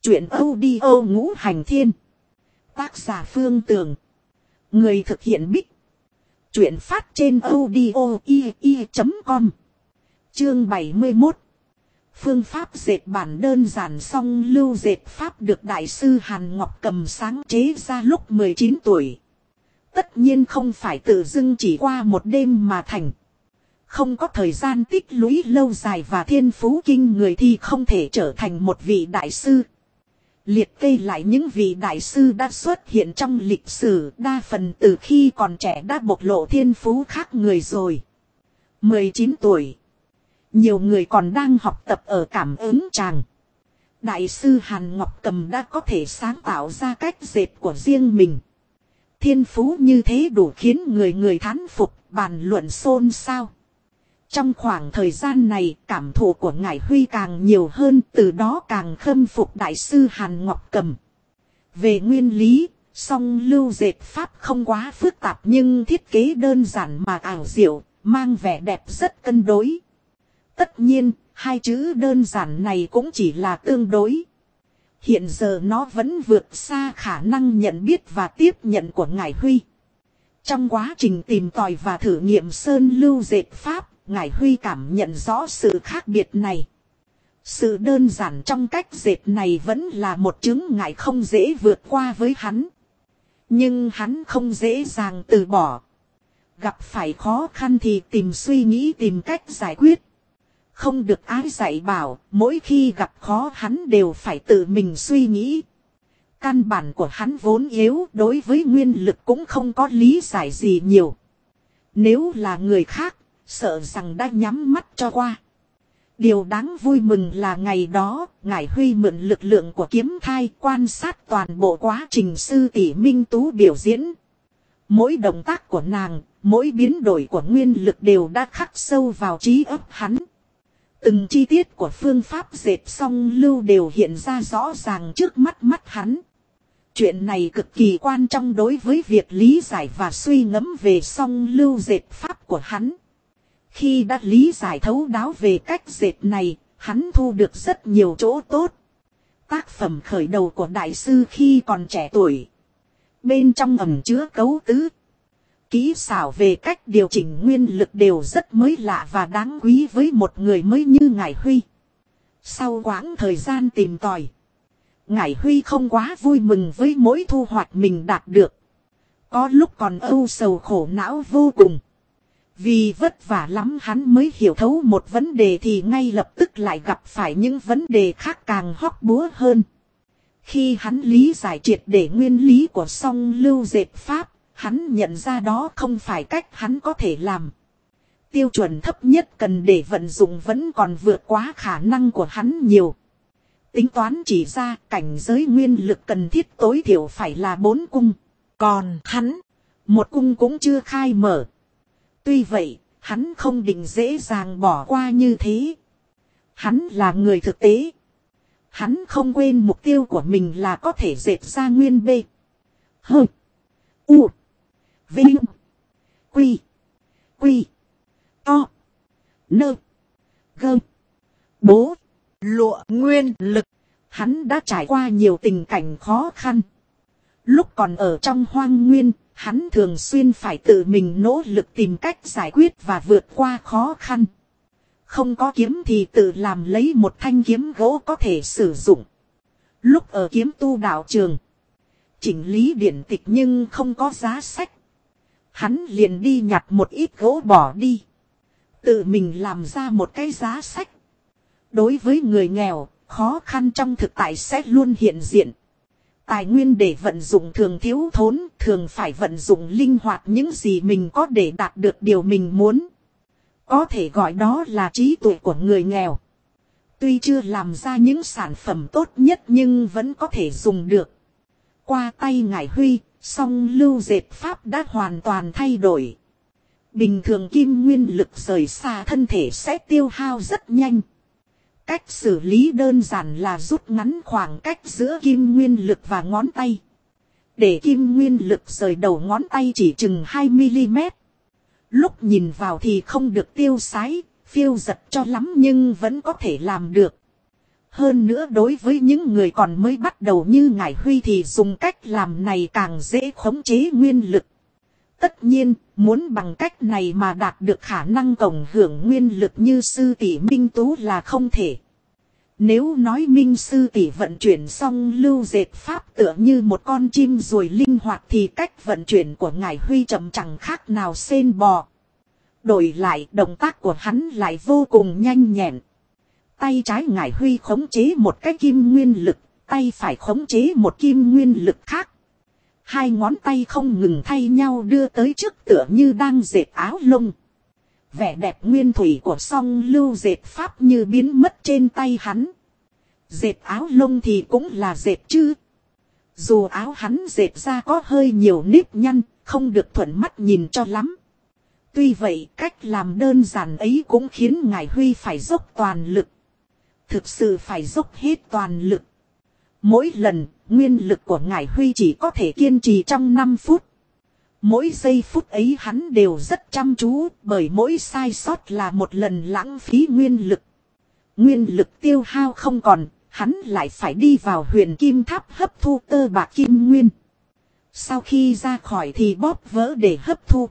Chuyện audio ngũ hành thiên. Tác giả Phương Tường. Người thực hiện Bích. Chuyện phát trên audio.com. Chương 71. Phương pháp dệt bản đơn giản song lưu dệt pháp được đại sư Hàn Ngọc Cầm sáng chế ra lúc 19 tuổi. Tất nhiên không phải tự dưng chỉ qua một đêm mà thành. Không có thời gian tích lũy lâu dài và thiên phú kinh người thì không thể trở thành một vị đại sư. Liệt kê lại những vị đại sư đã xuất hiện trong lịch sử, đa phần từ khi còn trẻ đã bộc lộ thiên phú khác người rồi. 19 tuổi. Nhiều người còn đang học tập ở cảm ứng tràng. Đại sư Hàn Ngọc Cầm đã có thể sáng tạo ra cách dệt của riêng mình. Thiên phú như thế đủ khiến người người thán phục, bàn luận xôn xao. Trong khoảng thời gian này, cảm thụ của Ngải Huy càng nhiều hơn, từ đó càng khâm phục đại sư Hàn Ngọc Cầm. Về nguyên lý, song lưu dệt pháp không quá phức tạp nhưng thiết kế đơn giản mà ảo diệu, mang vẻ đẹp rất cân đối. Tất nhiên, hai chữ đơn giản này cũng chỉ là tương đối. Hiện giờ nó vẫn vượt xa khả năng nhận biết và tiếp nhận của Ngải Huy. Trong quá trình tìm tòi và thử nghiệm sơn lưu dệt pháp, Ngải Huy cảm nhận rõ sự khác biệt này. Sự đơn giản trong cách dệt này vẫn là một chướng ngại không dễ vượt qua với hắn. Nhưng hắn không dễ dàng từ bỏ. Gặp phải khó khăn thì suy nghĩ tìm cách giải quyết. Không được ai dạy bảo, mỗi khi gặp khó hắn đều phải tự mình suy nghĩ. Căn bản của hắn vốn yếu, đối với nguyên lực cũng không có lý giải gì nhiều. Nếu là người khác, sợ rằng đã nhắm mắt cho qua. Điều đáng vui mừng là ngày đó, Ngải Huy mượn lực lượng của kiếm thai quan sát toàn bộ quá trình sư tỷ Minh Tú biểu diễn. Mỗi động tác của nàng, mỗi biến đổi của nguyên lực đều đã khắc sâu vào trí óc hắn. Từng chi tiết của phương pháp dệt song lưu đều hiện ra rõ ràng trước mắt hắn. Chuyện này cực kỳ quan trọng đối với việc lý giải và suy ngẫm về song lưu dệt pháp của hắn. Khi đã lý giải thấu đáo về cách dệt này, hắn thu được rất nhiều chỗ tốt. Tác phẩm khởi đầu của đại sư khi còn trẻ tuổi. Bên trong ẩn chứa cấu tứ. Kỹ xảo về cách điều chỉnh nguyên lực đều rất mới lạ và đáng quý với một người mới như Ngải Huy. Sau quãng thời gian tìm tòi, Ngải Huy không quá vui mừng với mỗi thu hoạch mình đạt được. Có lúc còn âu sầu khổ não vô cùng. Vì vất vả lắm hắn mới hiểu thấu một vấn đề thì ngay lập tức lại gặp phải những vấn đề khác càng hóc búa hơn. Khi hắn lý giải triệt để nguyên lý của song lưu dệt pháp, hắn nhận ra đó không phải cách hắn có thể làm. Tiêu chuẩn thấp nhất cần để vận dụng vẫn còn vượt quá khả năng của hắn nhiều. Tính toán chỉ ra cảnh giới nguyên lực cần thiết tối thiểu phải là 4 cung. Còn hắn, một cung cũng chưa khai mở. Tuy vậy, hắn không định dễ dàng bỏ qua như thế. Hắn là người thực tế. Hắn không quên mục tiêu của mình là có thể dệt ra nguyên B. H. U. Vinh. Quy. Quy. To. Nơ. Gơ. Bố. Lụa nguyên lực. Hắn đã trải qua nhiều tình cảnh khó khăn. Lúc còn ở trong hoang nguyên, hắn thường xuyên phải tự mình nỗ lực tìm cách giải quyết và vượt qua khó khăn. Không có kiếm thì tự làm lấy một thanh kiếm gỗ có thể sử dụng. Lúc ở kiếm tu đạo trường, chỉnh lý điển tịch nhưng không có giá sách. Hắn liền đi nhặt một ít gỗ bỏ đi. Tự mình làm ra một cái giá sách. Đối với người nghèo, khó khăn trong thực tại sẽ luôn hiện diện. Tài nguyên để vận dụng thường thiếu thốn, thường phải vận dụng linh hoạt những gì mình có để đạt được điều mình muốn. Có thể gọi đó là trí tuệ của người nghèo. Tuy chưa làm ra những sản phẩm tốt nhất nhưng vẫn có thể dùng được. Qua tay Ngải Huy, song lưu dệt pháp đã hoàn toàn thay đổi. Bình thường kim nguyên lực rời xa thân thể sẽ tiêu hao rất nhanh. Cách xử lý đơn giản là rút ngắn khoảng cách giữa kim nguyên lực và ngón tay. Để kim nguyên lực rời đầu ngón tay chỉ chừng 2mm. Lúc nhìn vào thì không được tiêu sái, phiêu giật cho lắm nhưng vẫn có thể làm được. Hơn nữa đối với những người còn mới bắt đầu như Ngải Huy thì dùng cách làm này càng dễ khống chế nguyên lực. Tất nhiên, muốn bằng cách này mà đạt được khả năng cộng hưởng nguyên lực như sư tỷ Minh Tú là không thể. Nếu nói Minh sư tỷ vận chuyển xong lưu dệt pháp tựa như một con chim ruồi linh hoạt thì cách vận chuyển của Ngải Huy chậm chẳng khác nào sên bò. Đổi lại động tác của hắn lại vô cùng nhanh nhẹn. Tay trái Ngải Huy khống chế một cái kim nguyên lực, tay phải khống chế một kim nguyên lực khác. Hai ngón tay không ngừng thay nhau đưa tới trước tựa như đang dệt áo lông. Vẻ đẹp nguyên thủy của song lưu dệt pháp như biến mất trên tay hắn. Dệt áo lông thì cũng là dệt chứ. Dù áo hắn dệt ra có hơi nhiều nếp nhăn, không được thuận mắt nhìn cho lắm. Tuy vậy cách làm đơn giản ấy cũng khiến Ngải Huy phải dốc toàn lực. Thực sự phải dốc hết toàn lực. Mỗi lần, nguyên lực của Ngải Huy chỉ có thể kiên trì trong 5 phút. Mỗi giây phút ấy hắn đều rất chăm chú, bởi mỗi sai sót là một lần lãng phí nguyên lực. Nguyên lực tiêu hao không còn, hắn lại phải đi vào huyền kim tháp hấp thu tơ bạc kim nguyên. Sau khi ra khỏi thì bóp vỡ để hấp thu.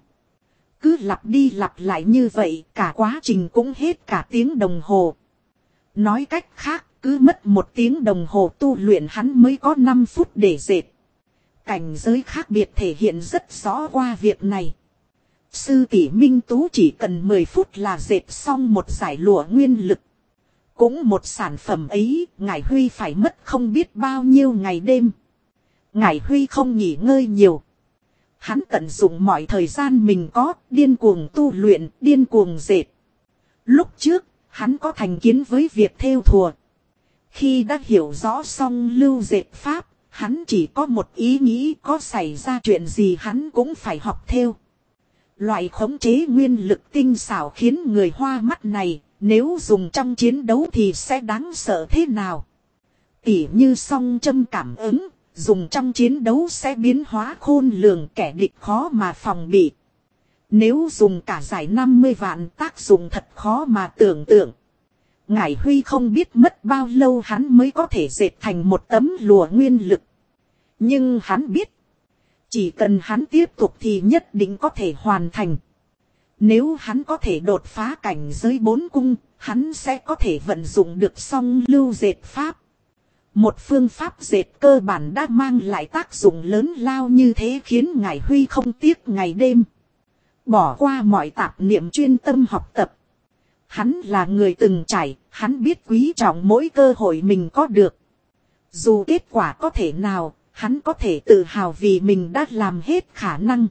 Cứ lặp đi lặp lại như vậy, cả quá trình cũng hết cả tiếng đồng hồ. Nói cách khác, cứ mất 1 tiếng đồng hồ tu luyện hắn mới có 5 phút để dệt. Cảnh giới khác biệt thể hiện rất rõ qua việc này. Sư tỷ Minh Tú chỉ cần 10 phút là dệt xong một giải lụa nguyên lực. Cũng một sản phẩm ấy, Ngải Huy phải mất không biết bao nhiêu ngày đêm. Ngải Huy không nghỉ ngơi nhiều. Hắn tận dụng mọi thời gian mình có, điên cuồng tu luyện, điên cuồng dệt. Lúc trước, hắn có thành kiến với việc thêu thùa. Khi đã hiểu rõ xong lưu dệt pháp, hắn chỉ có một ý nghĩ có xảy ra chuyện gì hắn cũng phải học thêu. Loại khống chế nguyên lực tinh xảo khiến người hoa mắt này, nếu dùng trong chiến đấu thì sẽ đáng sợ thế nào. Tỉ như song châm cảm ứng, dùng trong chiến đấu sẽ biến hóa khôn lường, kẻ địch khó mà phòng bị. Nếu dùng cả giải 50 vạn tác dụng thật khó mà tưởng tượng. Ngải Huy không biết mất bao lâu hắn mới có thể dệt thành một tấm lụa nguyên lực. Nhưng hắn biết, chỉ cần hắn tiếp tục thì nhất định có thể hoàn thành. Nếu hắn có thể đột phá cảnh giới 4 cung, hắn sẽ có thể vận dụng được song lưu dệt pháp. Một phương pháp dệt cơ bản đã mang lại tác dụng lớn lao như thế khiến Ngải Huy không tiếc ngày đêm. Bỏ qua mọi tạp niệm chuyên tâm học tập. Hắn là người từng trải, hắn biết quý trọng mỗi cơ hội mình có được. Dù kết quả có thể nào, hắn có thể tự hào vì mình đã làm hết khả năng.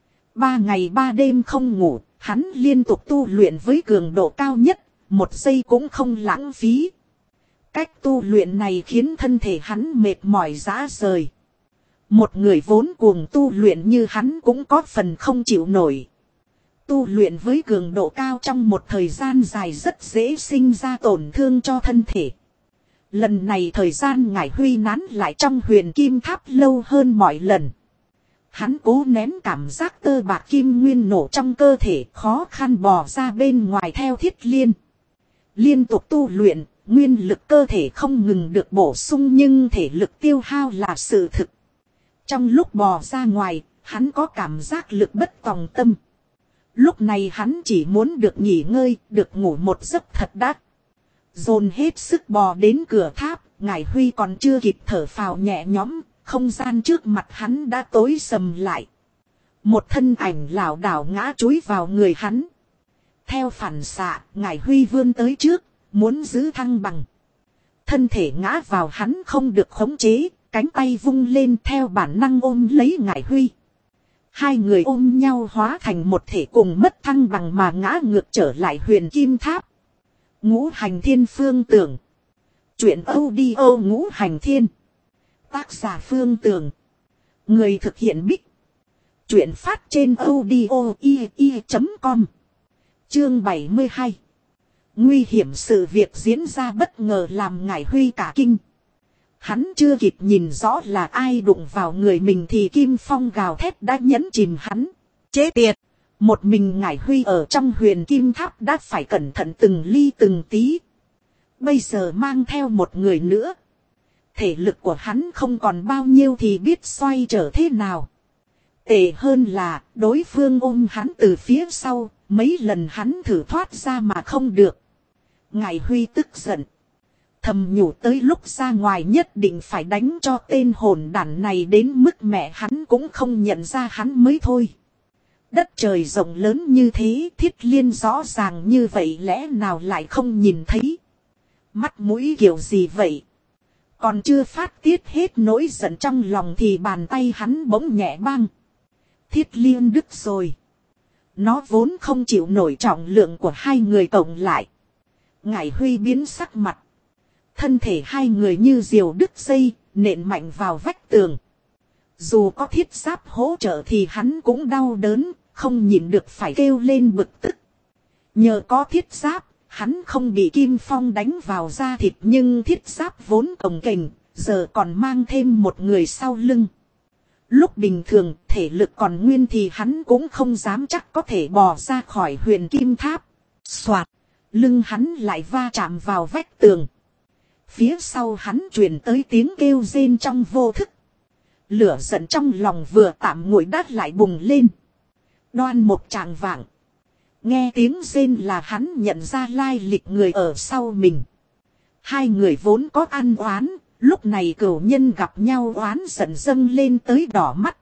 3 ngày 3 đêm không ngủ, hắn liên tục tu luyện với cường độ cao nhất, 1 giây cũng không lãng phí. Cách tu luyện này khiến thân thể hắn mệt mỏi rã rời. Một người vốn cuồng tu luyện như hắn cũng có phần không chịu nổi. Tu luyện với cường độ cao trong một thời gian dài rất dễ sinh ra tổn thương cho thân thể. Lần này thời gian Ngải Huy nán lại trong huyền kim tháp lâu hơn mọi lần. Hắn cố nén cảm giác tơ bạc kim nguyên nổ trong cơ thể, khó khăn bò ra bên ngoài theo thiết liên. Liên tục tu luyện, nguyên lực cơ thể không ngừng được bổ sung nhưng thể lực tiêu hao là sự thực. Trong lúc bò ra ngoài, hắn có cảm giác lực bất tòng tâm. Lúc này hắn chỉ muốn được nghỉ ngơi, được ngủ một giấc thật đắt. Dồn hết sức bò đến cửa tháp, Ngải Huy còn chưa kịp thở phào nhẹ nhõm, không gian trước mặt hắn đã tối sầm lại. Một thân ảnh lảo đảo ngã chúi vào người hắn. Theo phản xạ, Ngải Huy vươn tới trước, muốn giữ thăng bằng. Thân thể ngã vào hắn không được khống chế, cánh tay vung lên theo bản năng ôm lấy Ngải Huy. Hai người ôm nhau hóa thành một thể cùng mất thăng bằng mà ngã ngược trở lại huyền kim tháp. Ngũ Hành Thiên Phương Tưởng. Chuyện audio Ngũ Hành Thiên. Tác giả Phương Tưởng. Người thực hiện Bích. Chuyện phát trên audio.com. Chương 72. Nguy hiểm, sự việc diễn ra bất ngờ làm Ngải Huy cả kinh. Hắn chưa kịp nhìn rõ là ai đụng vào người mình thì Kim Phong gào thét đã nhấn chìm hắn. Chế tiệt! Một mình Ngải Huy ở trong huyền kim tháp đã phải cẩn thận từng ly từng tí. Bây giờ mang theo một người nữa. Thể lực của hắn không còn bao nhiêu thì biết xoay trở thế nào. Tệ hơn là đối phương ôm hắn từ phía sau, mấy lần hắn thử thoát ra mà không được. Ngải Huy tức giận. Thầm nhủ tới lúc ra ngoài nhất định phải đánh cho tên hồn đản này đến mức mẹ hắn cũng không nhận ra hắn mới thôi. Đất trời rộng lớn như thế, Thiết Liên rõ ràng như vậy lẽ nào lại không nhìn thấy. Mắt mũi kiểu gì vậy? Còn chưa phát tiết hết nỗi giận trong lòng thì bàn tay hắn bỗng nhẹ băng. Thiết Liên đứt rồi. Nó vốn không chịu nổi trọng lượng của hai người cộng lại. Ngải Huy biến sắc mặt. Thân thể hai người như diều đứt dây, nện mạnh vào vách tường. Dù có thiết giáp hỗ trợ thì hắn cũng đau đớn, không nhịn được phải kêu lên bực tức. Nhờ có thiết giáp, hắn không bị Kim Phong đánh vào da thịt, nhưng thiết giáp vốn cồng kềnh, giờ còn mang thêm một người sau lưng. Lúc bình thường thể lực còn nguyên thì hắn cũng không dám chắc có thể bò ra khỏi huyền kim tháp. Soạt, lưng hắn lại va chạm vào vách tường. Phía sau hắn truyền tới tiếng kêu rên trong vô thức. Lửa giận trong lòng vừa tạm nguội đắt lại bùng lên. Đoan một tràng vạng. Nghe tiếng rên là hắn nhận ra lai lịch người ở sau mình. Hai người vốn có ăn oán, lúc này cửu nhân gặp nhau oán giận dâng lên tới đỏ mắt.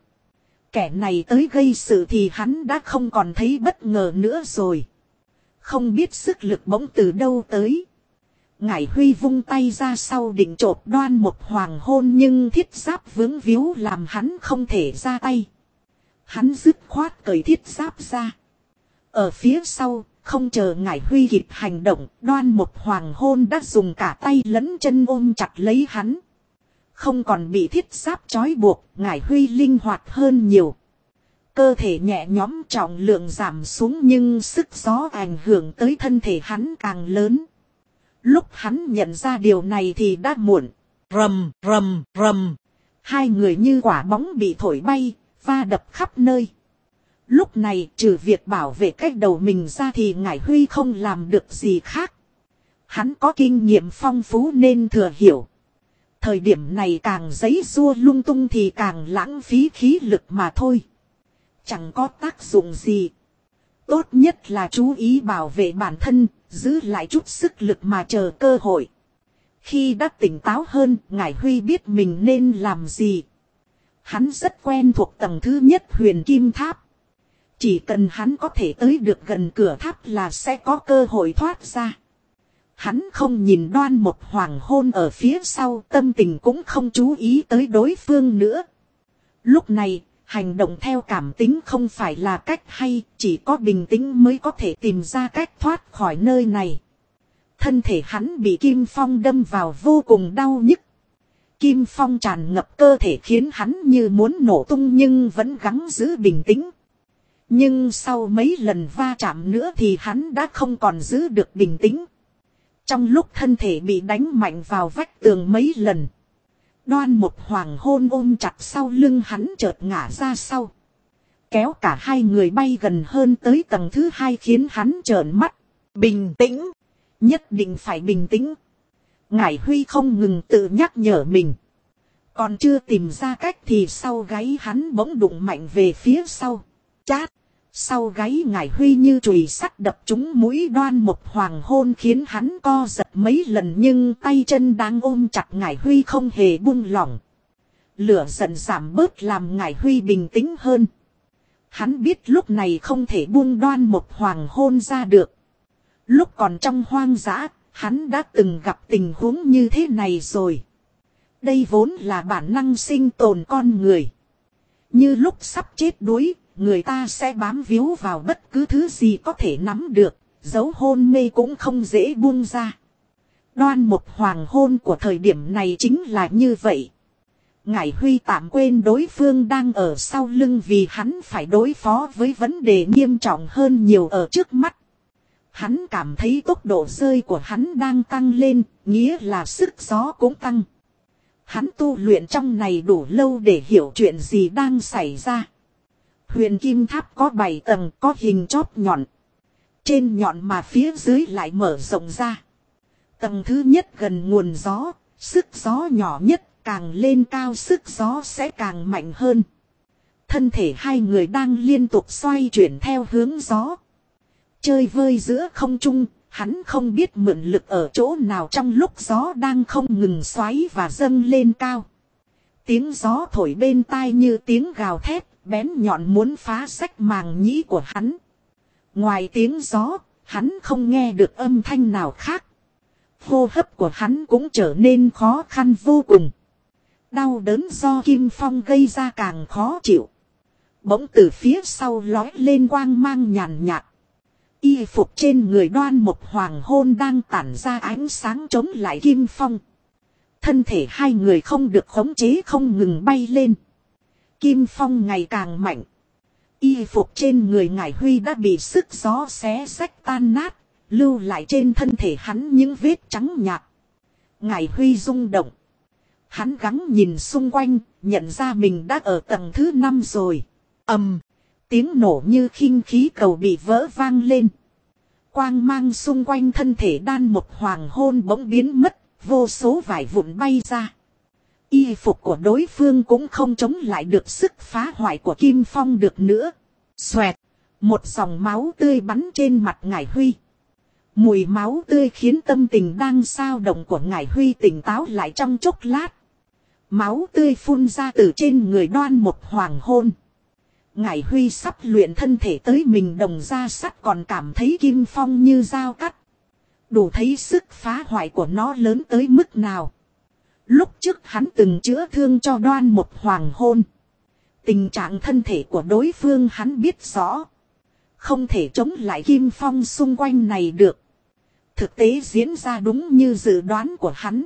Kẻ này tới gây sự thì hắn đã không còn thấy bất ngờ nữa rồi. Không biết sức lực bỗng từ đâu tới. Ngải Huy vung tay ra sau định chộp Đoan một hoàng hôn, nhưng thiết giáp vướng víu làm hắn không thể ra tay. Hắn dứt khoát cởi thiết giáp ra. Ở phía sau, không chờ Ngải Huy kịp hành động, Đoan một hoàng hôn đã dùng cả tay lẫn chân ôm chặt lấy hắn. Không còn bị thiết giáp trói buộc, Ngải Huy linh hoạt hơn nhiều. Cơ thể nhẹ nhõm, trọng lượng giảm xuống, nhưng sức gió ảnh hưởng tới thân thể hắn càng lớn. Lúc hắn nhận ra điều này thì đã muộn. Rầm rầm rầm. Hai người như quả bóng bị thổi bay, va đập khắp nơi. Lúc này trừ việc bảo vệ cách đầu mình ra thì Ngải Huy không làm được gì khác. Hắn có kinh nghiệm phong phú nên thừa hiểu. Thời điểm này càng giãy giụa lung tung thì càng lãng phí khí lực mà thôi. Chẳng có tác dụng gì. Tốt nhất là chú ý bảo vệ bản thân, giữ lại chút sức lực mà chờ cơ hội. Khi đã tỉnh táo hơn, Ngải Huy biết mình nên làm gì. Hắn rất quen thuộc tầng thứ nhất huyền kim tháp. Chỉ cần hắn có thể tới được gần cửa tháp là sẽ có cơ hội thoát ra. Hắn không nhìn Đoan một hoàng hôn ở phía sau, tâm tình cũng không chú ý tới đối phương nữa. Lúc này, hành động theo cảm tính không phải là cách hay, chỉ có bình tĩnh mới có thể tìm ra cách thoát khỏi nơi này. Thân thể hắn bị Kim Phong đâm vào vô cùng đau nhức. Kim Phong tràn ngập cơ thể khiến hắn như muốn nổ tung nhưng vẫn gắng giữ bình tĩnh. Nhưng sau mấy lần va chạm nữa thì hắn đã không còn giữ được bình tĩnh. Trong lúc thân thể bị đánh mạnh vào vách tường mấy lần, Đoan một hoàng hôn ôm chặt sau lưng hắn chợt ngã ra sau. Kéo cả hai người bay gần hơn tới tầng thứ hai khiến hắn trợn mắt. Bình tĩnh! Nhất định phải bình tĩnh. Ngải Huy không ngừng tự nhắc nhở mình. Còn chưa tìm ra cách thì sau gáy hắn bỗng đụng mạnh về phía sau. Chát! Sau gáy Ngải Huy như chùy sắt đập trúng mũi Đoan một hoàng hôn khiến hắn co giật mấy lần, nhưng tay chân đang ôm chặt Ngải Huy không hề buông lỏng. Lửa giận giảm bớt làm Ngải Huy bình tĩnh hơn. Hắn biết lúc này không thể buông Đoan một hoàng hôn ra được. Lúc còn trong hoang dã, hắn đã từng gặp tình huống như thế này rồi. Đây vốn là bản năng sinh tồn con người. Như lúc sắp chết đuối, người ta sẽ bám víu vào bất cứ thứ gì có thể nắm được, dấu hôn mê cũng không dễ buông ra. Đoan một hoàng hôn của thời điểm này chính là như vậy. Ngải Huy tạm quên đối phương đang ở sau lưng vì hắn phải đối phó với vấn đề nghiêm trọng hơn nhiều ở trước mắt. Hắn cảm thấy tốc độ rơi của hắn đang tăng lên, nghĩa là sức gió cũng tăng. Hắn tu luyện trong này đủ lâu để hiểu chuyện gì đang xảy ra. Huyền kim tháp có 7 tầng, có hình chóp nhọn. Trên nhọn mà phía dưới lại mở rộng ra. Tầng thứ nhất gần nguồn gió, sức gió nhỏ nhất, càng lên cao sức gió sẽ càng mạnh hơn. Thân thể hai người đang liên tục xoay chuyển theo hướng gió. Chơi vơi giữa không trung, hắn không biết mượn lực ở chỗ nào trong lúc gió đang không ngừng xoáy và dâng lên cao. Tiếng gió thổi bên tai như tiếng gào thét, bén nhọn muốn phá rách màng nhĩ của hắn. Ngoài tiếng gió, hắn không nghe được âm thanh nào khác. Hô hấp của hắn cũng trở nên khó khăn vô cùng. Đau đớn do kim phong gây ra càng khó chịu. Bỗng từ phía sau lói lên quang mang nhàn nhạt. Y phục trên người Đoan Mục Hoàng Hôn đang tản ra ánh sáng chống lại kim phong. Thân thể hai người không được khống chế không ngừng bay lên. Kim phong ngày càng mạnh. Y phục trên người Ngải Huy đã bị sức gió xé rách tan nát, lưu lại trên thân thể hắn những vết trắng nhạt. Ngải Huy rung động. Hắn gắng nhìn xung quanh, nhận ra mình đã ở tầng thứ 5 rồi. Ầm, tiếng nổ như khinh khí cầu bị vỡ vang lên. Quang mang xung quanh thân thể Đan Mục Hoàng Hôn bỗng biến mất, vô số vải vụn bay ra. Y phục của đối phương cũng không chống lại được sức phá hoại của Kim Phong được nữa. Xoẹt, một dòng máu tươi bắn trên mặt Ngải Huy. Mùi máu tươi khiến tâm tình đang xao động của Ngải Huy tỉnh táo lại trong chốc lát. Máu tươi phun ra từ trên người Đoan Mục Hoàng Hôn. Ngải Huy sắp luyện thân thể tới mình đồng da sắt còn cảm thấy Kim Phong như dao cắt. Đủ thấy sức phá hoại của nó lớn tới mức nào. Lúc trước hắn từng chữa thương cho Đoan Mục Hoàng Hôn. Tình trạng thân thể của đối phương hắn biết rõ. Không thể chống lại Kim Phong xung quanh này được. Thực tế diễn ra đúng như dự đoán của hắn.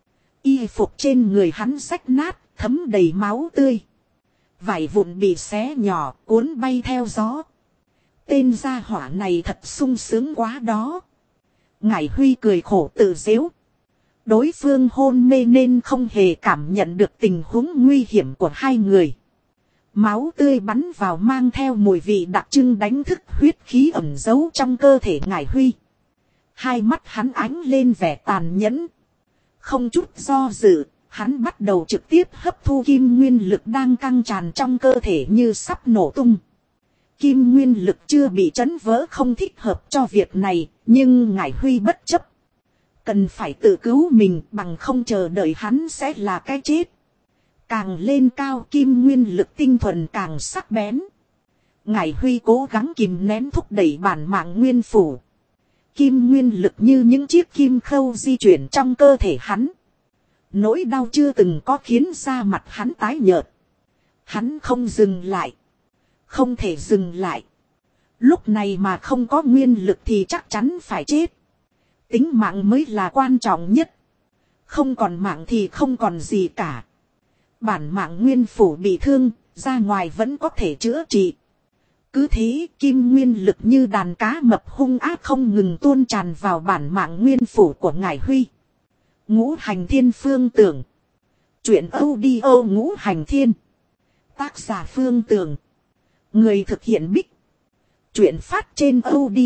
Y phục trên người hắn rách nát, thấm đầy máu tươi. Vải vụn bị xé nhỏ, cuốn bay theo gió. Tên gia hỏa này thật sung sướng quá đó. Ngải Huy cười khổ tự giễu. Đối phương hôn mê nên không hề cảm nhận được tình huống nguy hiểm của hai người. Máu tươi bắn vào mang theo mùi vị đặc trưng đánh thức huyết khí ẩn giấu trong cơ thể Ngải Huy. Hai mắt hắn ánh lên vẻ tàn nhẫn. Không chút do dự, hắn bắt đầu trực tiếp hấp thu kim nguyên lực đang căng tràn trong cơ thể như sắp nổ tung. Kim nguyên lực chưa bị chấn vỡ không thích hợp cho việc này, nhưng Ngải Huy bất chấp. Cần phải tự cứu mình bằng không chờ đợi hắn sẽ là cái chết. Càng lên cao kim nguyên lực tinh thuần càng sắc bén. Ngải Huy cố gắng kìm nén thúc đẩy bản mạng nguyên phủ. Kim nguyên lực như những chiếc kim khâu di chuyển trong cơ thể hắn. Nỗi đau chưa từng có khiến da mặt hắn tái nhợt. Hắn không dừng lại. Không thể dừng lại. Lúc này mà không có nguyên lực thì chắc chắn phải chết. Tính mạng mới là quan trọng nhất. Không còn mạng thì không còn gì cả. Bản mạng nguyên phủ bị thương, ra ngoài vẫn có thể chữa trị. Cứ thế kim nguyên lực như đàn cá mập hung ác không ngừng tuôn tràn vào bản mạng nguyên phủ của Ngải Huy. Ngũ Hành Thiên Phương Tưởng. Chuyện audio Ngũ Hành Thiên. Tác giả Phương Tưởng. Người thực hiện Bích. Chuyện phát trên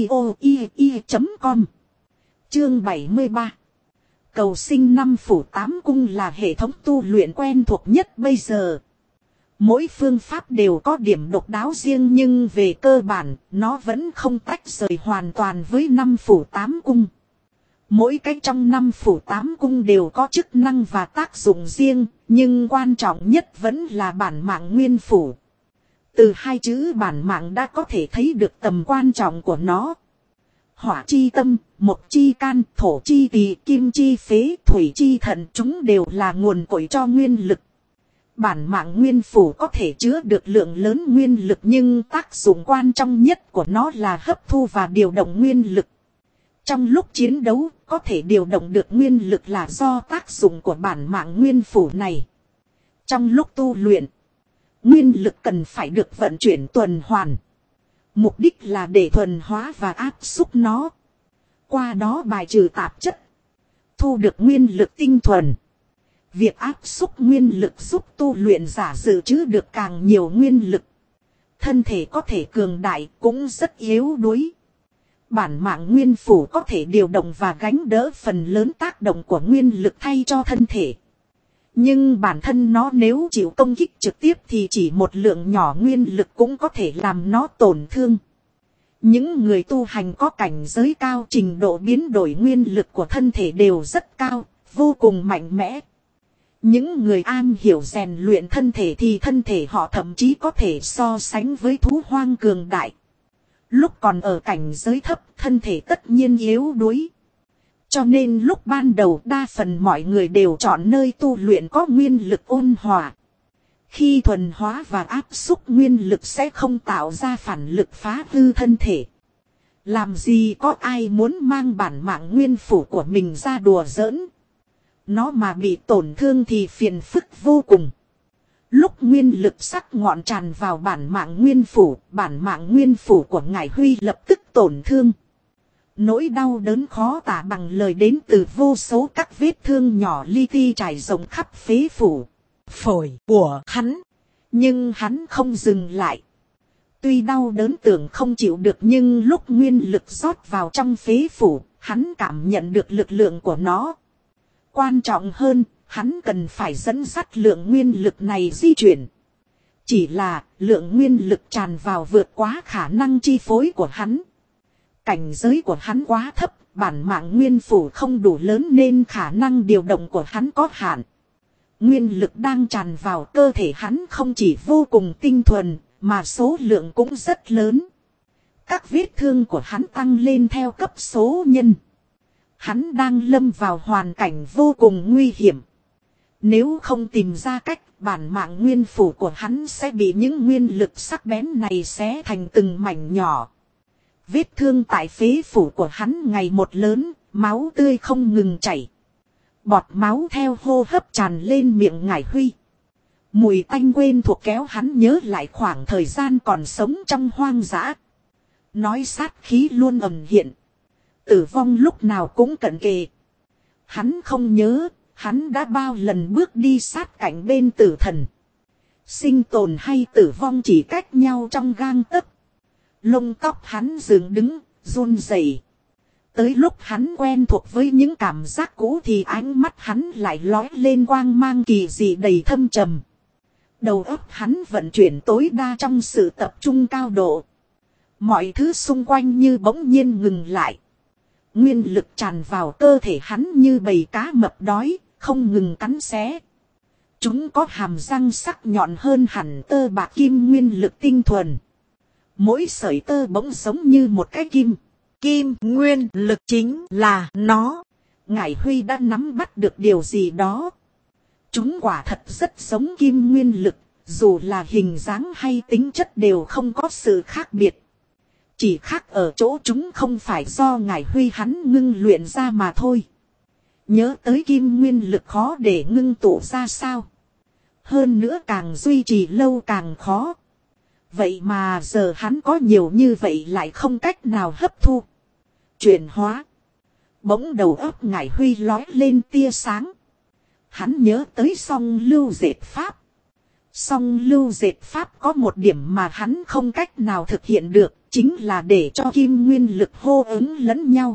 audio.com. Chương 73. Cầu sinh 5 phủ 8 cung là hệ thống tu luyện quen thuộc nhất bây giờ. Mỗi phương pháp đều có điểm độc đáo riêng nhưng về cơ bản nó vẫn không tách rời hoàn toàn với 5 phủ 8 cung. Mỗi cái trong 5 phủ 8 cung đều có chức năng và tác dụng riêng, nhưng quan trọng nhất vẫn là bản mạng nguyên phủ. Từ hai chữ bản mạng đã có thể thấy được tầm quan trọng của nó. Hỏa chi tâm, mộc chi can, thổ chi tỳ, kim chi phế, thủy chi thận chúng đều là nguồn cội cho nguyên lực. Bản mạng nguyên phủ có thể chứa được lượng lớn nguyên lực nhưng tác dụng quan trọng nhất của nó là hấp thu và điều động nguyên lực. Trong lúc chiến đấu, có thể điều động được nguyên lực là do tác dụng của bản mạng nguyên phủ này. Trong lúc tu luyện, nguyên lực cần phải được vận chuyển tuần hoàn. Mục đích là để thuần hóa và áp xúc nó. Qua đó bài trừ tạp chất. Thu được nguyên lực tinh thuần. Việc áp xúc nguyên lực giúp tu luyện giả dự trữ được càng nhiều nguyên lực. Thân thể có thể cường đại cũng rất yếu đuối. Bản mạng nguyên phủ có thể điều động và gánh đỡ phần lớn tác động của nguyên lực thay cho thân thể. Nhưng bản thân nó nếu chịu công kích trực tiếp thì chỉ một lượng nhỏ nguyên lực cũng có thể làm nó tổn thương. Những người tu hành có cảnh giới cao, trình độ biến đổi nguyên lực của thân thể đều rất cao, vô cùng mạnh mẽ. Những người am hiểu rèn luyện thân thể thì thân thể họ thậm chí có thể so sánh với thú hoang cường đại. Lúc còn ở cảnh giới thấp, thân thể tất nhiên yếu đuối. Cho nên lúc ban đầu đa phần mọi người đều chọn nơi tu luyện có nguyên lực ôn hòa. Khi thuần hóa và áp xúc nguyên lực sẽ không tạo ra phản lực phá hư thân thể. Làm gì có ai muốn mang bản mạng nguyên phủ của mình ra đùa giỡn. Nó mà bị tổn thương thì phiền phức vô cùng. Lúc nguyên lực sắc ngọn tràn vào bản mạng nguyên phủ của Ngải Huy lập tức tổn thương. Nỗi đau đớn khó tả bằng lời đến từ vô số các vết thương nhỏ li ti trải rộng khắp phế phủ, phổi của hắn. Nhưng hắn không dừng lại. Tuy đau đớn tưởng không chịu được nhưng lúc nguyên lực rót vào trong phế phủ, hắn cảm nhận được lực lượng của nó. Quan trọng hơn, hắn cần phải dẫn dắt lượng nguyên lực này di chuyển. Chỉ là lượng nguyên lực tràn vào vượt quá khả năng chi phối của hắn. Cảnh giới của hắn quá thấp, bản mạng nguyên phủ không đủ lớn nên khả năng điều động của hắn có hạn. Nguyên lực đang tràn vào cơ thể hắn không chỉ vô cùng tinh thuần, mà số lượng cũng rất lớn. Các vết thương của hắn tăng lên theo cấp số nhân. Hắn đang lâm vào hoàn cảnh vô cùng nguy hiểm. Nếu không tìm ra cách, bản mạng nguyên phủ của hắn sẽ bị những nguyên lực sắc bén này xé thành từng mảnh nhỏ. Vết thương tại phế phủ của hắn ngày một lớn, máu tươi không ngừng chảy. Bọt máu theo hô hấp tràn lên miệng Ngải Huy. Mùi tanh quen thuộc kéo hắn nhớ lại khoảng thời gian còn sống trong hoang dã. Nói sát khí luôn ẩn hiện. Tử vong lúc nào cũng cận kề. Hắn không nhớ, hắn đã bao lần bước đi sát cạnh bên tử thần. Sinh tồn hay tử vong chỉ cách nhau trong gang tấc. Lông tóc hắn dựng đứng, run rẩy. Tới lúc hắn quen thuộc với những cảm giác cũ thì ánh mắt hắn lại lóe lên quang mang kỳ dị đầy thâm trầm. Đầu óc hắn vận chuyển tối đa trong sự tập trung cao độ. Mọi thứ xung quanh như bỗng nhiên ngừng lại. Nguyên lực tràn vào cơ thể hắn như bầy cá mập đói, không ngừng cắn xé. Chúng có hàm răng sắc nhọn hơn hẳn tơ bạc kim nguyên lực tinh thuần. Mỗi sợi tơ bỗng giống như một cái kim. Kim nguyên lực chính là nó. Ngải Huy đã nắm bắt được điều gì đó. Chúng quả thật rất giống kim nguyên lực, dù là hình dáng hay tính chất đều không có sự khác biệt. Chỉ khác ở chỗ chúng không phải do Ngải Huy hắn ngưng luyện ra mà thôi. Nhớ tới kim nguyên lực khó để ngưng tụ ra sao. Hơn nữa càng duy trì lâu càng khó. Vậy mà giờ hắn có nhiều như vậy lại không cách nào hấp thu. Chuyển hóa. Bỗng đầu óc Ngải Huy lói lên tia sáng. Hắn nhớ tới song lưu dệt pháp. Song lưu dệt pháp có một điểm mà hắn không cách nào thực hiện được. Chính là để cho kim nguyên lực hô ứng lẫn nhau.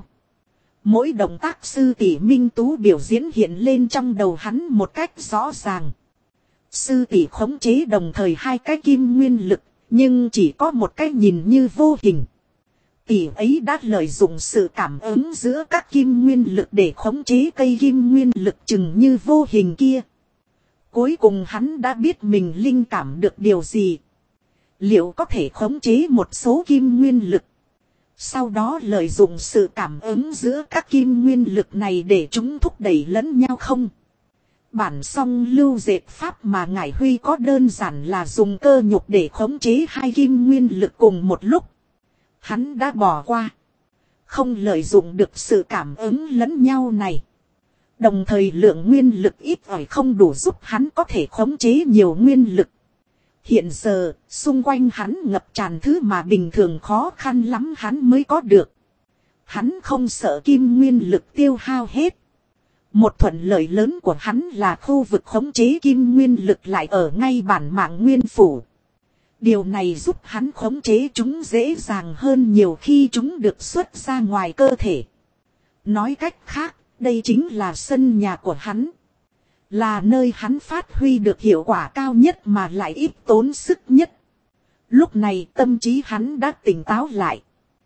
Mỗi động tác sư tỷ Minh Tú biểu diễn hiện lên trong đầu hắn một cách rõ ràng. Sư tỷ khống chế đồng thời hai cái kim nguyên lực. Nhưng chỉ có một cái nhìn như vô hình. Tỷ ấy đã lợi dụng sự cảm ứng giữa các kim nguyên lực để khống chế cây kim nguyên lực chừng như vô hình kia. Cuối cùng hắn đã biết mình linh cảm được điều gì. Liệu có thể khống chế một số kim nguyên lực. Sau đó lợi dụng sự cảm ứng giữa các kim nguyên lực này để chúng thúc đẩy lẫn nhau không? Bản song lưu dệt pháp mà Ngải Huy có đơn giản là dùng cơ nhục để khống chế hai kim nguyên lực cùng một lúc. Hắn đã bỏ qua. Không lợi dụng được sự cảm ứng lẫn nhau này. Đồng thời lượng nguyên lực ít ỏi không đủ giúp hắn có thể khống chế nhiều nguyên lực. Hiện giờ, xung quanh hắn ngập tràn thứ mà bình thường khó khăn lắm hắn mới có được. Hắn không sợ kim nguyên lực tiêu hao hết. Một thuận lợi lớn của hắn là khu vực khống chế kim nguyên lực lại ở ngay bản mạng nguyên phủ. Điều này giúp hắn khống chế chúng dễ dàng hơn nhiều khi chúng được xuất ra ngoài cơ thể. Nói cách khác, đây chính là sân nhà của hắn. Là nơi hắn phát huy được hiệu quả cao nhất mà lại ít tốn sức nhất. Lúc này tâm trí hắn đã tỉnh táo lại.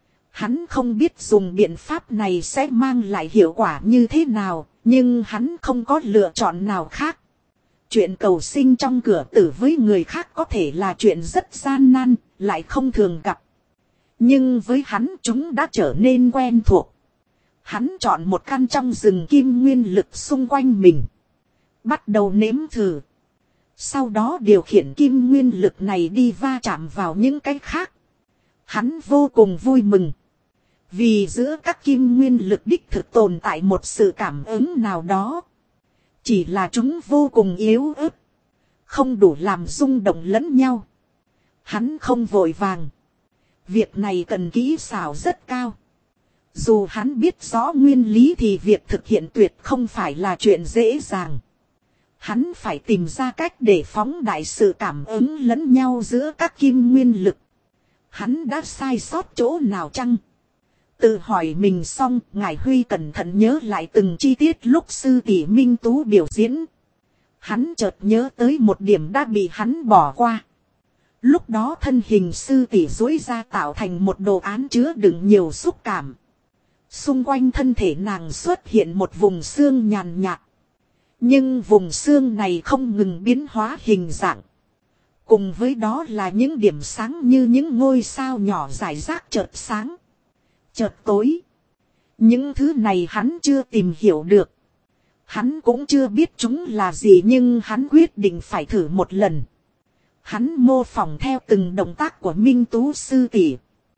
Hắn không biết dùng biện pháp này sẽ mang lại hiệu quả như thế nào, nhưng hắn không có lựa chọn nào khác. Chuyện cầu sinh trong cửa tử với người khác có thể là chuyện rất gian nan, lại không thường gặp. Nhưng với hắn chúng đã trở nên quen thuộc. Hắn chọn một căn trong rừng kim nguyên lực xung quanh mình. Bắt đầu nếm thử. Sau đó điều khiển kim nguyên lực này đi va chạm vào những cái khác. Hắn vô cùng vui mừng. Vì giữa các kim nguyên lực đích thực tồn tại một sự cảm ứng nào đó. Chỉ là chúng vô cùng yếu ớt. Không đủ làm rung động lẫn nhau. Hắn không vội vàng. Việc này cần kỹ xảo rất cao. Dù hắn biết rõ nguyên lý thì việc thực hiện tuyệt không phải là chuyện dễ dàng. Hắn phải tìm ra cách để phóng đại sự cảm ứng lẫn nhau giữa các kim nguyên lực. Hắn đã sai sót chỗ nào chăng? Tự hỏi mình xong, Ngải Huy cẩn thận nhớ lại từng chi tiết lúc sư tỷ Minh Tú biểu diễn. Hắn chợt nhớ tới một điểm đã bị hắn bỏ qua. Lúc đó thân hình sư tỷ duỗi ra tạo thành một đồ án chứa đựng nhiều xúc cảm. Xung quanh thân thể nàng xuất hiện một vùng xương nhàn nhạt. Nhưng vùng xương này không ngừng biến hóa hình dạng. Cùng với đó là những điểm sáng như những ngôi sao nhỏ rải rác chợt sáng, chợt tối. Những thứ này hắn chưa tìm hiểu được. Hắn cũng chưa biết chúng là gì nhưng hắn quyết định phải thử một lần. Hắn mô phỏng theo từng động tác của Minh Tú sư tỷ.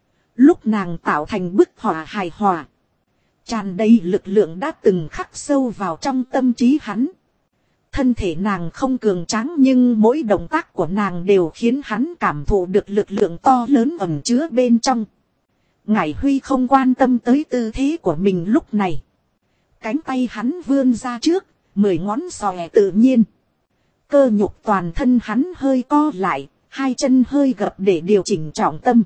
Lúc nàng tạo thành bức họa hài hòa, tràn đầy lực lượng đã từng khắc sâu vào trong tâm trí hắn. Thân thể nàng không cường tráng nhưng mỗi động tác của nàng đều khiến hắn cảm thụ được lực lượng to lớn ẩn chứa bên trong. Ngải Huy không quan tâm tới tư thế của mình lúc này. Cánh tay hắn vươn ra trước, 10 ngón xòe tự nhiên. Cơ nhục toàn thân hắn hơi co lại, hai chân hơi gập để điều chỉnh trọng tâm.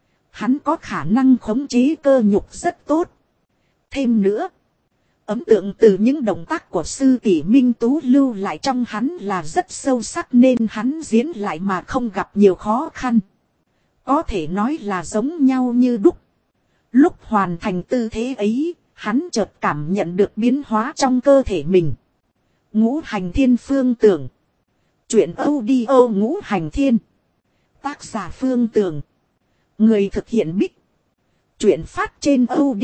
Hắn có khả năng khống chế cơ nhục rất tốt. Thêm nữa, ấn tượng từ những động tác của sư tỷ Minh Tú lưu lại trong hắn là rất sâu sắc nên hắn diễn lại mà không gặp nhiều khó khăn. Có thể nói là giống nhau như đúc. Lúc hoàn thành tư thế ấy, hắn chợt cảm nhận được biến hóa trong cơ thể mình. Ngũ Hành Thiên Phương Tưởng. Chuyện audio Ngũ Hành Thiên. Tác giả Phương Tưởng. Người thực hiện Bích. Chuyện phát trên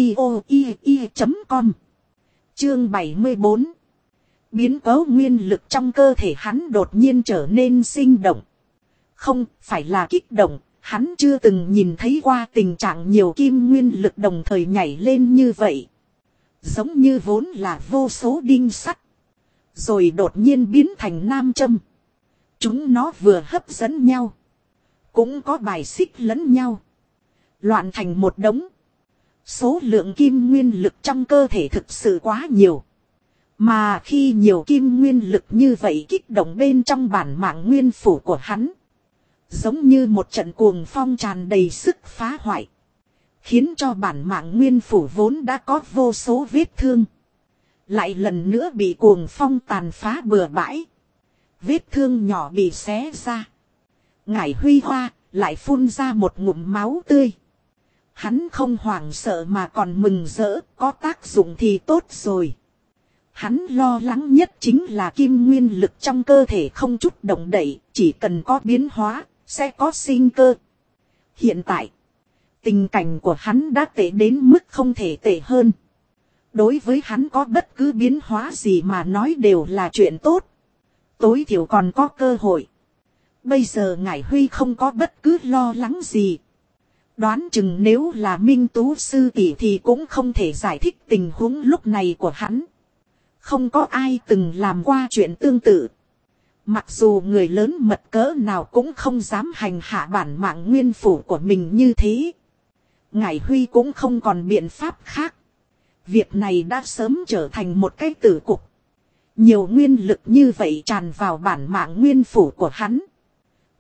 audio.com. Chương 74. Biến cố nguyên lực trong cơ thể hắn đột nhiên trở nên sinh động. Không phải là kích động, hắn chưa từng nhìn thấy qua tình trạng nhiều kim nguyên lực đồng thời nhảy lên như vậy. Giống như vốn là vô số đinh sắt, rồi đột nhiên biến thành nam châm. Chúng nó vừa hấp dẫn nhau, cũng có bài xích lẫn nhau, loạn thành một đống. Số lượng kim nguyên lực trong cơ thể thực sự quá nhiều. Mà khi nhiều kim nguyên lực như vậy kích động bên trong bản mạng nguyên phủ của hắn, giống như một trận cuồng phong tràn đầy sức phá hoại, khiến cho bản mạng nguyên phủ vốn đã có vô số vết thương, lại lần nữa bị cuồng phong tàn phá bừa bãi. Vết thương nhỏ bị xé ra. Ngải Huy Hoa lại phun ra một ngụm máu tươi. Hắn không hoảng sợ mà còn mừng rỡ, có tác dụng thì tốt rồi. Hắn lo lắng nhất chính là kim nguyên lực trong cơ thể không chút động đậy, chỉ cần có biến hóa, sẽ có sinh cơ. Hiện tại, tình cảnh của hắn đã tệ đến mức không thể tệ hơn. Đối với hắn có bất cứ biến hóa gì mà nói đều là chuyện tốt. Tối thiểu còn có cơ hội. Bây giờ Ngải Huy không có bất cứ lo lắng gì. Đoán chừng nếu là Minh Tú sư tỷ thì cũng không thể giải thích tình huống lúc này của hắn. Không có ai từng làm qua chuyện tương tự. Mặc dù người lớn mật cỡ nào cũng không dám hành hạ bản mạng nguyên phủ của mình như thế. Ngải Huy cũng không còn biện pháp khác. Việc này đã sớm trở thành một cái tử cục. Nhiều nguyên lực như vậy tràn vào bản mạng nguyên phủ của hắn.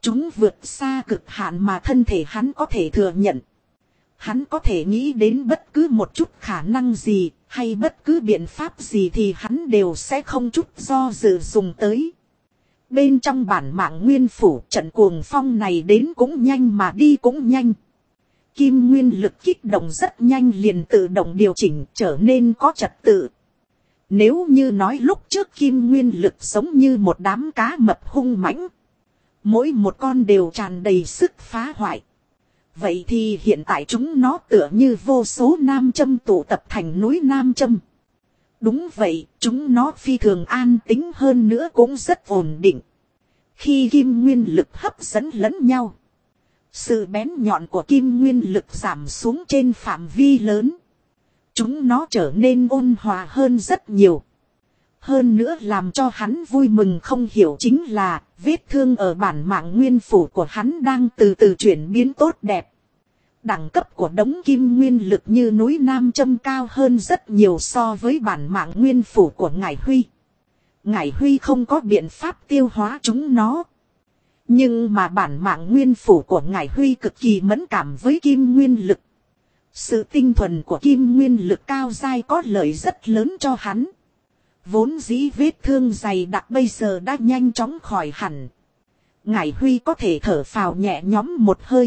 Chúng vượt xa cực hạn mà thân thể hắn có thể thừa nhận. Hắn có thể nghĩ đến bất cứ một chút khả năng gì, hay bất cứ biện pháp gì thì hắn đều sẽ không chút do dự dùng tới. Bên trong bản mạng nguyên phủ, trận cuồng phong này đến cũng nhanh mà đi cũng nhanh. Kim nguyên lực kích động rất nhanh, liền tự động điều chỉnh trở nên có trật tự. Nếu như nói lúc trước kim nguyên lực giống như một đám cá mập hung mãnh, mỗi một con đều tràn đầy sức phá hoại. Vậy thì hiện tại chúng nó tựa như vô số nam châm tụ tập thành núi nam châm. Đúng vậy, chúng nó phi thường an tĩnh, hơn nữa cũng rất ổn định. Khi kim nguyên lực hấp dẫn lẫn nhau, sự bén nhọn của kim nguyên lực giảm xuống trên phạm vi lớn. Chúng nó trở nên ôn hòa hơn rất nhiều. Hơn nữa làm cho hắn vui mừng không hiểu chính là vết thương ở bản mạng nguyên phủ của hắn đang từ từ chuyển biến tốt đẹp. Đẳng cấp của đống kim nguyên lực như núi Nam Châm cao hơn rất nhiều so với bản mạng nguyên phủ của Ngải Huy. Ngải Huy không có biện pháp tiêu hóa chúng nó. Nhưng mà bản mạng nguyên phủ của Ngải Huy cực kỳ mẫn cảm với kim nguyên lực. Sự tinh thuần của kim nguyên lực cao dai có lợi rất lớn cho hắn. Vốn dĩ vết thương dày đặc bây giờ đã nhanh chóng khỏi hẳn. Ngải Huy có thể thở phào nhẹ nhõm một hơi.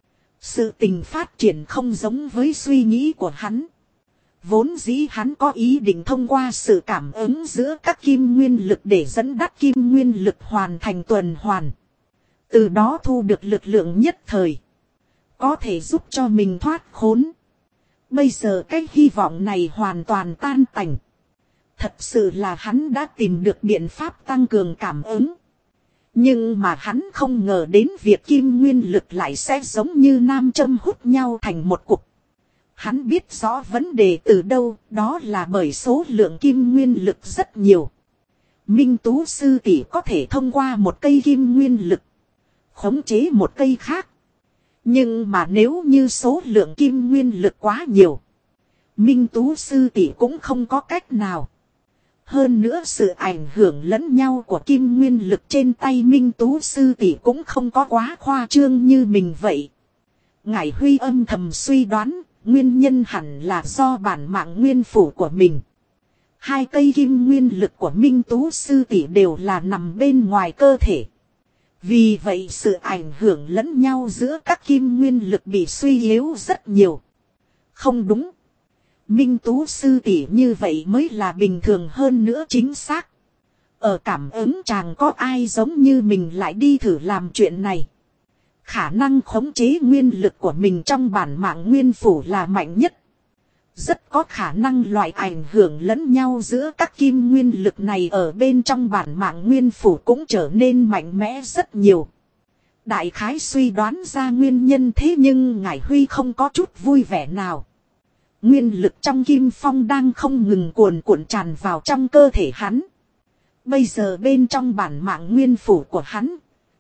Sự tình phát triển không giống với suy nghĩ của hắn. Vốn dĩ hắn có ý định thông qua sự cảm ứng giữa các kim nguyên lực để dẫn dắt kim nguyên lực hoàn thành tuần hoàn. Từ đó thu được lực lượng nhất thời. Có thể giúp cho mình thoát khốn. Bây giờ cái hy vọng này hoàn toàn tan tành. Thật sự là hắn đã tìm được biện pháp tăng cường cảm ứng. Nhưng mà hắn không ngờ đến việc kim nguyên lực lại sẽ giống như nam châm hút nhau thành một cục. Hắn biết rõ vấn đề từ đâu, đó là bởi số lượng kim nguyên lực rất nhiều. Minh Tú sư tỷ có thể thông qua một cây kim nguyên lực khống chế một cây khác. Nhưng mà nếu như số lượng kim nguyên lực quá nhiều, Minh Tú sư tỷ cũng không có cách nào. Hơn nữa sự ảnh hưởng lẫn nhau của kim nguyên lực trên tay Minh Tú sư tỷ cũng không có quá khoa trương như mình vậy. Ngải Huy âm thầm suy đoán, nguyên nhân hẳn là do bản mạng nguyên phủ của mình. Hai cây kim nguyên lực của Minh Tú sư tỷ đều là nằm bên ngoài cơ thể. Vì vậy sự ảnh hưởng lẫn nhau giữa các kim nguyên lực bị suy yếu rất nhiều. Không đúng. Minh Tú sư tỷ như vậy mới là bình thường, hơn nữa chính xác. Ở cảm ứng chàng có ai giống như mình lại đi thử làm chuyện này. Khả năng khống chế nguyên lực của mình trong bản mạng nguyên phủ là mạnh nhất. Rất có khả năng loại ảnh hưởng lẫn nhau giữa các kim nguyên lực này ở bên trong bản mạng nguyên phủ cũng trở nên mạnh mẽ rất nhiều. Đại khái suy đoán ra nguyên nhân, thế nhưng Ngải Huy không có chút vui vẻ nào. Nguyên lực trong kim phong đang không ngừng cuồn cuộn tràn vào trong cơ thể hắn. Bây giờ bên trong bản mạng nguyên phủ của hắn,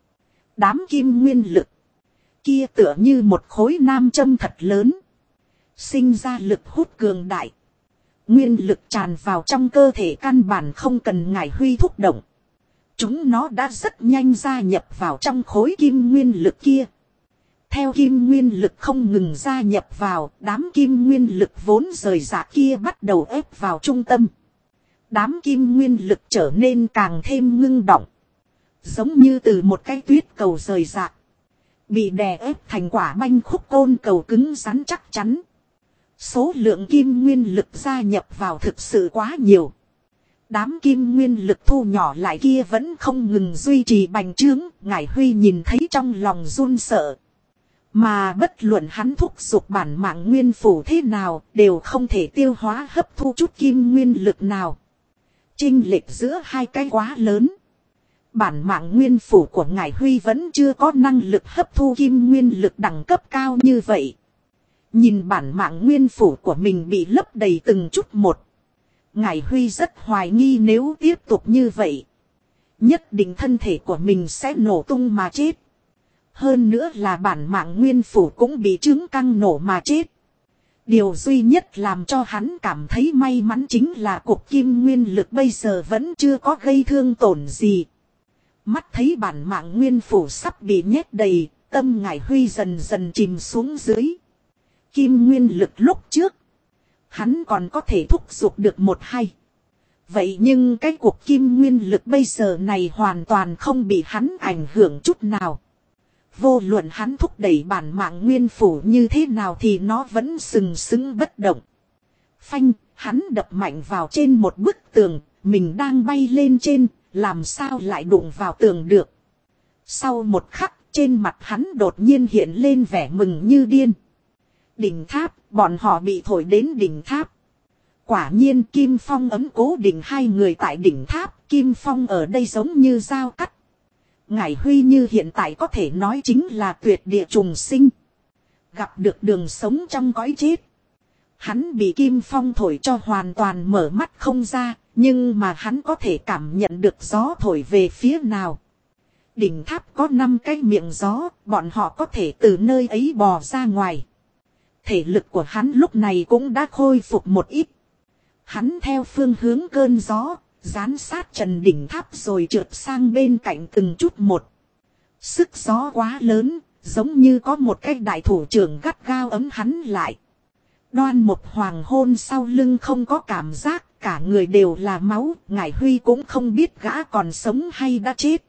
đám kim nguyên lực kia tựa như một khối nam châm thật lớn, sinh ra lực hút cường đại. Nguyên lực tràn vào trong cơ thể căn bản không cần Ngải Huy thúc động. Chúng nó đã rất nhanh gia nhập vào trong khối kim nguyên lực kia. Theo kim nguyên lực không ngừng gia nhập vào, đám kim nguyên lực vốn rời rạc kia bắt đầu ép vào trung tâm. Đám kim nguyên lực trở nên càng thêm ngưng động. Giống như từ một cái tuyết cầu rời rạc, bị đè ép thành quả banh khúc côn cầu cứng rắn chắc chắn. Số lượng kim nguyên lực gia nhập vào thực sự quá nhiều. Đám kim nguyên lực thu nhỏ lại kia vẫn không ngừng duy trì bành trướng. Ngải Huy nhìn thấy trong lòng run sợ. Mà bất luận hắn thúc giục bản mạng nguyên phủ thế nào, đều không thể tiêu hóa hấp thu chút kim nguyên lực nào. Chênh lệch giữa hai cái quá lớn. Bản mạng nguyên phủ của Ngải Huy vẫn chưa có năng lực hấp thu kim nguyên lực đẳng cấp cao như vậy. Nhìn bản mạng nguyên phủ của mình bị lấp đầy từng chút một. Ngải Huy rất hoài nghi nếu tiếp tục như vậy, nhất định thân thể của mình sẽ nổ tung mà chết. Hơn nữa là bản mạng nguyên phủ cũng bị trứng căng nổ mà chết. Điều duy nhất làm cho hắn cảm thấy may mắn chính là cục kim nguyên lực bây giờ vẫn chưa có gây thương tổn gì. Mắt thấy bản mạng nguyên phủ sắp bị nhét đầy, tâm Ngải Huy dần dần chìm xuống dưới. Kim nguyên lực lúc trước, hắn còn có thể thúc giục được một hay. Vậy nhưng cái cuộc kim nguyên lực bây giờ này hoàn toàn không bị hắn ảnh hưởng chút nào. Vô luận hắn thúc đẩy bản mạng nguyên phủ như thế nào thì nó vẫn sừng sững bất động. Phanh, hắn đập mạnh vào trên một bức tường, mình đang bay lên trên, làm sao lại đụng vào tường được. Sau một khắc, trên mặt hắn đột nhiên hiện lên vẻ mừng như điên. Đỉnh tháp, bọn họ bị thổi đến đỉnh tháp. Quả nhiên Kim Phong ấm cố định hai người tại đỉnh tháp, Kim Phong ở đây giống như dao cắt. Ngải Huy như hiện tại có thể nói chính là tuyệt địa trùng sinh. Gặp được đường sống trong cõi chết. Hắn bị Kim Phong thổi cho hoàn toàn mở mắt không ra, nhưng mà hắn có thể cảm nhận được gió thổi về phía nào. Đỉnh tháp có 5 cái miệng gió, bọn họ có thể từ nơi ấy bò ra ngoài. Thể lực của hắn lúc này cũng đã khôi phục một ít. Hắn theo phương hướng cơn gió, dán sát trần đỉnh tháp rồi trượt sang bên cạnh từng chút một. Sức gió quá lớn, giống như có một cái đại thủ trưởng gắt gao ấm hắn lại. Đoan Mục Hoàng hôn sau lưng không có cảm giác, cả người đều là máu, Ngải Huy cũng không biết gã còn sống hay đã chết.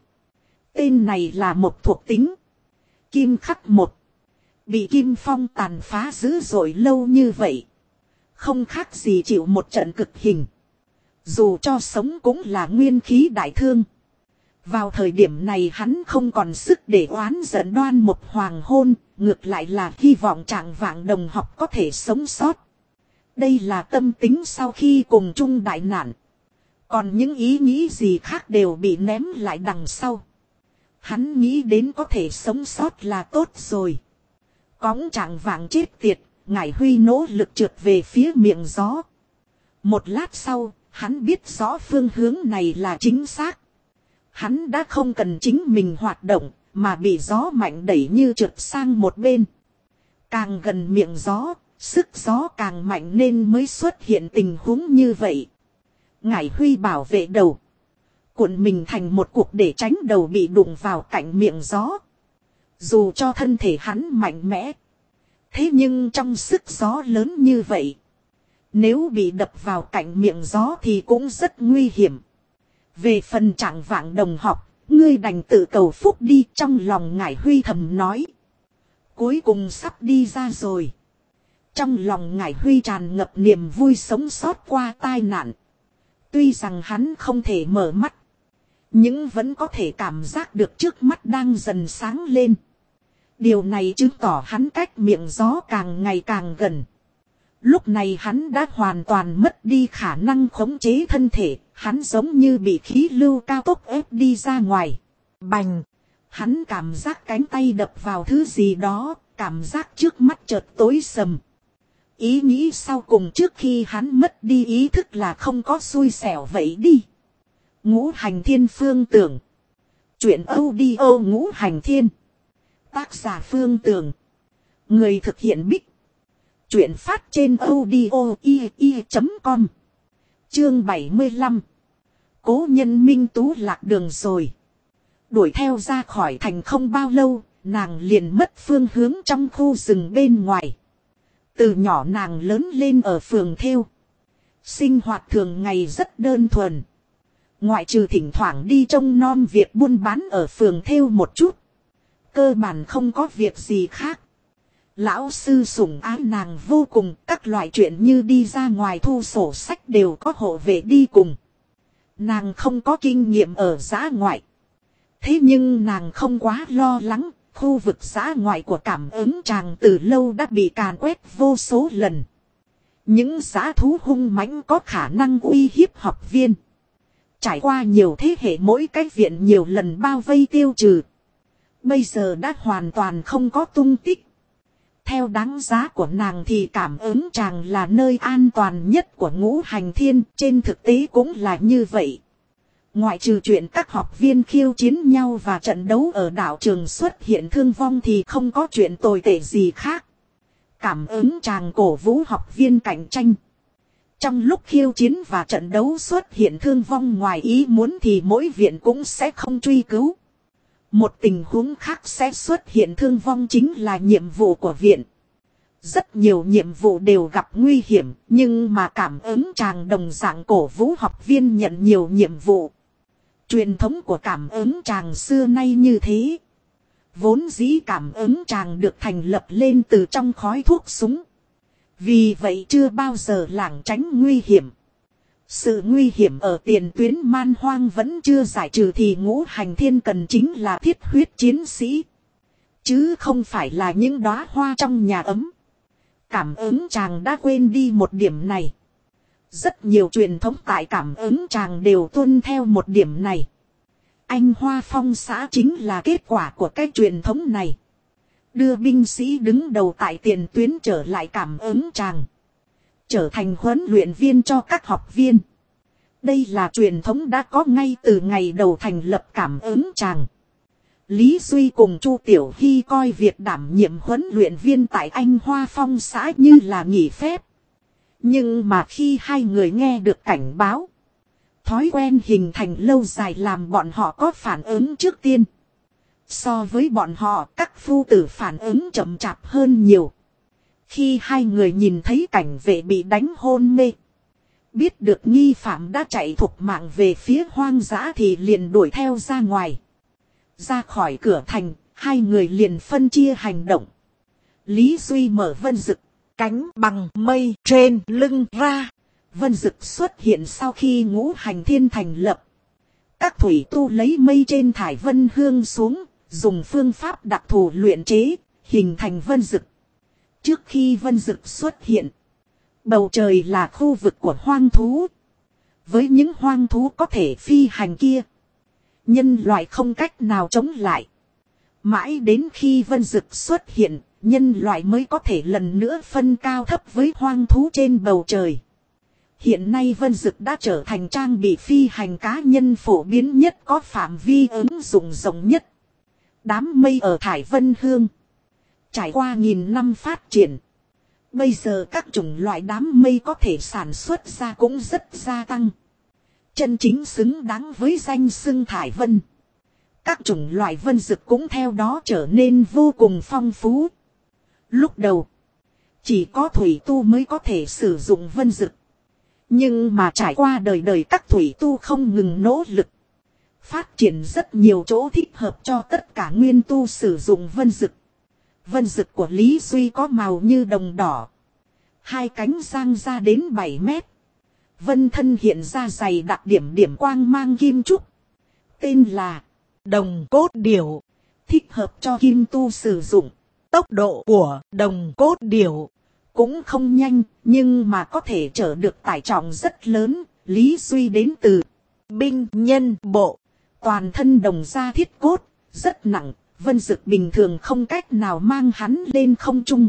Tên này là một thuộc tính. Kim khắc một. Bị Kim Phong tàn phá dữ dội lâu như vậy. Không khác gì chịu một trận cực hình. Dù cho sống cũng là nguyên khí đại thương. Vào thời điểm này hắn không còn sức để oán giận Đoan Mục Hoàng hôn, ngược lại là hy vọng Trạng Vạng đồng học có thể sống sót. Đây là tâm tính sau khi cùng chung đại nạn. Còn những ý nghĩ gì khác đều bị ném lại đằng sau. Hắn nghĩ đến có thể sống sót là tốt rồi. Cõng Trạng Vạng chết tiệt, Ngải Huy nỗ lực trượt về phía miệng gió. Một lát sau, hắn biết rõ phương hướng này là chính xác. Hắn đã không cần chính mình hoạt động, mà bị gió mạnh đẩy như trượt sang một bên. Càng gần miệng gió, sức gió càng mạnh nên mới xuất hiện tình huống như vậy. Ngải Huy bảo vệ đầu. Cuộn mình thành một cục để tránh đầu bị đụng vào cạnh miệng gió. Dù cho thân thể hắn mạnh mẽ. Thế nhưng trong sức gió lớn như vậy. Nếu bị đập vào cạnh miệng gió thì cũng rất nguy hiểm. Về phần Trạng Vạng đồng học, ngươi đành tự cầu phúc đi, trong lòng Ngải Huy thầm nói. Cuối cùng sắp đi ra rồi. Trong lòng Ngải Huy tràn ngập niềm vui sống sót qua tai nạn. Tuy rằng hắn không thể mở mắt, nhưng vẫn có thể cảm giác được trước mắt đang dần sáng lên. Điều này chứng tỏ hắn cách miệng gió càng ngày càng gần. Lúc này hắn đã hoàn toàn mất đi khả năng khống chế thân thể, hắn giống như bị khí lưu cao tốc ép đi ra ngoài. Bành! Hắn cảm giác cánh tay đập vào thứ gì đó, cảm giác trước mắt chợt tối sầm. Ý nghĩ sau cùng trước khi hắn mất đi ý thức là không có xui xẻo vậy đi. Ngũ Hành Thiên Phương Tưởng. Chuyện audio Ngũ Hành Thiên. Tác giả Phương Tưởng. Người thực hiện Bích. Chuyện phát trên audio.com. Chương 75. Cố Nhân Minh Tú lạc đường rồi. Đuổi theo ra khỏi thành không bao lâu, nàng liền mất phương hướng trong khu rừng bên ngoài. Từ nhỏ nàng lớn lên ở phường Thêu. Sinh hoạt thường ngày rất đơn thuần. Ngoại trừ thỉnh thoảng đi trông nom việc buôn bán ở phường Thêu một chút. Cơ bản không có việc gì khác. Lão sư sủng ái nàng vô cùng, các loại chuyện như đi ra ngoài thu sổ sách đều có hộ vệ đi cùng. Nàng không có kinh nghiệm ở dã ngoại. Thế nhưng nàng không quá lo lắng, khu vực dã ngoại của Cảm Ứng Tràng từ lâu đã bị càn quét vô số lần. Những dã thú hung mãnh có khả năng uy hiếp học viên. Trải qua nhiều thế hệ mỗi cái viện nhiều lần bao vây tiêu trừ. Bây giờ đã hoàn toàn không có tung tích. Theo đáng giá của nàng thì Cảm Ứng Tràng là nơi an toàn nhất của Ngũ Hành Thiên, trên thực tế cũng là như vậy. Ngoại trừ chuyện các học viên khiêu chiến nhau và trận đấu ở đảo trường xuất hiện thương vong thì không có chuyện tồi tệ gì khác. Cảm Ứng Tràng cổ vũ học viên cạnh tranh. Trong lúc khiêu chiến và trận đấu xuất hiện thương vong ngoài ý muốn thì mỗi viện cũng sẽ không truy cứu. Một tình huống khác sẽ xuất hiện thương vong chính là nhiệm vụ của viện. Rất nhiều nhiệm vụ đều gặp nguy hiểm, nhưng mà cảm ứng tràng đồng dạng cổ vũ học viên nhận nhiều nhiệm vụ. Truyền thống của cảm ứng tràng xưa nay như thế. Vốn dĩ cảm ứng tràng được thành lập lên từ trong khói thuốc súng. Vì vậy chưa bao giờ lảng tránh nguy hiểm. Sự nguy hiểm ở tiền tuyến man hoang vẫn chưa giải trừ thì ngũ hành thiên cần chính là thiết huyết chiến sĩ. Chứ không phải là những đóa hoa trong nhà ấm. Cảm ứng tràng đã quên đi một điểm này. Rất nhiều truyền thống tại cảm ứng tràng đều tuân theo một điểm này. Anh Hoa Phong xã chính là kết quả của cái truyền thống này. Đưa binh sĩ đứng đầu tại tiền tuyến trở lại cảm ứng tràng. Trở thành huấn luyện viên cho các học viên. Đây là truyền thống đã có ngay từ ngày đầu thành lập cảm ứng tràng. Lý Duy cùng Chu Tiểu Hy coi việc đảm nhiệm huấn luyện viên tại Anh Hoa Phong xã như là nghỉ phép. Nhưng mà khi hai người nghe được cảnh báo, thói quen hình thành lâu dài làm bọn họ có phản ứng trước tiên. So với bọn họ, các phu tử phản ứng chậm chạp hơn nhiều. Khi hai người nhìn thấy cảnh vệ bị đánh hôn mê, biết được nghi phạm đã chạy thục mạng về phía hoang dã thì liền đuổi theo ra ngoài. Ra khỏi cửa thành, hai người liền phân chia hành động. Lý Duy mở Vân Dực, cánh bằng mây trên lưng ra. Vân Dực xuất hiện sau khi ngũ hành thiên thành lập. Các thủy tu lấy mây trên thải vân hương xuống, dùng phương pháp đặc thù luyện chế, hình thành Vân Dực. Trước khi Vân Dực xuất hiện, bầu trời là khu vực của hoang thú. Với những hoang thú có thể phi hành kia, nhân loại không cách nào chống lại. Mãi đến khi Vân Dực xuất hiện, nhân loại mới có thể lần nữa phân cao thấp với hoang thú trên bầu trời. Hiện nay Vân Dực đã trở thành trang bị phi hành cá nhân phổ biến nhất, có phạm vi ứng dụng rộng nhất. Đám mây ở Thải Vân Hương trải qua nghìn năm phát triển, bây giờ các chủng loại đám mây có thể sản xuất ra cũng rất gia tăng. Chân chính xứng đáng với danh xưng Thải Vân. Các chủng loại vân dực cũng theo đó trở nên vô cùng phong phú. Lúc đầu, chỉ có thủy tu mới có thể sử dụng vân dực. Nhưng mà trải qua đời đời các thủy tu không ngừng nỗ lực, phát triển rất nhiều chỗ thích hợp cho tất cả nguyên tu sử dụng vân dực. Vân dực của Lý Duy có màu như đồng đỏ. Hai cánh giang ra đến 7 mét. Vân thân hiện ra dày đặc điểm điểm quang mang kim trúc. Tên là Đồng Cốt Điểu. Thích hợp cho kim tu sử dụng. Tốc độ của Đồng Cốt Điểu cũng không nhanh, nhưng mà có thể chở được tải trọng rất lớn. Lý Duy đến từ binh nhân bộ. Toàn thân đồng da thiết cốt, rất nặng. Vân dực bình thường không cách nào mang hắn lên không trung.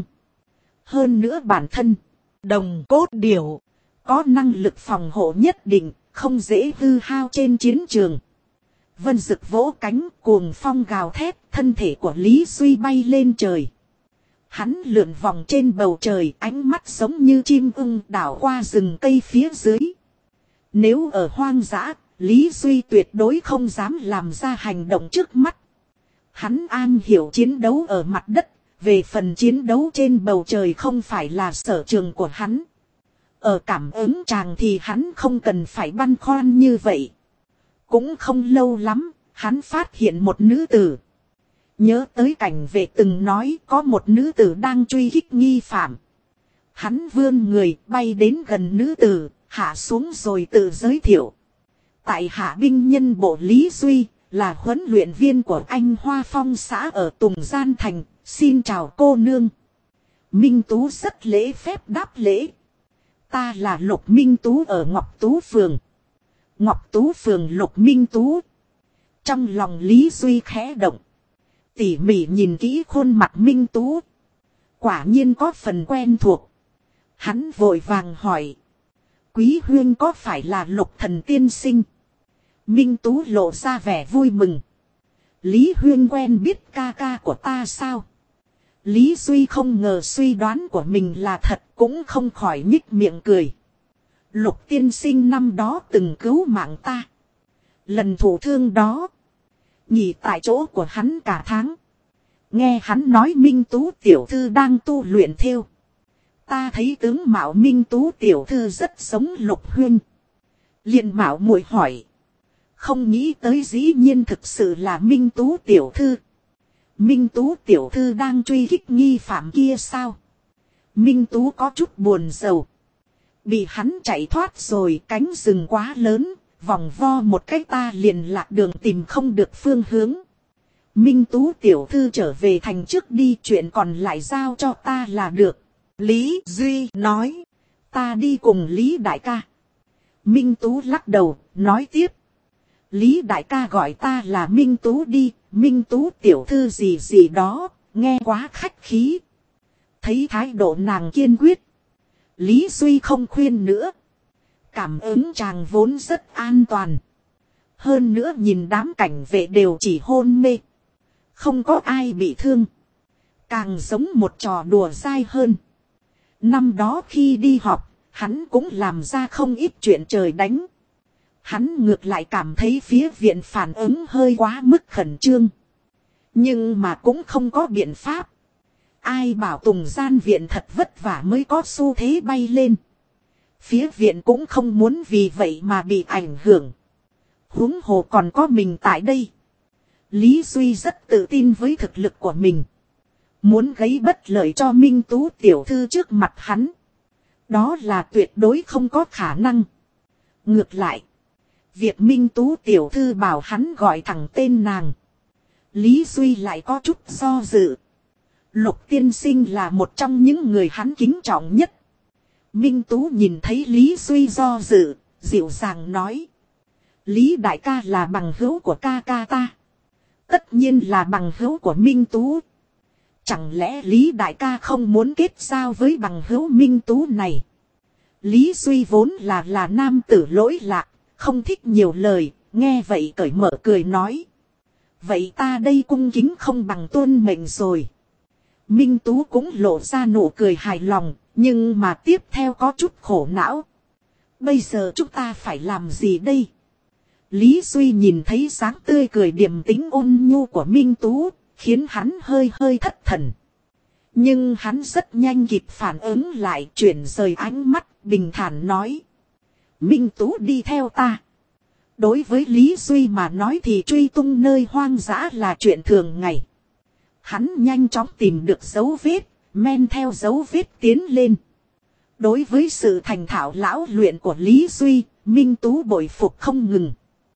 Hơn nữa bản thân Đồng Cốt Điểu có năng lực phòng hộ nhất định, không dễ hư hao trên chiến trường. Vân dực vỗ cánh, cuồng phong gào thét, thân thể của Lý Duy bay lên trời. Hắn lượn vòng trên bầu trời, ánh mắt giống như chim ưng đảo qua rừng cây phía dưới. Nếu ở hoang dã, Lý Duy tuyệt đối không dám làm ra hành động trước mắt. Hắn an hiểu chiến đấu ở mặt đất, về phần chiến đấu trên bầu trời không phải là sở trường của hắn. Ở cảm ứng tràng thì hắn không cần phải băn khoăn như vậy. Cũng không lâu lắm, hắn phát hiện một nữ tử. Nhớ tới cảnh vệ từng nói có một nữ tử đang truy kích nghi phạm. Hắn vươn người bay đến gần nữ tử, hạ xuống rồi tự giới thiệu. Tại hạ binh nhân bộ Lý Duy, là huấn luyện viên của Anh Hoa Phong xã ở Tùng Gian Thành, xin chào cô nương. Minh Tú rất lễ phép đáp lễ. Ta là Lục Minh Tú ở Ngọc Tú Phường. Ngọc Tú Phường Lục Minh Tú. Trong lòng Lý Duy khẽ động. Tỉ mỉ nhìn kỹ khuôn mặt Minh Tú. Quả nhiên có phần quen thuộc. Hắn vội vàng hỏi. Quý huyên có phải là Lục Thần tiên sinh? Minh Tú lộ ra vẻ vui mừng. Lý huyên quen biết ca ca của ta sao? Lý Duy không ngờ suy đoán của mình là thật, cũng không khỏi nhích miệng cười. Lục tiên sinh năm đó từng cứu mạng ta. Lần thụ thương đó, nghỉ tại chỗ của hắn cả tháng. Nghe hắn nói Minh Tú tiểu thư đang tu luyện thêu. Ta thấy tướng mạo Minh Tú tiểu thư rất giống Lục huynh. Liền mạo muội hỏi. Không nghĩ tới dĩ nhiên thực sự là Minh Tú tiểu thư. Minh Tú tiểu thư đang truy kích nghi phạm kia sao? Minh Tú có chút buồn rầu. Bị hắn chạy thoát rồi, cánh rừng quá lớn, vòng vo một cách ta liền lạc đường tìm không được phương hướng. Minh Tú tiểu thư trở về thành trước đi, chuyện còn lại giao cho ta là được. Lý Duy nói, ta đi cùng Lý đại ca. Minh Tú lắc đầu, nói tiếp. Lý đại ca gọi ta là Minh Tú đi, Minh Tú tiểu thư gì gì đó, nghe quá khách khí. Thấy thái độ nàng kiên quyết, Lý Duy không khuyên nữa. Cảm ứng chàng vốn rất an toàn. Hơn nữa nhìn đám cảnh vệ đều chỉ hôn mê. Không có ai bị thương. Càng giống một trò đùa dai hơn. Năm đó khi đi họp, hắn cũng làm ra không ít chuyện trời đánh. Hắn ngược lại cảm thấy phía viện phản ứng hơi quá mức khẩn trương. Nhưng mà cũng không có biện pháp. Ai bảo Tùng Gian viện thật vất vả mới có xu thế bay lên. Phía viện cũng không muốn vì vậy mà bị ảnh hưởng. Huống hồ còn có mình tại đây. Lý Duy rất tự tin với thực lực của mình. Muốn gây bất lợi cho Minh Tú tiểu thư trước mặt hắn. Đó là tuyệt đối không có khả năng. Ngược lại, việc Minh Tú tiểu thư bảo hắn gọi thẳng tên nàng. Lý Duy lại có chút do dự. Lục tiên sinh là một trong những người hắn kính trọng nhất. Minh Tú nhìn thấy Lý Duy do dự, dịu dàng nói. Lý đại ca là bằng hữu của ca ca ta. Tất nhiên là bằng hữu của Minh Tú. Chẳng lẽ Lý đại ca không muốn kết giao với bằng hữu Minh Tú này? Lý Duy vốn là nam tử lỗi lạc, không thích nhiều lời, nghe vậy cởi mở cười nói. Vậy ta đây cung kính không bằng tuân mệnh rồi. Minh Tú cũng lộ ra nụ cười hài lòng, nhưng mà tiếp theo có chút khổ não. Bây giờ chúng ta phải làm gì đây? Lý Duy nhìn thấy dáng tươi cười điềm tĩnh ôn nhu của Minh Tú, khiến hắn hơi thất thần. Nhưng hắn rất nhanh kịp phản ứng lại, chuyển rời ánh mắt, bình thản nói. Minh Tú đi theo ta. Đối với Lý Duy mà nói thì truy tung nơi hoang dã là chuyện thường ngày. Hắn nhanh chóng tìm được dấu vết, men theo dấu vết tiến lên. Đối với sự thành thạo lão luyện của Lý Duy, Minh Tú bội phục không ngừng.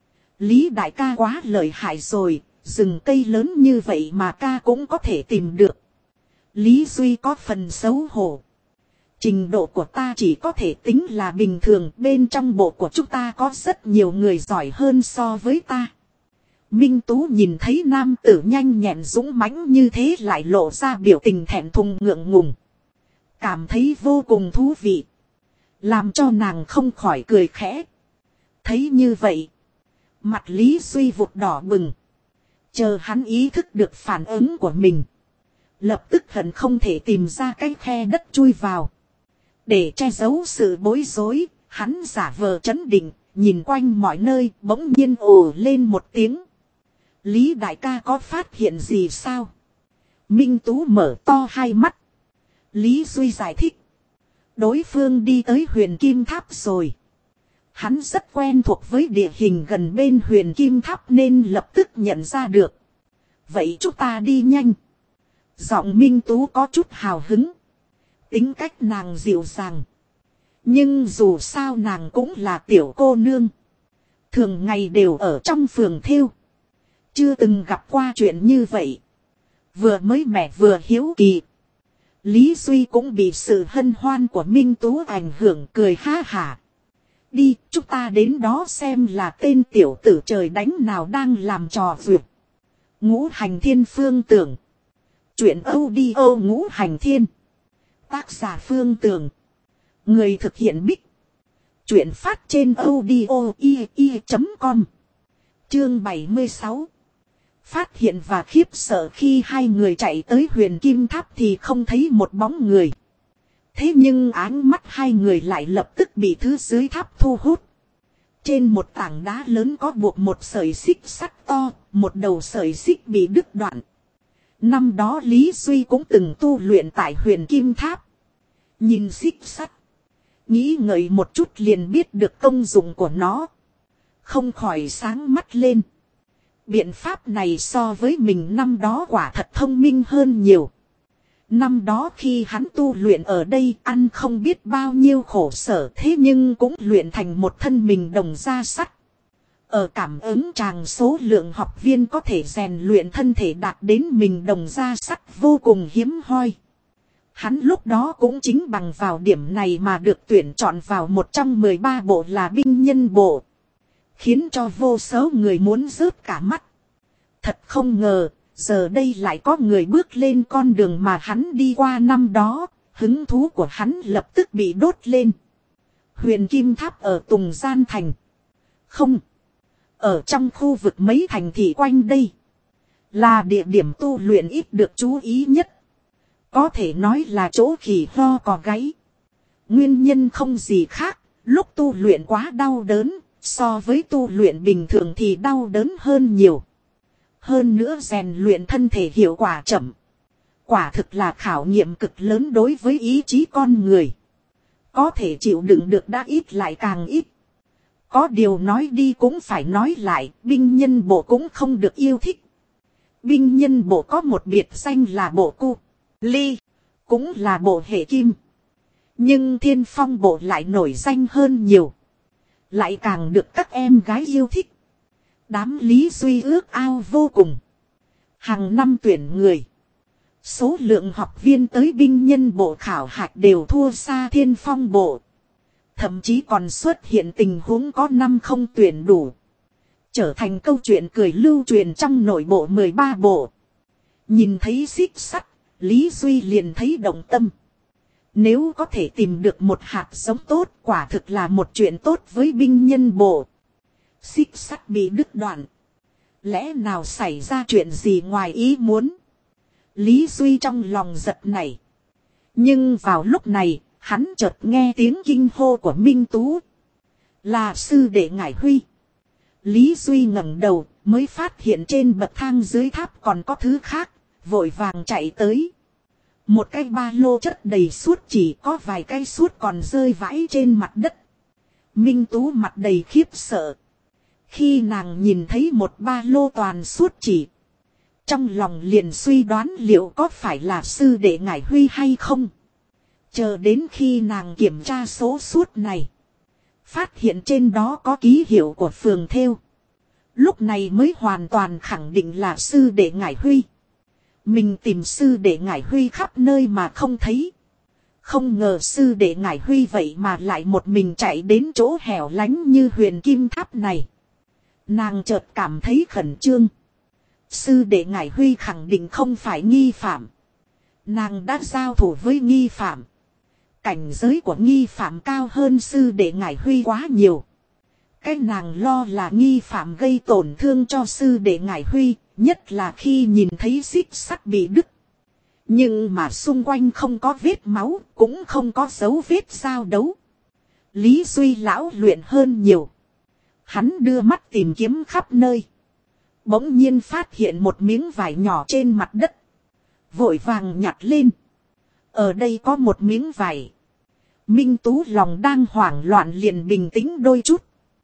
Lý đại ca quá lợi hại rồi, rừng cây lớn như vậy mà ca cũng có thể tìm được. Lý Duy có phần xấu hổ. Trình độ của ta chỉ có thể tính là bình thường, bên trong bộ của chúng ta có rất nhiều người giỏi hơn so với ta. Minh Tú nhìn thấy nam tử nhanh nhẹn dũng mãnh như thế lại lộ ra biểu tình thẹn thùng ngượng ngùng. Cảm thấy vô cùng thú vị. Làm cho nàng không khỏi cười khẽ. Thấy như vậy, mặt Lý Duy vụt đỏ bừng. Chờ hắn ý thức được phản ứng của mình, lập tức hận không thể tìm ra cái khe đất chui vào. Để che giấu sự bối rối, hắn giả vờ trấn định, nhìn quanh mọi nơi, bỗng nhiên ồ lên một tiếng. Lý đại ca có phát hiện gì sao? Minh Tú mở to hai mắt. Lý Duy giải thích. Đối phương đi tới Huyền Kim Tháp rồi. Hắn rất quen thuộc với địa hình gần bên Huyền Kim Tháp nên lập tức nhận ra được. Vậy chúng ta đi nhanh. Giọng Minh Tú có chút hào hứng. Tính cách nàng dịu dàng. Nhưng dù sao nàng cũng là tiểu cô nương. Thường ngày đều ở trong phường thêu. Chưa từng gặp qua chuyện như vậy. Vừa mới mẻ vừa hiếu kỳ. Lý Duy cũng bị sự hân hoan của Minh Tú ảnh hưởng, cười ha hả. Đi, chúng ta đến đó xem là tên tiểu tử trời đánh nào đang làm trò vượt. Ngũ Hành Thiên Phương Tưởng. Chuyện audio Ngũ Hành Thiên. Tác giả Phương Tưởng. Người thực hiện Bích. Chuyện phát trên audio.com. Chương 76. Phát hiện và khiếp sợ khi hai người chạy tới Huyền Kim Tháp thì không thấy một bóng người. Thế nhưng ánh mắt hai người lại lập tức bị thứ dưới tháp thu hút. Trên một tảng đá lớn có buộc một sợi xích sắt to, một đầu sợi xích bị đứt đoạn. Năm đó Lý Duy cũng từng tu luyện tại Huyền Kim Tháp. Nhìn xích sắt, nghĩ ngợi một chút liền biết được công dụng của nó. Không khỏi sáng mắt lên. Biện pháp này so với mình năm đó quả thật thông minh hơn nhiều. Năm đó khi hắn tu luyện ở đây ăn không biết bao nhiêu khổ sở, thế nhưng cũng luyện thành một thân mình đồng da sắt. Ở cảm ứng tràng số lượng học viên có thể rèn luyện thân thể đạt đến mình đồng da sắt vô cùng hiếm hoi. Hắn lúc đó cũng chính bằng vào điểm này mà được tuyển chọn vào một trong 13 bộ là binh nhân bộ. Khiến cho vô số người muốn rớt cả mắt. Thật không ngờ, giờ đây lại có người bước lên con đường mà hắn đi qua năm đó, hứng thú của hắn lập tức bị đốt lên. Huyền Kim Tháp ở Tùng Gian Thành. Không. Ở trong khu vực mấy thành thị quanh đây. Là địa điểm tu luyện ít được chú ý nhất. Có thể nói là chỗ khỉ ho cò gáy. Nguyên nhân không gì khác, lúc tu luyện quá đau đớn, so với tu luyện bình thường thì đau đớn hơn nhiều. Hơn nữa rèn luyện thân thể hiệu quả chậm. Quả thực là khảo nghiệm cực lớn đối với ý chí con người. Có thể chịu đựng được đã ít lại càng ít. Có điều nói đi cũng phải nói lại, binh nhân bộ cũng không được yêu thích. Binh nhân bộ có một biệt danh là bộ cu, ly, cũng là bộ hệ kim. Nhưng Thiên Phong bộ lại nổi danh hơn nhiều. Lại càng được các em gái yêu thích. Đám Lý Duy ước ao vô cùng. Hàng năm tuyển người. Số lượng học viên tới binh nhân bộ khảo hạch đều thua xa Thiên Phong bộ. Thậm chí còn xuất hiện tình huống có năm không tuyển đủ. Trở thành câu chuyện cười lưu truyền trong nội bộ 13 bộ. Nhìn thấy xích sắt, Lý Duy liền thấy động tâm. Nếu có thể tìm được một hạt giống tốt, quả thực là một chuyện tốt với binh nhân bộ. Xích sắt bị đứt đoạn. Lẽ nào xảy ra chuyện gì ngoài ý muốn? Lý Duy trong lòng giật nảy. Nhưng vào lúc này, hắn chợt nghe tiếng kinh hô của Minh Tú. Là sư đệ Ngải Huy. Lý Duy ngẩng đầu, mới phát hiện trên bậc thang dưới tháp còn có thứ khác, vội vàng chạy tới. Một cái ba lô chất đầy suốt, chỉ có vài cái suốt còn rơi vãi trên mặt đất. Minh Tú mặt đầy khiếp sợ. Khi nàng nhìn thấy một ba lô toàn suốt chỉ, trong lòng liền suy đoán liệu có phải là sư đệ Ngải Huy hay không. Chờ đến khi nàng kiểm tra số suốt này, phát hiện trên đó có ký hiệu của phường thêu. Lúc này mới hoàn toàn khẳng định là sư đệ Ngải Huy. Mình tìm sư đệ Ngải Huy khắp nơi mà không thấy. Không ngờ sư đệ Ngải Huy vậy mà lại một mình chạy đến chỗ hẻo lánh như Huyền Kim Tháp này. Nàng chợt cảm thấy khẩn trương. Sư đệ Ngải Huy khẳng định không phải nghi phạm. Nàng đã giao thủ với nghi phạm. Cảnh giới của nghi phạm cao hơn sư đệ Ngải Huy quá nhiều. Cái nàng lo là nghi phạm gây tổn thương cho sư đệ Ngải Huy, nhất là khi nhìn thấy xích sắt bị đứt. Nhưng mà xung quanh không có vết máu, cũng không có dấu vết giao đấu. Lý Duy lão luyện hơn nhiều. Hắn đưa mắt tìm kiếm khắp nơi. Bỗng nhiên phát hiện một miếng vải nhỏ trên mặt đất. Vội vàng nhặt lên. Ở đây có một miếng vải. Minh Tú lòng đang hoảng loạn liền bình tĩnh đôi chút.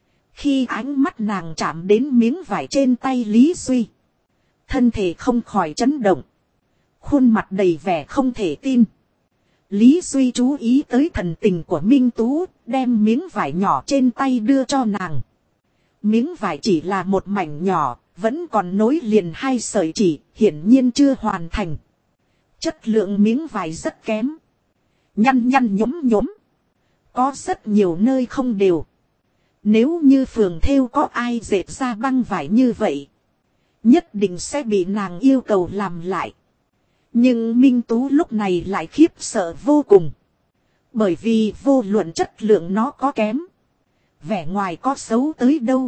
Khi ánh mắt nàng chạm đến miếng vải trên tay Lý Duy, thân thể không khỏi chấn động. Khuôn mặt đầy vẻ không thể tin. Lý Duy chú ý tới thần tình của Minh Tú, đem miếng vải nhỏ trên tay đưa cho nàng. Miếng vải chỉ là một mảnh nhỏ, vẫn còn nối liền hai sợi chỉ, hiển nhiên chưa hoàn thành. Chất lượng miếng vải rất kém. Nhăn nhăn nhúm nhúm. Có rất nhiều nơi không đều. Nếu như phường thêu có ai dệt ra băng vải như vậy, nhất định sẽ bị nàng yêu cầu làm lại. Nhưng Minh Tú lúc này lại khiếp sợ vô cùng. Bởi vì vô luận chất lượng nó có kém, vẻ ngoài có xấu tới đâu,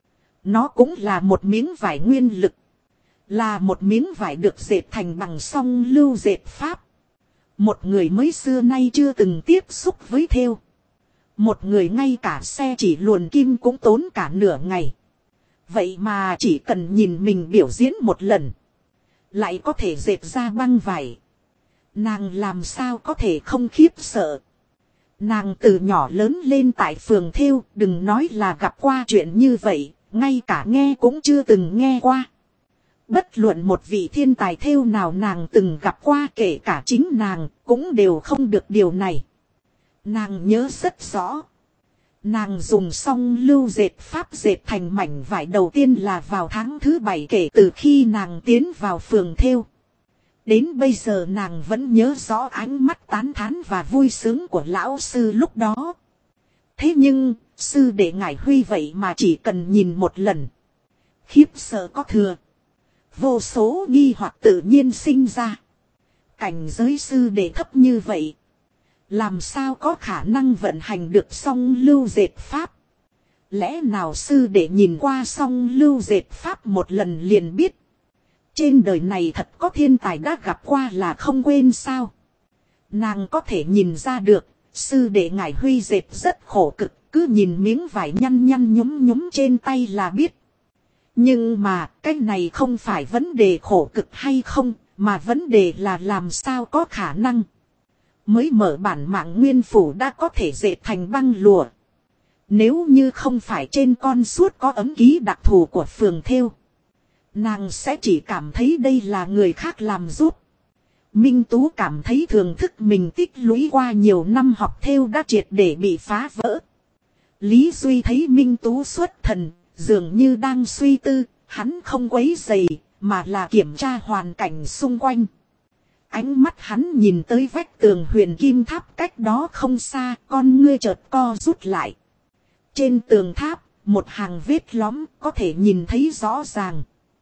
nó cũng là một miếng vải nguyên lực. Là một miếng vải được dệt thành bằng song lưu dệt pháp. Một người mới xưa nay chưa từng tiếp xúc với thêu. Một người ngay cả xe chỉ luồn kim cũng tốn cả nửa ngày. Vậy mà chỉ cần nhìn mình biểu diễn một lần, lại có thể dệt ra băng vải. Nàng làm sao có thể không khiếp sợ. Nàng từ nhỏ lớn lên tại phường thêu, đừng nói là gặp qua chuyện như vậy, ngay cả nghe cũng chưa từng nghe qua. Bất luận một vị thiên tài thêu nào nàng từng gặp qua, kể cả chính nàng, cũng đều không được điều này. Nàng nhớ rất rõ. Nàng dùng song lưu dệt pháp dệt thành mảnh vải đầu tiên là vào tháng thứ 7 kể từ khi nàng tiến vào phường thêu. Đến bây giờ nàng vẫn nhớ rõ ánh mắt tán thán và vui sướng của lão sư lúc đó. Thế nhưng, sư đệ Ngải Huy vậy mà chỉ cần nhìn một lần. Khiếp sợ có thừa. Vô số nghi hoặc tự nhiên sinh ra. Cảnh giới sư đệ thấp như vậy, làm sao có khả năng vận hành được song lưu dệt pháp? Lẽ nào sư đệ nhìn qua song lưu dệt pháp một lần liền biết? Trên đời này thật có thiên tài đã gặp qua là không quên sao? Nàng có thể nhìn ra được, sư đệ Ngải Huy dệt rất khổ cực, cứ nhìn miếng vải nhăn nhăn nhúm nhúm trên tay là biết. Nhưng mà cái này không phải vấn đề khổ cực hay không, mà vấn đề là làm sao có khả năng. Mới mở bản mạng nguyên phủ đã có thể dệt thành băng lụa. Nếu như không phải trên con suốt có ấm ký đặc thù của phường thêu, nàng sẽ chỉ cảm thấy đây là người khác làm giúp. Minh Tú cảm thấy thưởng thức mình tích lũy qua nhiều năm học thêu đã triệt để bị phá vỡ. Lý Duy thấy Minh Tú xuất thần, dường như đang suy tư, hắn không quấy rầy, mà là kiểm tra hoàn cảnh xung quanh. Ánh mắt hắn nhìn tới vách tường huyền kim tháp cách đó không xa, con ngươi chợt co rút lại. Trên tường tháp, một hàng vết lõm có thể nhìn thấy rõ ràng.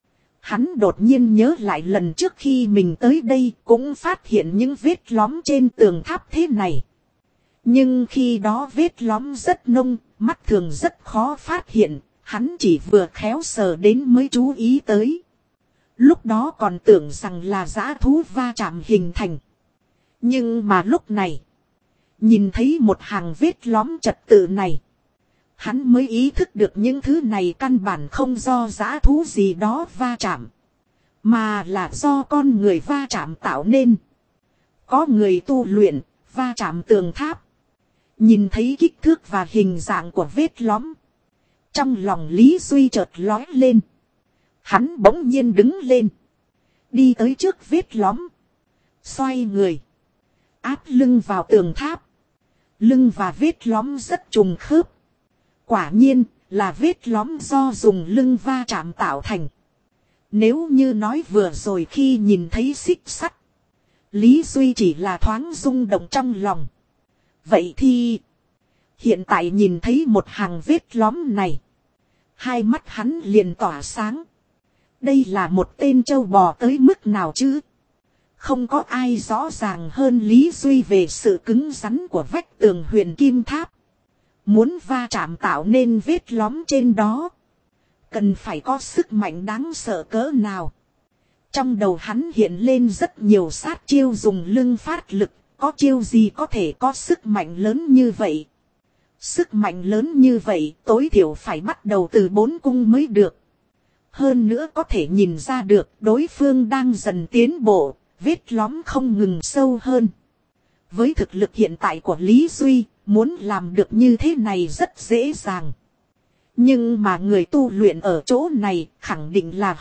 Hắn đột nhiên nhớ lại lần trước khi mình tới đây cũng phát hiện những vết lõm trên tường tháp thế này. Nhưng khi đó vết lõm rất nông, mắt thường rất khó phát hiện, hắn chỉ vừa khéo sờ đến mới chú ý tới. Lúc đó còn tưởng rằng là dã thú va chạm hình thành. Nhưng mà lúc này, nhìn thấy một hàng vết lõm trật tự này, hắn mới ý thức được những thứ này căn bản không do dã thú gì đó va chạm, mà là do con người va chạm tạo nên. Có người tu luyện, va chạm tường tháp. Nhìn thấy kích thước và hình dạng của vết lõm, trong lòng Lý Duy chợt lóe lên. Hắn bỗng nhiên đứng lên, đi tới trước vết lõm, xoay người, áp lưng vào tường tháp. Lưng và vết lõm rất trùng khớp. Quả nhiên là vết lõm do dùng lưng va chạm tạo thành. Nếu như nói vừa rồi khi nhìn thấy xích sắt, Lý Duy chỉ là thoáng rung động trong lòng. Vậy thì hiện tại nhìn thấy một hàng vết lõm này, hai mắt hắn liền tỏa sáng. Đây là một tên trâu bò tới mức nào chứ? Không có ai rõ ràng hơn Lý Duy về sự cứng rắn của vách tường huyền kim tháp. Muốn va chạm tạo nên vết lõm trên đó, cần phải có sức mạnh đáng sợ cỡ nào. Trong đầu hắn hiện lên rất nhiều sát chiêu dùng lưng phát lực. Có chiêu gì có thể có sức mạnh lớn như vậy? Sức mạnh lớn như vậy tối thiểu phải bắt đầu từ 4 cung mới được. Hơn nữa có thể nhìn ra được đối phương đang dần tiến bộ, vết lõm không ngừng sâu hơn. Với thực lực hiện tại của Lý Duy, muốn làm được như thế này rất dễ dàng. Nhưng mà người tu luyện ở chỗ này khẳng định là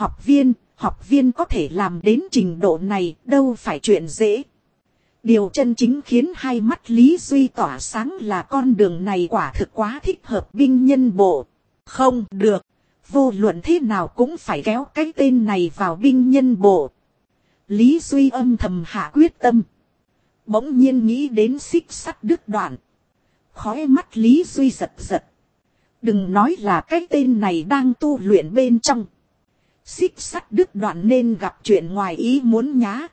học viên có thể làm đến trình độ này đâu phải chuyện dễ. Điều chân chính khiến hai mắt Lý Duy tỏa sáng là con đường này quả thực quá thích hợp binh nhân bộ. Không được, vô luận thế nào cũng phải kéo cái tên này vào binh nhân bộ. Lý Duy âm thầm hạ quyết tâm. Bỗng nhiên nghĩ đến xích sắt đứt đoạn. Khóe mắt Lý Duy giật giật. Đừng nói là cái tên này đang tu luyện bên trong. Xích sắt đứt đoạn nên gặp chuyện ngoài ý muốn nhá.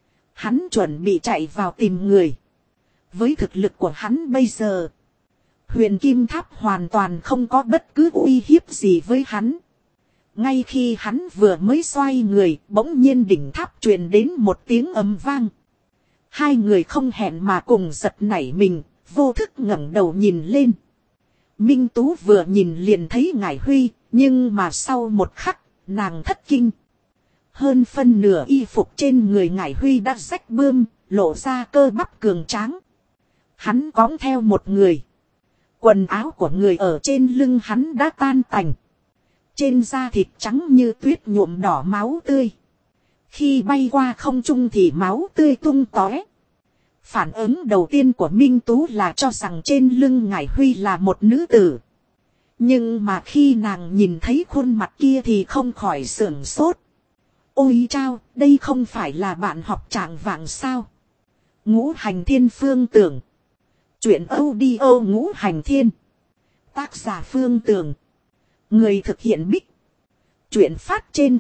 Hắn chuẩn bị chạy vào tìm người. Với thực lực của hắn bây giờ, huyền kim tháp hoàn toàn không có bất cứ uy hiếp gì với hắn. Ngay khi hắn vừa mới xoay người, bỗng nhiên đỉnh tháp truyền đến một tiếng ầm vang. Hai người không hẹn mà cùng giật nảy mình, vô thức ngẩng đầu nhìn lên. Minh Tú vừa nhìn liền thấy Ngải Huy, nhưng mà sau một khắc, nàng thất kinh. Hơn phân nửa y phục trên người Ngải Huy đã rách bươm, lộ ra cơ bắp cường tráng. Hắn cõng theo một người. Quần áo của người ở trên lưng hắn đã tan tành. Trên da thịt trắng như tuyết nhuộm đỏ máu tươi. Khi bay qua không trung thì máu tươi tung tóe. Phản ứng đầu tiên của Minh Tú là cho rằng trên lưng Ngải Huy là một nữ tử. Nhưng mà khi nàng nhìn thấy khuôn mặt kia thì không khỏi sửng sốt. Ôi chao, đây không phải là bạn học Trạng Vạng sao? Ngũ Hành Thiên Phương Tưởng. Chuyện audio Ngũ Hành Thiên. Tác giả Phương Tưởng. Người thực hiện Bích. Chuyện phát trên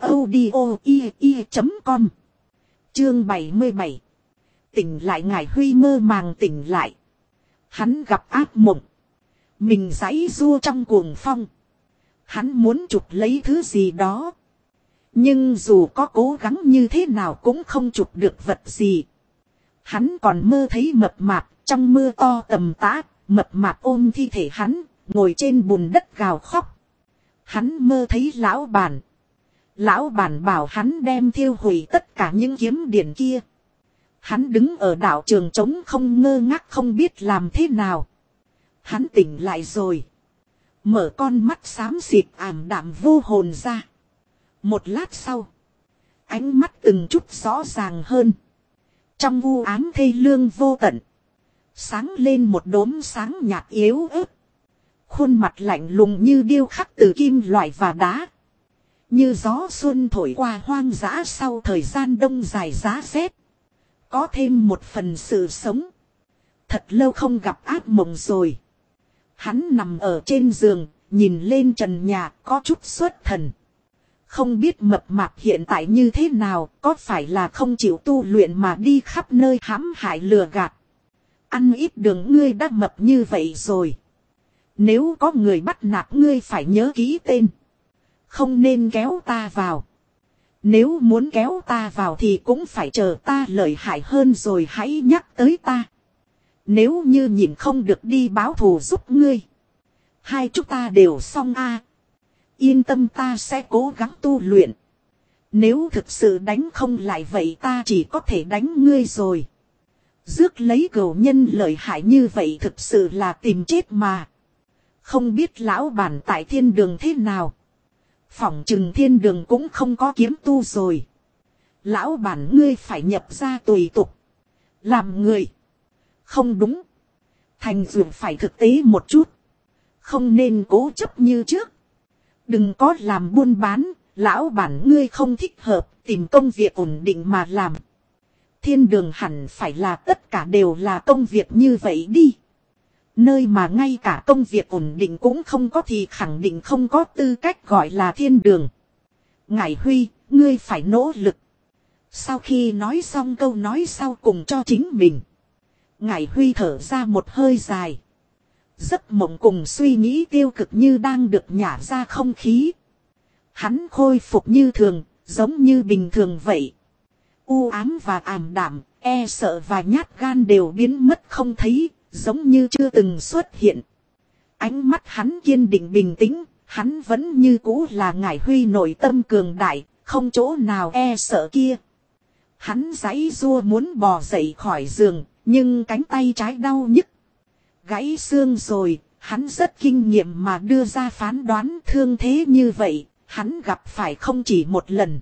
audio.com. Chương 77. Tỉnh lại. Ngải Huy mơ màng tỉnh lại. Hắn gặp ác mộng. Mình giãy giụa trong cuồng phong. Hắn muốn chụp lấy thứ gì đó. Nhưng dù có cố gắng như thế nào cũng không chụp được vật gì. Hắn còn mơ thấy mập mạp trong mưa to tầm tã. Mập mạp ôm thi thể hắn, ngồi trên bùn đất gào khóc. Hắn mơ thấy lão bản. Lão bản bảo hắn đem thiêu hủy tất cả những kiếm điển kia. Hắn đứng ở đảo trường trống không, ngơ ngác không biết làm thế nào. Hắn tỉnh lại rồi. Mở con mắt xám xịt ảm đạm vô hồn ra. Một lát sau. Ánh mắt từng chút rõ ràng hơn. Trong u ám thê lương vô tận. Sáng lên một đốm sáng nhạt yếu ớt. Khuôn mặt lạnh lùng như điêu khắc từ kim loại và đá. Như gió xuân thổi qua hoang dã sau thời gian đông dài giá rét. Có thêm một phần sự sống. Thật lâu không gặp ác mộng rồi. Hắn nằm ở trên giường, nhìn lên trần nhà, có chút xuất thần. Không biết mập mạp hiện tại như thế nào, có phải là không chịu tu luyện mà đi khắp nơi hãm hại lừa gạt. Ăn ít đường ngươi đã mập như vậy rồi. Nếu có người bắt nạt ngươi phải nhớ kỹ tên. Không nên kéo ta vào. Nếu muốn kéo ta vào thì cũng phải chờ ta lợi hại hơn rồi hãy nhắc tới ta. Nếu như nhìn không được đi báo thù giúp ngươi. Hai chúng ta đều xong a. Yên tâm, ta sẽ cố gắng tu luyện. Nếu thực sự đánh không lại vậy ta chỉ có thể đánh ngươi rồi. Rước lấy cừu nhân lợi hại như vậy thực sự là tìm chết mà. Không biết lão bản tại thiên đường thế nào. Phỏng chừng thiên đường cũng không có kiếm tu rồi. Lão bản ngươi phải nhập ra tùy tục. Làm người. Không đúng. Thành dường phải thực tế một chút. Không nên cố chấp như trước. Đừng có làm buôn bán. Lão bản ngươi không thích hợp. Tìm công việc ổn định mà làm. Thiên đường hẳn phải là tất cả đều là công việc như vậy đi. Nơi mà ngay cả công việc ổn định cũng không có thì khẳng định không có tư cách gọi là thiên đường. Ngải Huy, ngươi phải nỗ lực. Sau khi nói xong câu nói sau cùng cho chính mình. Ngải Huy thở ra một hơi dài. Giấc mộng cùng suy nghĩ tiêu cực như đang được nhả ra không khí. Hắn khôi phục như thường, giống như bình thường vậy. U ám và ảm đạm, e sợ và nhát gan đều biến mất không thấy. Giống như chưa từng xuất hiện. Ánh mắt hắn kiên định bình tĩnh. Hắn vẫn như cũ là Ngải Huy nội tâm cường đại. Không chỗ nào e sợ kia. Hắn giãy giụa muốn bò dậy khỏi giường. Nhưng cánh tay trái đau nhức. Gãy xương rồi. Hắn rất kinh nghiệm mà đưa ra phán đoán thương thế như vậy. Hắn gặp phải không chỉ một lần.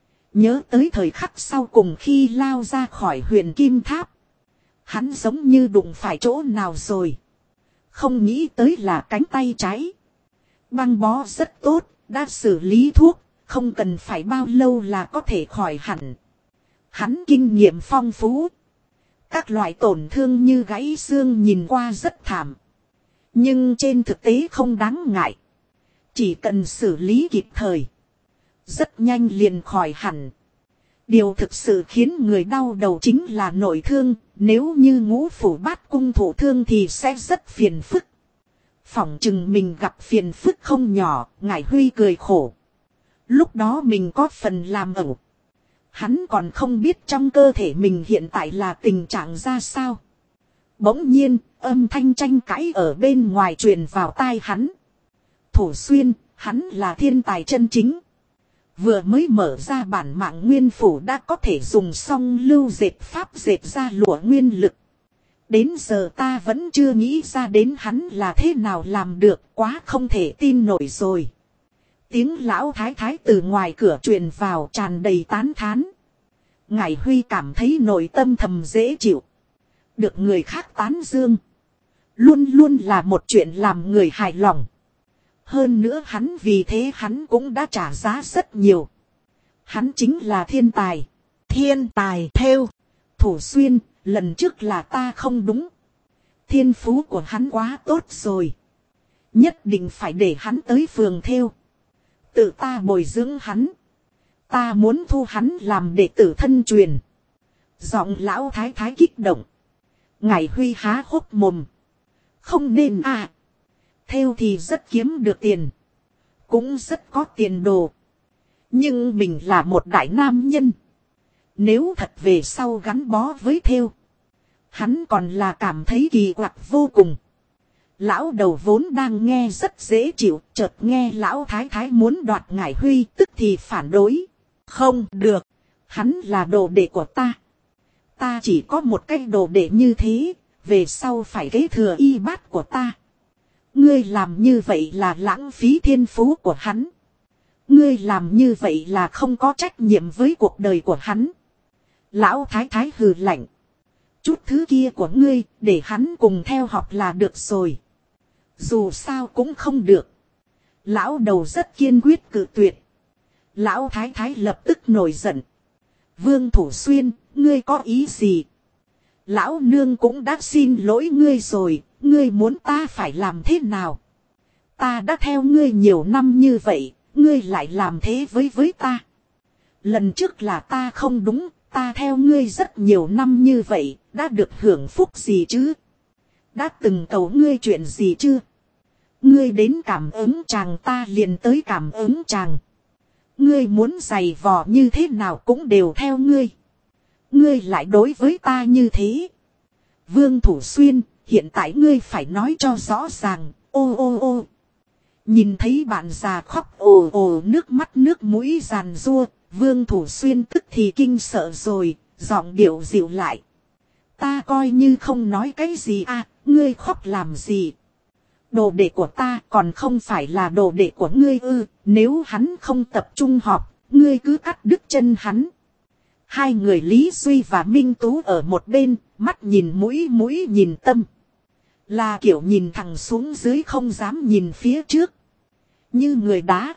Nhớ tới thời khắc sau cùng khi lao ra khỏi Huyền Kim Tháp. Hắn giống như đụng phải chỗ nào rồi. Không nghĩ tới là cánh tay trái. Băng bó rất tốt, đã xử lý thuốc, không cần phải bao lâu là có thể khỏi hẳn. Hắn kinh nghiệm phong phú. Các loại tổn thương như gãy xương nhìn qua rất thảm. Nhưng trên thực tế không đáng ngại. Chỉ cần xử lý kịp thời. Rất nhanh liền khỏi hẳn. Điều thực sự khiến người đau đầu chính là nội thương. Nếu như Ngũ Phủ Bát Cung thổ thương thì sẽ rất phiền phức. Phỏng chừng mình gặp phiền phức không nhỏ. Ngải Huy cười khổ. Lúc đó mình có phần làm ẩu. Hắn còn không biết trong cơ thể mình hiện tại là tình trạng ra sao. Bỗng nhiên, âm thanh tranh cãi ở bên ngoài truyền vào tai hắn. Thủ Xuyên, hắn là thiên tài chân chính. Vừa mới mở ra bản mạng nguyên phủ đã có thể dùng song lưu dệt pháp dệt ra lụa nguyên lực. Đến giờ ta vẫn chưa nghĩ ra đến hắn là thế nào làm được, quá không thể tin nổi rồi. Tiếng lão thái thái từ ngoài cửa truyền vào tràn đầy tán thán. Ngải Huy cảm thấy nội tâm thầm dễ chịu. Được người khác tán dương. Luôn luôn là một chuyện làm người hài lòng. Hơn nữa hắn vì thế hắn cũng đã trả giá rất nhiều. Hắn chính là thiên tài. Thiên tài thêu. Thủ Xuyên, lần trước là ta không đúng. Thiên phú của hắn quá tốt rồi. Nhất định phải để hắn tới phường thêu. Tự ta bồi dưỡng hắn. Ta muốn thu hắn làm đệ tử thân truyền. Giọng lão thái thái kích động. Ngải Huy há hốc mồm. Không nên à. Thêu thì rất kiếm được tiền. Cũng rất có tiền đồ. Nhưng mình là một đại nam nhân. Nếu thật về sau gắn bó với thêu. Hắn còn là cảm thấy kỳ quặc vô cùng. Lão đầu vốn đang nghe rất dễ chịu. Chợt nghe lão thái thái muốn đoạt Ngải Huy tức thì phản đối. Không được. Hắn là đồ đệ của ta. Ta chỉ có một cái đồ đệ như thế. Về sau phải kế thừa y bát của ta. Ngươi làm như vậy là lãng phí thiên phú của hắn. Ngươi làm như vậy là không có trách nhiệm với cuộc đời của hắn. Lão thái thái hừ lạnh. Chút thứ kia của ngươi để hắn cùng theo học là được rồi. Dù sao cũng không được. Lão đầu rất kiên quyết cự tuyệt. Lão thái thái lập tức nổi giận. Vương Thủ Xuyên, ngươi có ý gì? Lão nương cũng đã xin lỗi ngươi rồi. Ngươi muốn ta phải làm thế nào? Ta đã theo ngươi nhiều năm như vậy. Ngươi lại làm thế với ta. Lần trước là ta không đúng. Ta theo ngươi rất nhiều năm như vậy. Đã được hưởng phúc gì chứ? Đã từng cầu ngươi chuyện gì chưa? Ngươi đến cảm ứng chàng ta liền tới cảm ứng chàng. Ngươi muốn giày vò như thế nào cũng đều theo ngươi. Ngươi lại đối với ta như thế. Vương Thủ Xuyên, hiện tại ngươi phải nói cho rõ ràng. Ô ô ô. Nhìn thấy bạn già khóc ồ ồ nước mắt nước mũi giàn giụa. Vương Thủ Xuyên tức thì kinh sợ rồi. Giọng điệu dịu lại. Ta coi như không nói cái gì à. Ngươi khóc làm gì? Đồ đệ của ta còn không phải là đồ đệ của ngươi ư. Nếu hắn không tập trung họp, ngươi cứ cắt đứt chân hắn. Hai người Lý Duy và Minh Tú ở một bên, mắt nhìn mũi nhìn tâm. Là kiểu nhìn thẳng xuống dưới không dám nhìn phía trước. Như người đá.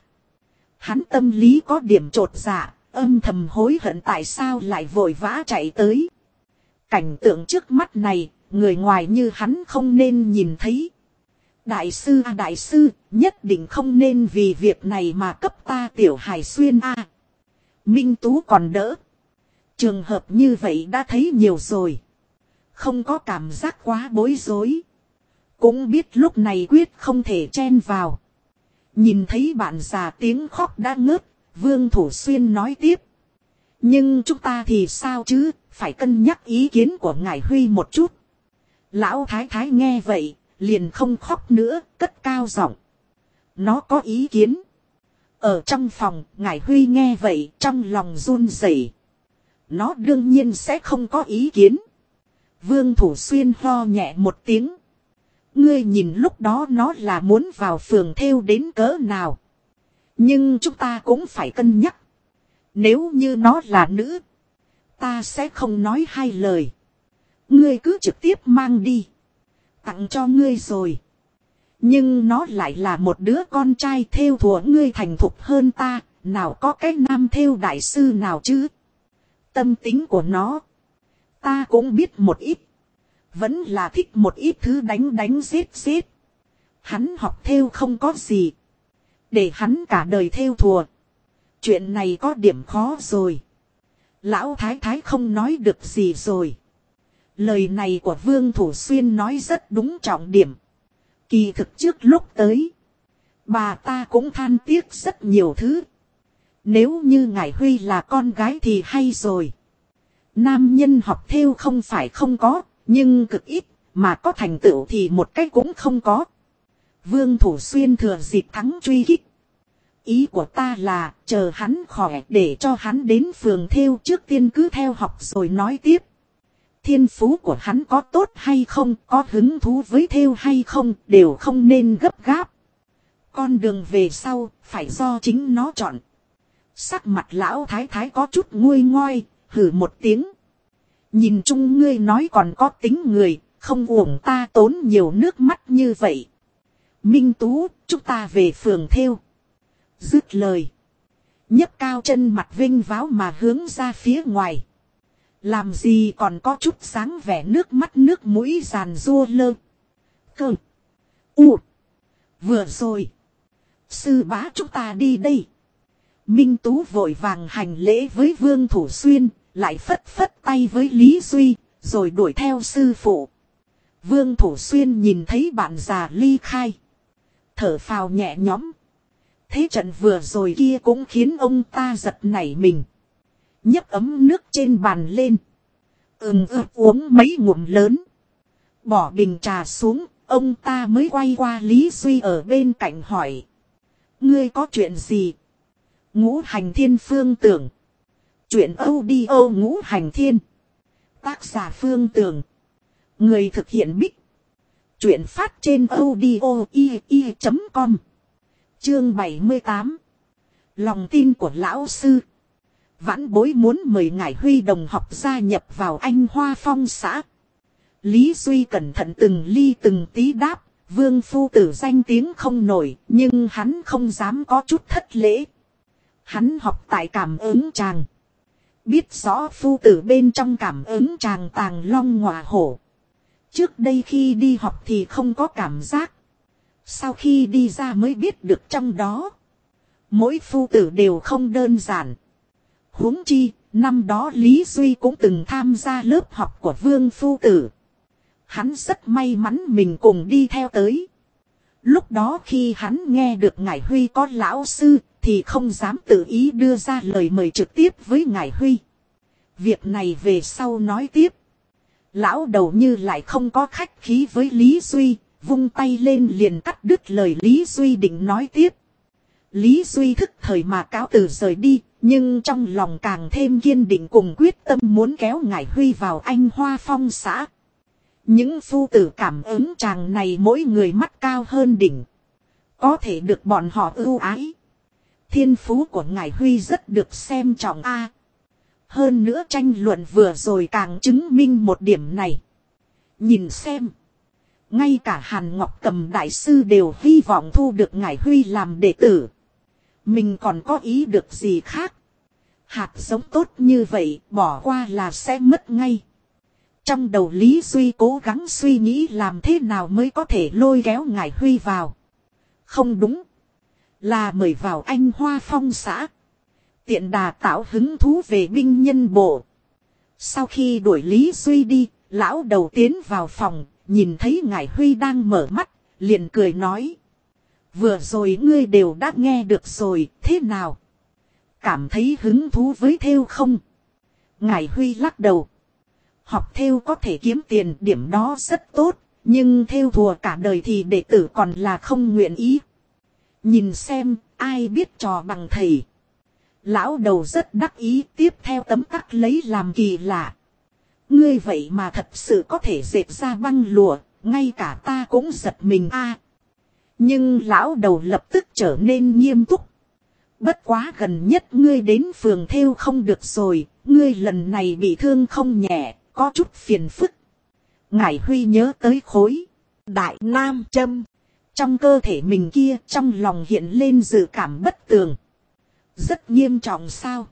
Hắn tâm lý có điểm chột dạ, âm thầm hối hận tại sao lại vội vã chạy tới. Cảnh tượng trước mắt này, người ngoài như hắn không nên nhìn thấy. Đại sư à đại sư, nhất định không nên vì việc này mà cấp ta tiểu hài xuyên a. Minh Tú còn đỡ. Trường hợp như vậy đã thấy nhiều rồi. Không có cảm giác quá bối rối. Cũng biết lúc này quyết không thể chen vào. Nhìn thấy bạn già tiếng khóc đã ngớt, Vương Thủ Xuyên nói tiếp. Nhưng chúng ta thì sao chứ, phải cân nhắc ý kiến của Ngải Huy một chút. Lão thái thái nghe vậy. Liền không khóc nữa, cất cao giọng. Nó có ý kiến. Ở trong phòng, Ngải Huy nghe vậy, trong lòng run rẩy. Nó đương nhiên sẽ không có ý kiến. Vương Thủ Xuyên ho nhẹ một tiếng. Ngươi nhìn lúc đó nó là muốn vào phường thêu đến cỡ nào. Nhưng chúng ta cũng phải cân nhắc. Nếu như nó là nữ, ta sẽ không nói hai lời. Ngươi cứ trực tiếp mang đi. Tặng cho ngươi rồi. Nhưng nó lại là một đứa con trai thêu thùa ngươi thành thục hơn ta. Nào có cái nam thêu đại sư nào chứ. Tâm tính của nó. Ta cũng biết một ít. Vẫn là thích một ít thứ đánh giết. Hắn học thêu không có gì. Để hắn cả đời thêu thùa. Chuyện này có điểm khó rồi. Lão thái thái không nói được gì rồi. Lời này của Vương Thủ Xuyên nói rất đúng trọng điểm. Kỳ thực trước lúc tới. Bà ta cũng than tiếc rất nhiều thứ. Nếu như Ngải Huy là con gái thì hay rồi. Nam nhân học thêu không phải không có, nhưng cực ít, mà có thành tựu thì một cách cũng không có. Vương Thủ Xuyên thừa dịp thắng truy kích. Ý của ta là chờ hắn khỏe để cho hắn đến phường thêu, trước tiên cứ theo học rồi nói tiếp. Thiên phú của hắn có tốt hay không, có hứng thú với thêu hay không, đều không nên gấp gáp. Con đường về sau, phải do chính nó chọn. Sắc mặt lão thái thái có chút nguôi ngoai, hử một tiếng. Nhìn chung ngươi nói còn có tính người, không uổng ta tốn nhiều nước mắt như vậy. Minh Tú, chúng ta về phường thêu. Dứt lời. Nhấc cao chân mặt vinh váo mà hướng ra phía ngoài. Làm gì còn có chút sáng vẻ nước mắt nước mũi giàn rua lơ. Cơ. U. Vừa rồi. Sư bá chúng ta đi đây. Minh Tú vội vàng hành lễ với Vương Thủ Xuyên, lại phất phất tay với Lý Duy, rồi đuổi theo sư phụ. Vương Thủ Xuyên nhìn thấy bạn già ly khai. Thở phào nhẹ nhõm. Thế trận vừa rồi kia cũng khiến ông ta giật nảy mình. Nhấc ấm nước trên bàn lên. Uống mấy ngụm lớn. Bỏ bình trà xuống, ông ta mới quay qua Lý Duy ở bên cạnh hỏi. Ngươi có chuyện gì? Ngũ Hành Thiên Phương Tưởng. Chuyện audio Ngũ Hành Thiên. Tác giả Phương Tưởng. Người thực hiện Bích. Chuyện phát trên audio.com. Chương 78. Lòng tin của lão sư. Vãn bối muốn mời Ngải Huy đồng học gia nhập vào Anh Hoa Phong xã. Lý Duy cẩn thận từng ly từng tí đáp. Vương phu tử danh tiếng không nổi, nhưng hắn không dám có chút thất lễ. Hắn học tại cảm ứng tràng. Biết rõ phu tử bên trong cảm ứng tràng tàng long ngọa hổ. Trước đây khi đi học thì không có cảm giác. Sau khi đi ra mới biết được trong đó. Mỗi phu tử đều không đơn giản. Huống chi, năm đó Lý Duy cũng từng tham gia lớp học của Vương phu tử. Hắn rất may mắn mình cùng đi theo tới. Lúc đó khi hắn nghe được Ngải Huy có lão sư, thì không dám tự ý đưa ra lời mời trực tiếp với Ngải Huy. Việc này về sau nói tiếp. Lão đầu như lại không có khách khí với Lý Duy, vung tay lên liền cắt đứt lời Lý Duy định nói tiếp. Lý Duy thức thời mà cáo từ rời đi, nhưng trong lòng càng thêm kiên định cùng quyết tâm muốn kéo Ngải Huy vào Anh Hoa Phong xã. Những phu tử cảm ứng chàng này mỗi người mắt cao hơn đỉnh. Có thể được bọn họ ưu ái. Thiên phú của Ngải Huy rất được xem trọng a. Hơn nữa tranh luận vừa rồi càng chứng minh một điểm này. Nhìn xem. Ngay cả Hàn Ngọc Cầm đại sư đều hy vọng thu được Ngải Huy làm đệ tử. Mình còn có ý được gì khác. Hạt giống tốt như vậy bỏ qua là sẽ mất ngay. Trong đầu Lý Duy cố gắng suy nghĩ làm thế nào mới có thể lôi kéo Ngải Huy vào. Không đúng. Là mời vào Anh Hoa Phong xã. Tiện đà tạo hứng thú về binh nhân bộ. Sau khi đuổi Lý Duy đi, lão đầu tiến vào phòng, nhìn thấy Ngải Huy đang mở mắt, liền cười nói. Vừa rồi ngươi đều đã nghe được rồi, thế nào? Cảm thấy hứng thú với thêu không? Ngải Huy lắc đầu. Học thêu có thể kiếm tiền, điểm đó rất tốt, nhưng thêu thùa cả đời thì đệ tử còn là không nguyện ý. Nhìn xem, ai biết trò bằng thầy. Lão đầu rất đắc ý, tiếp theo tấm tắc lấy làm kỳ lạ. Ngươi vậy mà thật sự có thể dệt ra băng lụa, ngay cả ta cũng giật mình a. Nhưng lão đầu lập tức trở nên nghiêm túc. Bất quá gần nhất ngươi đến phường thêu không được rồi, ngươi lần này bị thương không nhẹ, có chút phiền phức. Ngải Huy nhớ tới khối đại nam châm. Trong cơ thể mình kia, trong lòng hiện lên dự cảm bất tường. Rất nghiêm trọng sao?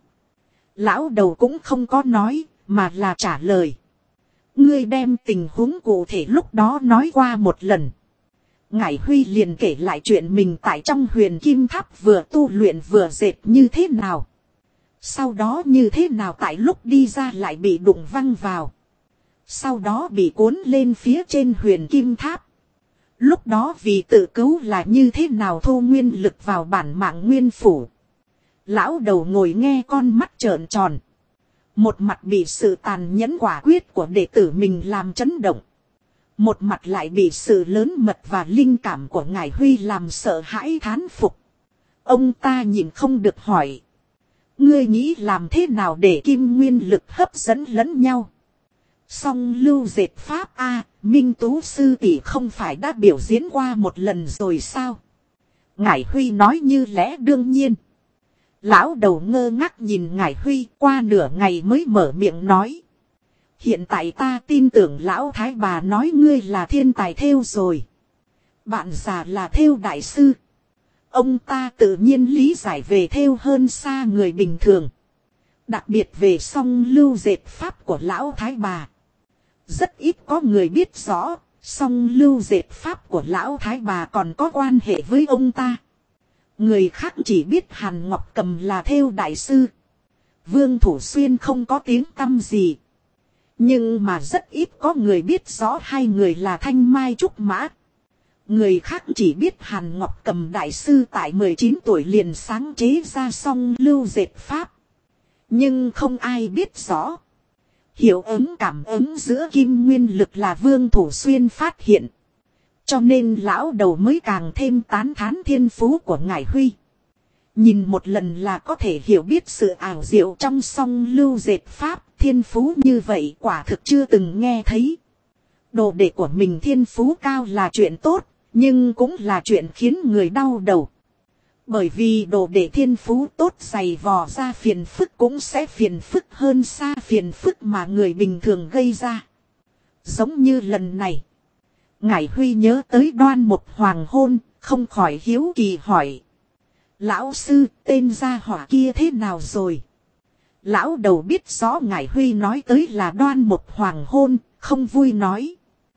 Lão đầu cũng không có nói, mà là trả lời. Ngươi đem tình huống cụ thể lúc đó nói qua một lần. Ngải Huy liền kể lại chuyện mình tại trong Huyền Kim Tháp vừa tu luyện vừa dệt như thế nào. Sau đó như thế nào tại lúc đi ra lại bị đụng văng vào. Sau đó bị cuốn lên phía trên Huyền Kim Tháp. Lúc đó vì tự cứu là như thế nào thu nguyên lực vào bản mạng nguyên phủ. Lão đầu ngồi nghe con mắt trợn tròn. Một mặt bị sự tàn nhẫn quả quyết của đệ tử mình làm chấn động. Một mặt lại bị sự lớn mật và linh cảm của ngài Huy làm sợ hãi thán phục. Ông ta nhìn không được hỏi. Ngươi nghĩ làm thế nào để kim nguyên lực hấp dẫn lẫn nhau? Song lưu dệt pháp A, Minh Tú sư tỷ không phải đã biểu diễn qua một lần rồi sao? Ngải Huy nói như lẽ đương nhiên. Lão đầu ngơ ngác nhìn Ngải Huy qua nửa ngày mới mở miệng nói. Hiện tại ta tin tưởng lão thái bà nói ngươi là thiên tài thêu rồi. Bạn già là thêu đại sư. Ông ta tự nhiên lý giải về thêu hơn xa người bình thường. Đặc biệt về song lưu dệt pháp của lão thái bà. Rất ít có người biết rõ, song lưu dệt pháp của lão thái bà còn có quan hệ với ông ta. Người khác chỉ biết Hàn Ngọc Cầm là thêu đại sư. Vương Thủ Xuyên không có tiếng tăm gì. Nhưng mà rất ít có người biết rõ hai người là Thanh Mai Trúc Mã. Người khác chỉ biết Hàn Ngọc Cầm đại sư tại 19 tuổi liền sáng chế ra song lưu dệt pháp. Nhưng không ai biết rõ. Hiệu ứng cảm ứng giữa kim nguyên lực là Vương Thủ Xuyên phát hiện. Cho nên lão đầu mới càng thêm tán thán thiên phú của ngài Huy. Nhìn một lần là có thể hiểu biết sự ảo diệu trong song lưu dệt pháp. Thiên phú như vậy quả thực chưa từng nghe thấy. Đồ đệ của mình thiên phú cao là chuyện tốt. Nhưng cũng là chuyện khiến người đau đầu. Bởi vì đồ đệ thiên phú tốt dày vò ra phiền phức cũng sẽ phiền phức hơn xa phiền phức mà người bình thường gây ra. Giống như lần này. Ngải Huy nhớ tới Đoan Một hoàng hôn, không khỏi hiếu kỳ hỏi. Lão sư, tên gia hỏa kia thế nào rồi? Lão đầu biết rõ Ngải Huy nói tới là Đoan Một hoàng hôn, không vui nói.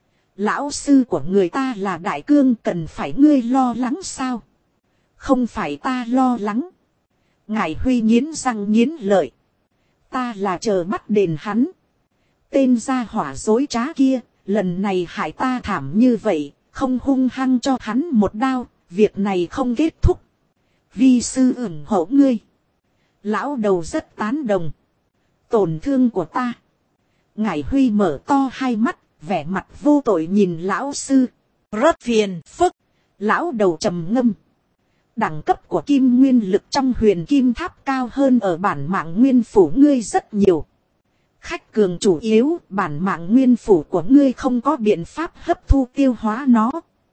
Lão sư của người ta là Đại Cương, cần phải ngươi lo lắng sao? Không phải ta lo lắng. Ngải Huy nghiến răng nghiến lợi. Ta là chờ bắt đền hắn. Tên gia hỏa dối trá kia, lần này hại ta thảm như vậy, không hung hăng cho hắn một đao, việc này không kết thúc. Vi sư ủng hộ ngươi. Lão đầu rất tán đồng. Tổn thương của ta. Ngải Huy mở to hai mắt, vẻ mặt vô tội nhìn lão sư. Rất phiền phức. Lão đầu trầm ngâm. Đẳng cấp của kim nguyên lực trong huyền kim tháp cao hơn ở bản mạng nguyên phủ ngươi rất nhiều. Khách cường chủ yếu, bản mạng nguyên phủ của ngươi không có biện pháp hấp thu tiêu hóa nó.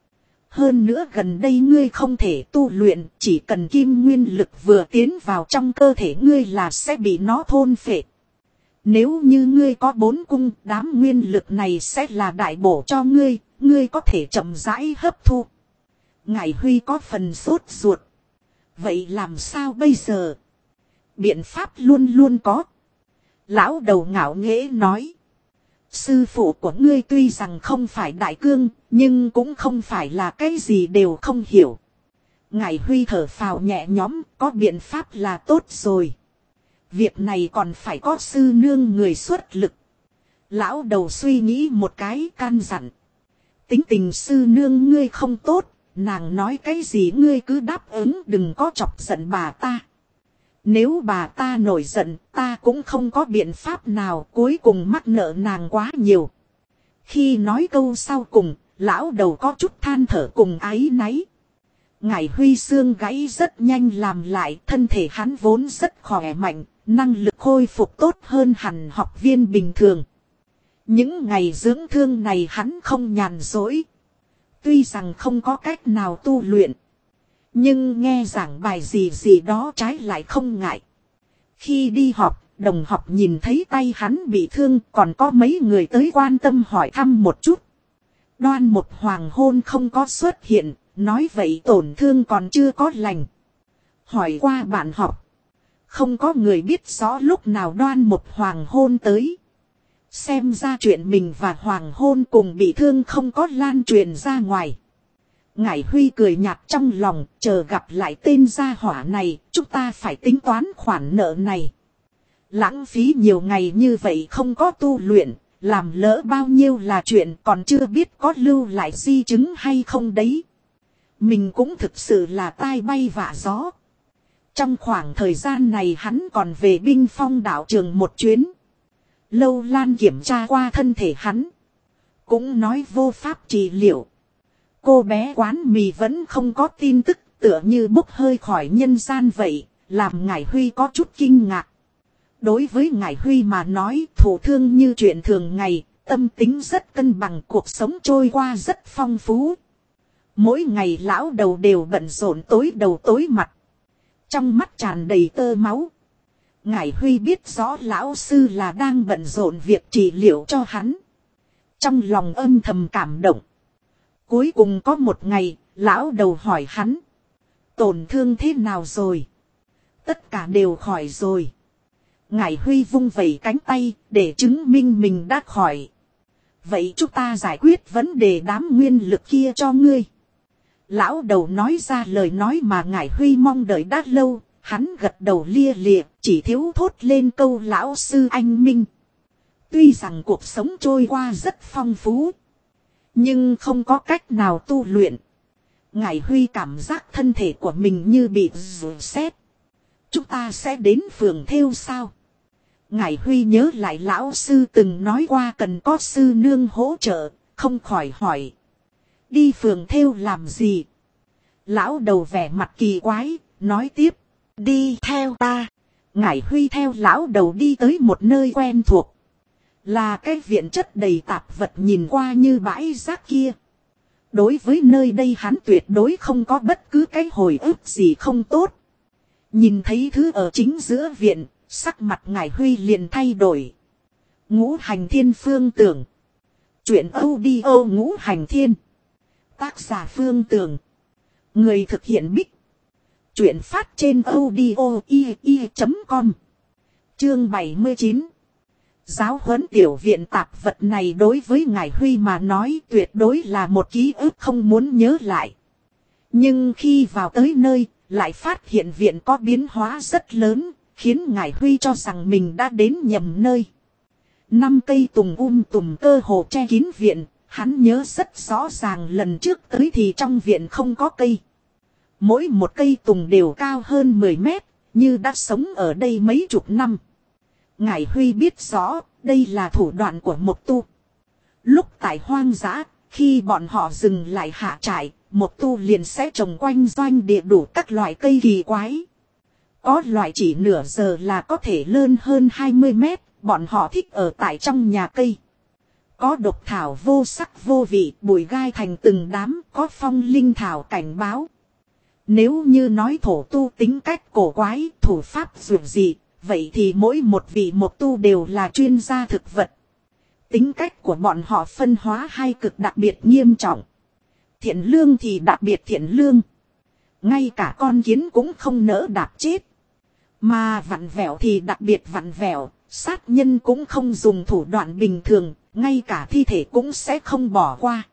Hơn nữa gần đây ngươi không thể tu luyện, chỉ cần kim nguyên lực vừa tiến vào trong cơ thể ngươi là sẽ bị nó thôn phệ. Nếu như ngươi có 4 cung, đám nguyên lực này sẽ là đại bổ cho ngươi, ngươi có thể chậm rãi hấp thu. Ngải Huy có phần sốt ruột. Vậy làm sao bây giờ? Biện pháp luôn luôn có. Lão đầu ngạo nghễ nói. Sư phụ của ngươi tuy rằng không phải Đại Cương, nhưng cũng không phải là cái gì đều không hiểu. Ngải Huy thở phào nhẹ nhõm, có biện pháp là tốt rồi. Việc này còn phải có sư nương người xuất lực. Lão đầu suy nghĩ một cái can dặn. Tính tình sư nương ngươi không tốt, nàng nói cái gì ngươi cứ đáp ứng, đừng có chọc giận bà ta. Nếu bà ta nổi giận, ta cũng không có biện pháp nào, cuối cùng mắc nợ nàng quá nhiều. Khi nói câu sau cùng, lão đầu có chút than thở cùng áy náy. Ngải Huy xương gãy rất nhanh làm lại, thân thể hắn vốn rất khỏe mạnh, năng lực khôi phục tốt hơn hẳn học viên bình thường. Những ngày dưỡng thương này hắn không nhàn rỗi. Tuy rằng không có cách nào tu luyện, nhưng nghe giảng bài gì đó trái lại không ngại. Khi đi họp, đồng học nhìn thấy tay hắn bị thương, còn có mấy người tới quan tâm hỏi thăm một chút. Đoan Một hoàng hôn không có xuất hiện, nói vậy tổn thương còn chưa có lành. Hỏi qua bạn học, không có người biết rõ lúc nào Đoan Một hoàng hôn tới. Xem ra chuyện mình và hoàng hôn cùng bị thương không có lan truyền ra ngoài. Ngải Huy cười nhạt trong lòng, chờ gặp lại tên gia hỏa này, chúng ta phải tính toán khoản nợ này. Lãng phí nhiều ngày như vậy không có tu luyện, làm lỡ bao nhiêu là chuyện, còn chưa biết có lưu lại di chứng hay không đấy. Mình cũng thực sự là tai bay vạ gió. Trong khoảng thời gian này hắn còn về Binh Phong đạo trường một chuyến. Lâu Lan kiểm tra qua thân thể hắn. Cũng nói vô pháp trị liệu. Cô bé quán mì vẫn không có tin tức, tựa như bốc hơi khỏi nhân gian vậy, làm Ngải Huy có chút kinh ngạc. Đối với Ngải Huy mà nói, thụ thương như chuyện thường ngày, tâm tính rất cân bằng, cuộc sống trôi qua rất phong phú. Mỗi ngày lão đầu đều bận rộn tối đầu tối mặt. Trong mắt tràn đầy tơ máu. Ngải Huy biết rõ lão sư là đang bận rộn việc trị liệu cho hắn. Trong lòng âm thầm cảm động. Cuối cùng có một ngày, lão đầu hỏi hắn. Tổn thương thế nào rồi? Tất cả đều khỏi rồi. Ngải Huy vung vẩy cánh tay để chứng minh mình đã khỏi. Vậy chúng ta giải quyết vấn đề đám nguyên lực kia cho ngươi. Lão đầu nói ra lời nói mà Ngải Huy mong đợi đã lâu. Hắn gật đầu lia lịa, chỉ thiếu thốt lên câu lão sư anh minh. Tuy rằng cuộc sống trôi qua rất phong phú, nhưng không có cách nào tu luyện. Ngải Huy cảm giác thân thể của mình như bị rủ sét. Chúng ta sẽ đến phường thêu sao? Ngải Huy nhớ lại lão sư từng nói qua cần có sư nương hỗ trợ, không khỏi hỏi. Đi phường thêu làm gì? Lão đầu vẻ mặt kỳ quái, nói tiếp. Đi theo ta. Ngải Huy theo lão đầu đi tới một nơi quen thuộc. Là cái viện chất đầy tạp vật nhìn qua như bãi rác kia. Đối với nơi đây hắn tuyệt đối không có bất cứ cái hồi ức gì không tốt. Nhìn thấy thứ ở chính giữa viện, sắc mặt Ngải Huy liền thay đổi. Ngũ Hành Thiên Phương Tưởng. Chuyện audio Ngũ Hành Thiên. Tác giả Phương Tưởng. Người thực hiện Bích. Chuyện phát trên audio.com. Chương 79. Giáo huấn tiểu viện tạp vật này đối với Ngải Huy mà nói tuyệt đối là một ký ức không muốn nhớ lại. Nhưng khi vào tới nơi, lại phát hiện viện có biến hóa rất lớn, khiến Ngải Huy cho rằng mình đã đến nhầm nơi. 5 cây tùng tùm cơ hồ che kín viện, hắn nhớ rất rõ ràng lần trước tới thì trong viện không có cây. Mỗi một cây tùng đều cao hơn 10 mét, như đã sống ở đây mấy chục năm. Ngải Huy biết rõ, đây là thủ đoạn của Mộc Tu. Lúc tại hoang dã, khi bọn họ dừng lại hạ trại, Mộc Tu liền sẽ trồng quanh doanh địa đủ các loại cây kỳ quái. Có loại chỉ nửa giờ là có thể lớn hơn 20 mét, bọn họ thích ở tại trong nhà cây. Có độc thảo vô sắc vô vị, bụi gai thành từng đám, có phong linh thảo cảnh báo. Nếu như nói thổ tu tính cách cổ quái, thủ pháp dù gì, vậy thì mỗi một vị Mộc Tu đều là chuyên gia thực vật. Tính cách của bọn họ phân hóa hai cực đặc biệt nghiêm trọng. Thiện lương thì đặc biệt thiện lương. Ngay cả con kiến cũng không nỡ đạp chết. Mà vặn vẹo thì đặc biệt vặn vẹo, sát nhân cũng không dùng thủ đoạn bình thường, ngay cả thi thể cũng sẽ không bỏ qua.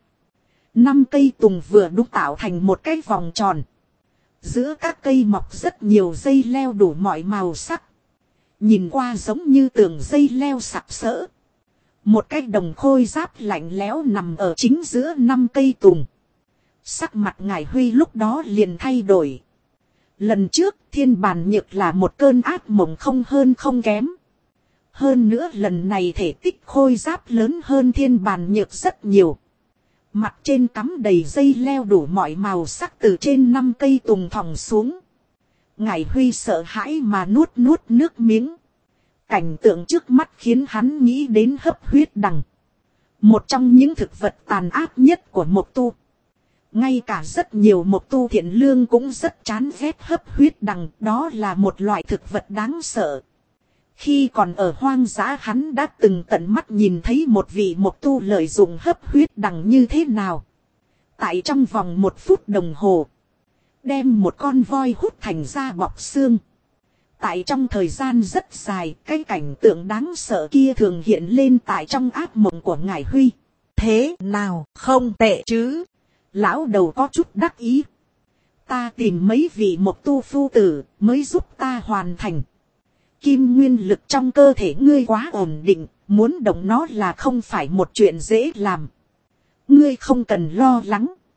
5 cây tùng vừa đúng tạo thành một cái vòng tròn. Giữa các cây mọc rất nhiều dây leo đủ mọi màu sắc. Nhìn qua giống như tường dây leo sặc sỡ. Một cái đồng khôi giáp lạnh lẽo nằm ở chính giữa 5 cây tùng. Sắc mặt Ngải Huy lúc đó liền thay đổi. Lần trước Thiên Bàn Nhược là một cơn ác mộng không hơn không kém. Hơn nữa lần này thể tích khôi giáp lớn hơn Thiên Bàn Nhược rất nhiều. Mặt trên cắm đầy dây leo đủ mọi màu sắc từ trên 5 cây tùng thòng xuống. Ngải Huy sợ hãi mà nuốt nước miếng. Cảnh tượng trước mắt khiến hắn nghĩ đến hấp huyết đằng. Một trong những thực vật tàn ác nhất của Mộc Tu. Ngay cả rất nhiều Mộc Tu thiện lương cũng rất chán ghét hấp huyết đằng. Đó là một loại thực vật đáng sợ. Khi còn ở hoang dã hắn đã từng tận mắt nhìn thấy một vị Mộc Tu lợi dụng hấp huyết đằng như thế nào. Tại trong vòng 1 phút đồng hồ. Đem một con voi hút thành da bọc xương. Tại trong thời gian rất dài, cái cảnh tượng đáng sợ kia thường hiện lên tại trong ác mộng của Ngải Huy. Thế nào, không tệ chứ? Lão đầu có chút đắc ý. Ta tìm mấy vị Mộc Tu phu tử mới giúp ta hoàn thành. Kim nguyên lực trong cơ thể ngươi quá ổn định, muốn động nó là không phải một chuyện dễ làm. Ngươi không cần lo lắng.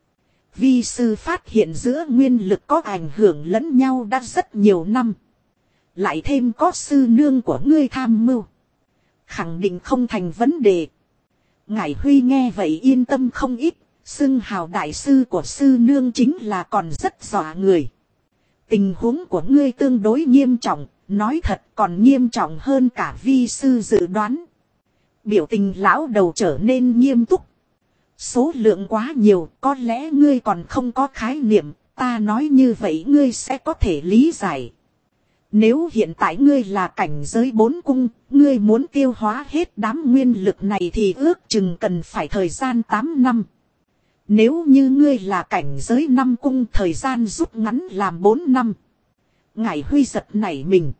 Vi sư phát hiện giữa nguyên lực có ảnh hưởng lẫn nhau đã rất nhiều năm. Lại thêm có sư nương của ngươi tham mưu. Khẳng định không thành vấn đề. Ngải Huy nghe vậy yên tâm không ít. Xưng hào đại sư của sư nương chính là còn rất dọa người. Tình huống của ngươi tương đối nghiêm trọng. Nói thật còn nghiêm trọng hơn cả vi sư dự đoán. Biểu tình lão đầu trở nên nghiêm túc. Số lượng quá nhiều, có lẽ ngươi còn không có khái niệm, ta nói như vậy ngươi sẽ có thể lý giải. Nếu hiện tại ngươi là cảnh giới 4 cung, ngươi muốn tiêu hóa hết đám nguyên lực này thì ước chừng cần phải thời gian 8 năm. Nếu như ngươi là cảnh giới 5 cung, thời gian rút ngắn làm 4 năm. Ngải Huy giật nảy mình.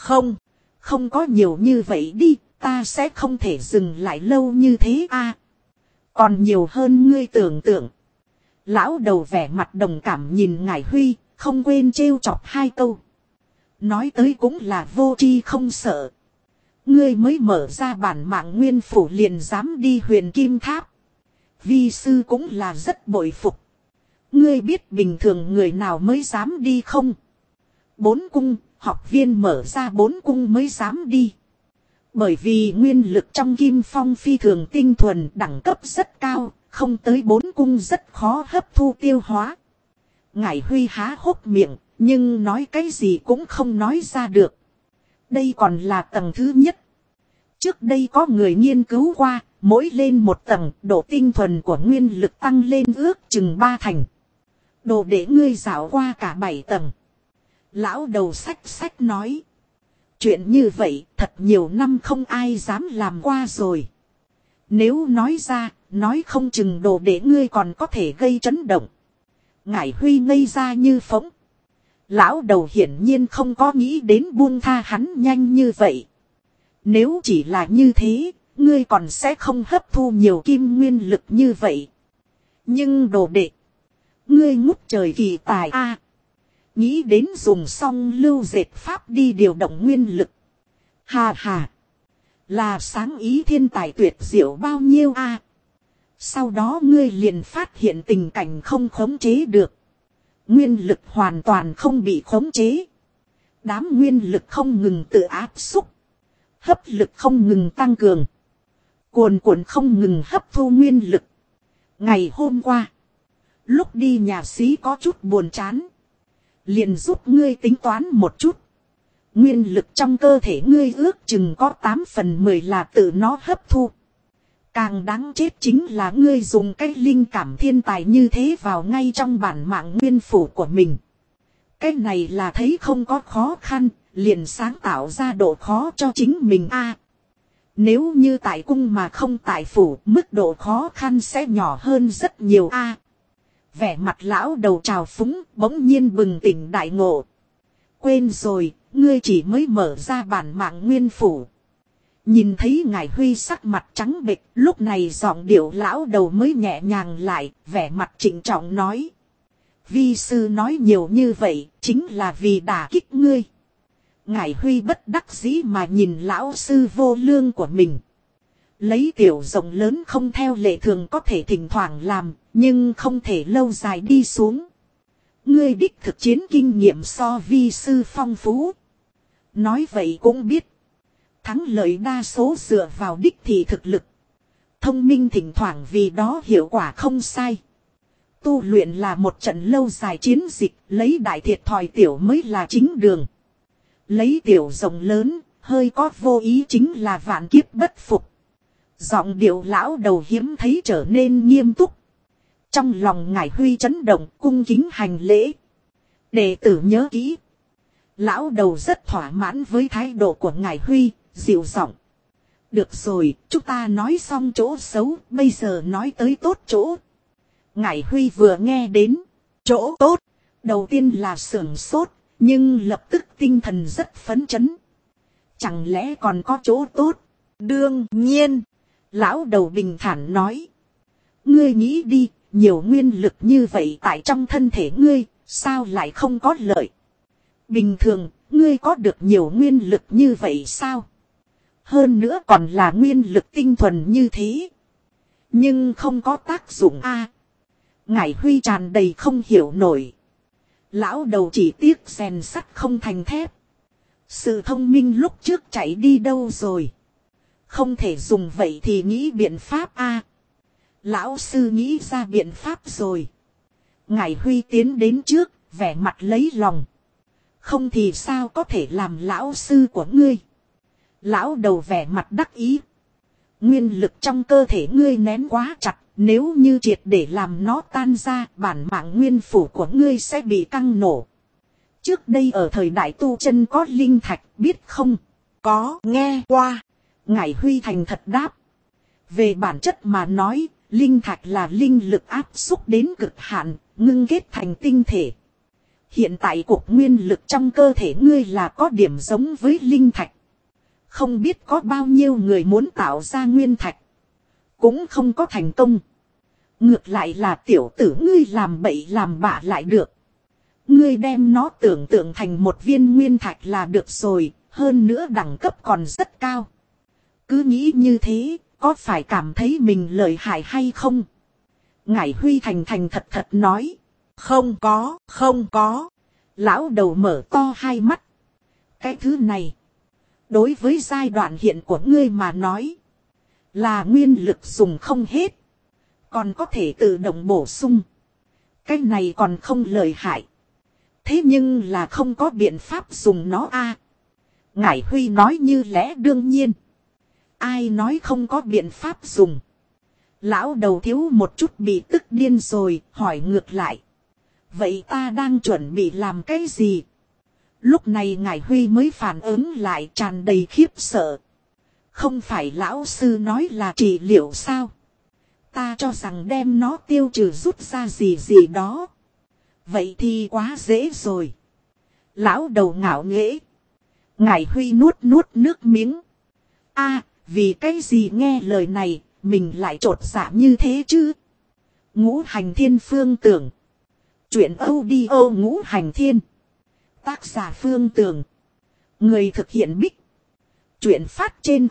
Không có nhiều như vậy đi, ta sẽ không thể dừng lại lâu như thế a. Còn nhiều hơn ngươi tưởng tượng. Lão đầu vẻ mặt đồng cảm nhìn Ngải Huy, không quên trêu chọc 2 câu. Nói tới cũng là vô tri không sợ. Ngươi mới mở ra bản mạng nguyên phủ liền dám đi Huyền Kim Tháp. Vi sư cũng là rất bội phục. Ngươi biết bình thường người nào mới dám đi không? 4 cung, học viên mở ra 4 cung mới dám đi. Bởi vì nguyên lực trong Kim Phong phi thường tinh thuần, đẳng cấp rất cao, không tới 4 cung rất khó hấp thu tiêu hóa. Ngải Huy há hốc miệng, nhưng nói cái gì cũng không nói ra được. Đây còn là tầng thứ nhất. Trước đây có người nghiên cứu qua, mỗi lên một tầng, độ tinh thuần của nguyên lực tăng lên ước chừng 3 thành. Đồ để ngươi dạo qua cả 7 tầng. Lão đầu sách nói. Chuyện như vậy thật nhiều năm không ai dám làm qua rồi. Nếu nói ra, nói không chừng đồ để ngươi còn có thể gây chấn động. Ngải Huy ngây ra như phỗng. Lão đầu hiển nhiên không có nghĩ đến buông tha hắn nhanh như vậy. Nếu chỉ là như thế, ngươi còn sẽ không hấp thu nhiều kim nguyên lực như vậy. Nhưng đồ đệ, ngươi ngút trời kỳ tài a. Nghĩ đến dùng song lưu dệt pháp đi điều động nguyên lực. Hà hà. Là sáng ý thiên tài tuyệt diệu bao nhiêu a. Sau đó ngươi liền phát hiện tình cảnh không khống chế được. Nguyên lực hoàn toàn không bị khống chế. Đám nguyên lực không ngừng tự áp xúc. Hấp lực không ngừng tăng cường. Cuồn cuộn không ngừng hấp thu nguyên lực. Ngày hôm qua, lúc đi nhà xí có chút buồn chán. Liền giúp ngươi tính toán một chút. Nguyên lực trong cơ thể ngươi ước chừng có 8/10 là tự nó hấp thu. Càng đáng chết chính là ngươi dùng cái linh cảm thiên tài như thế vào ngay trong bản mạng nguyên phủ của mình. Cái này là thấy không có khó khăn, liền sáng tạo ra độ khó cho chính mình a. Nếu như tại cung mà không tại phủ, mức độ khó khăn sẽ nhỏ hơn rất nhiều a. Vẻ mặt lão đầu trào phúng, bỗng nhiên bừng tỉnh đại ngộ. Quên rồi, ngươi chỉ mới mở ra bản mạng nguyên phủ. Nhìn thấy Ngải Huy sắc mặt trắng bệch, lúc này giọng điệu lão đầu mới nhẹ nhàng lại, vẻ mặt trịnh trọng nói. Vi sư nói nhiều như vậy, chính là vì đả kích ngươi. Ngải Huy bất đắc dĩ mà nhìn lão sư vô lương của mình. Lấy tiểu rộng lớn không theo lệ thường có thể thỉnh thoảng làm, nhưng không thể lâu dài đi xuống. Ngươi đích thực chiến kinh nghiệm so vi sư phong phú. Nói vậy cũng biết. Thắng lợi đa số dựa vào đích thị thực lực. Thông minh thỉnh thoảng vì đó hiệu quả không sai. Tu luyện là một trận lâu dài chiến dịch, lấy đại thiệt thòi tiểu mới là chính đường. Lấy tiểu rộng lớn, hơi có vô ý chính là vạn kiếp bất phục. Giọng điệu lão đầu hiếm thấy trở nên nghiêm túc. Trong lòng Ngải Huy chấn động, cung kính hành lễ. Đệ tử nhớ kỹ. Lão đầu rất thỏa mãn với thái độ của Ngải Huy, dịu giọng. Được rồi, chúng ta nói xong chỗ xấu, bây giờ nói tới tốt chỗ. Ngải Huy vừa nghe đến chỗ tốt, đầu tiên là sưởng sốt, nhưng lập tức tinh thần rất phấn chấn. Chẳng lẽ còn có chỗ tốt? Đương nhiên, lão đầu bình thản nói. Ngươi nghĩ đi, nhiều nguyên lực như vậy tại trong thân thể ngươi, sao lại không có lợi? Bình thường, ngươi có được nhiều nguyên lực như vậy sao? Hơn nữa còn là nguyên lực tinh thuần như thế. Nhưng không có tác dụng a. Ngải Huy tràn đầy không hiểu nổi. Lão đầu chỉ tiếc rèn sắt không thành thép. Sự thông minh lúc trước chạy đi đâu rồi? Không thể dùng vậy thì nghĩ biện pháp a. Lão sư nghĩ ra biện pháp rồi. Ngải Huy tiến đến trước, vẻ mặt lấy lòng. Không thì sao có thể làm lão sư của ngươi? Lão đầu vẻ mặt đắc ý. Nguyên lực trong cơ thể ngươi nén quá chặt. Nếu như triệt để làm nó tan ra, bản mạng nguyên phủ của ngươi sẽ bị căng nổ. Trước đây ở thời đại tu chân có linh thạch, biết không? Có, nghe qua. Ngải Huy thành thật đáp. Về bản chất mà nói, linh thạch là linh lực áp xúc đến cực hạn, ngưng kết thành tinh thể. Hiện tại cuộc nguyên lực trong cơ thể ngươi là có điểm giống với linh thạch. Không biết có bao nhiêu người muốn tạo ra nguyên thạch. Cũng không có thành công. Ngược lại là tiểu tử ngươi làm bậy làm bạ lại được. Ngươi đem nó tưởng tượng thành một viên nguyên thạch là được rồi. Hơn nữa đẳng cấp còn rất cao. Cứ nghĩ như thế, có phải cảm thấy mình lợi hại hay không? Ngải Huy thành thật thật nói. Không có. Lão đầu mở to hai mắt. Cái thứ này, đối với giai đoạn hiện của ngươi mà nói, là nguyên lực dùng không hết. Còn có thể tự động bổ sung. Cái này còn không lợi hại. Thế nhưng là không có biện pháp dùng nó a. Ngải Huy nói như lẽ đương nhiên. Ai nói không có biện pháp dùng. Lão đầu thiếu một chút bị tức điên rồi, hỏi ngược lại. Vậy ta đang chuẩn bị làm cái gì? Lúc này Ngải Huy mới phản ứng lại, tràn đầy khiếp sợ. Không phải lão sư nói là trị liệu sao? Ta cho rằng đem nó tiêu trừ rút ra gì đó. Vậy thì quá dễ rồi. Lão đầu ngạo nghễ. Ngải Huy nuốt nước miếng. Vì cái gì nghe lời này, mình lại trột dạ như thế chứ? Ngũ Hành Thiên Phương Tưởng. Chuyện audio Ngũ Hành Thiên. Tác giả Phương Tưởng. Người thực hiện Bích. Chuyện phát trên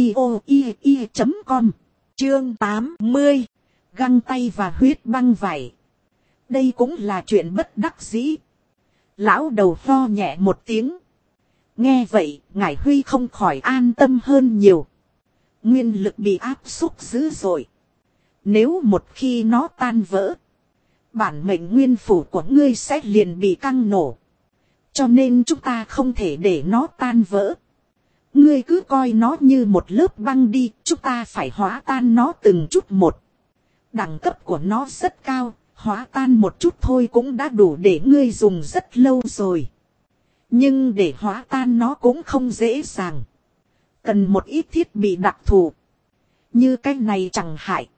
audio.com. Chương 80. Găng tay và huyết băng vải. Đây cũng là chuyện bất đắc dĩ. Lão đầu lo nhẹ một tiếng. Nghe vậy, Ngải Huy không khỏi an tâm hơn nhiều. Nguyên lực bị áp xúc dữ dội. Nếu một khi nó tan vỡ, bản mệnh nguyên phủ của ngươi sẽ liền bị căng nổ. Cho nên chúng ta không thể để nó tan vỡ. Ngươi cứ coi nó như một lớp băng đi, chúng ta phải hóa tan nó từng chút một. Đẳng cấp của nó rất cao, hóa tan một chút thôi cũng đã đủ để ngươi dùng rất lâu rồi. Nhưng để hóa tan nó cũng không dễ dàng. Cần một ít thiết bị đặc thù. Như cái này chẳng hại.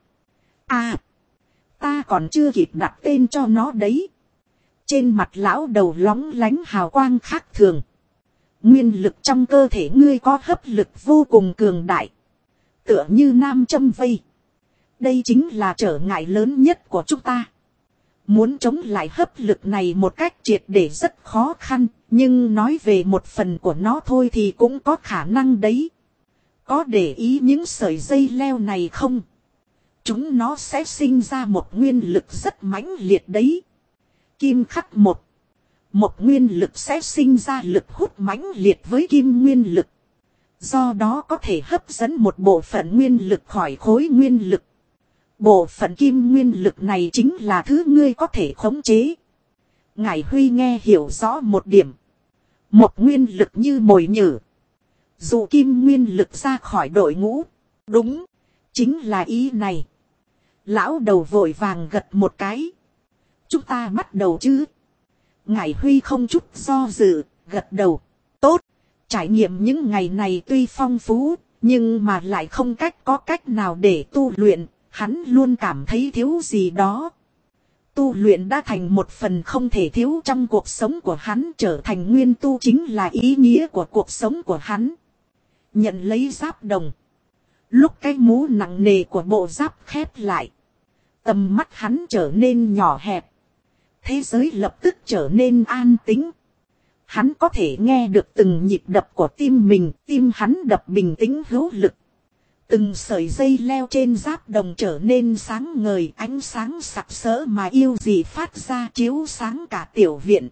Ta còn chưa kịp đặt tên cho nó đấy. Trên mặt lão đầu lóng lánh hào quang khác thường. Nguyên lực trong cơ thể ngươi có hấp lực vô cùng cường đại. Tựa như nam châm vây. Đây chính là trở ngại lớn nhất của chúng ta. Muốn chống lại hấp lực này một cách triệt để rất khó khăn. Nhưng nói về một phần của nó thôi thì cũng có khả năng đấy. Có để ý những sợi dây leo này không? Chúng nó sẽ sinh ra một nguyên lực rất mãnh liệt đấy. Kim khắc một. Một nguyên lực sẽ sinh ra lực hút mãnh liệt với kim nguyên lực. Do đó có thể hấp dẫn một bộ phận nguyên lực khỏi khối nguyên lực. Bộ phận kim nguyên lực này chính là thứ ngươi có thể khống chế. Ngải Huy nghe hiểu rõ một điểm. Một nguyên lực như mồi nhử. Dù kim nguyên lực ra khỏi đội ngũ. Đúng. Chính là ý này. Lão đầu vội vàng gật một cái. Chúng ta bắt đầu chứ. Ngải Huy không chút do dự, gật đầu. Tốt. Trải nghiệm những ngày này tuy phong phú, nhưng mà lại không có cách nào để tu luyện. Hắn luôn cảm thấy thiếu gì đó. Tu luyện đã thành một phần không thể thiếu trong cuộc sống của hắn, trở thành nguyên tu chính là ý nghĩa của cuộc sống của hắn. Nhận lấy giáp đồng. Lúc cái mũ nặng nề của bộ giáp khép lại. Tầm mắt hắn trở nên nhỏ hẹp. Thế giới lập tức trở nên an tĩnh. Hắn có thể nghe được từng nhịp đập của tim mình, tim hắn đập bình tĩnh hữu lực. Từng sợi dây leo trên giáp đồng trở nên sáng ngời, ánh sáng sặc sỡ mà yêu dị phát ra chiếu sáng cả tiểu viện.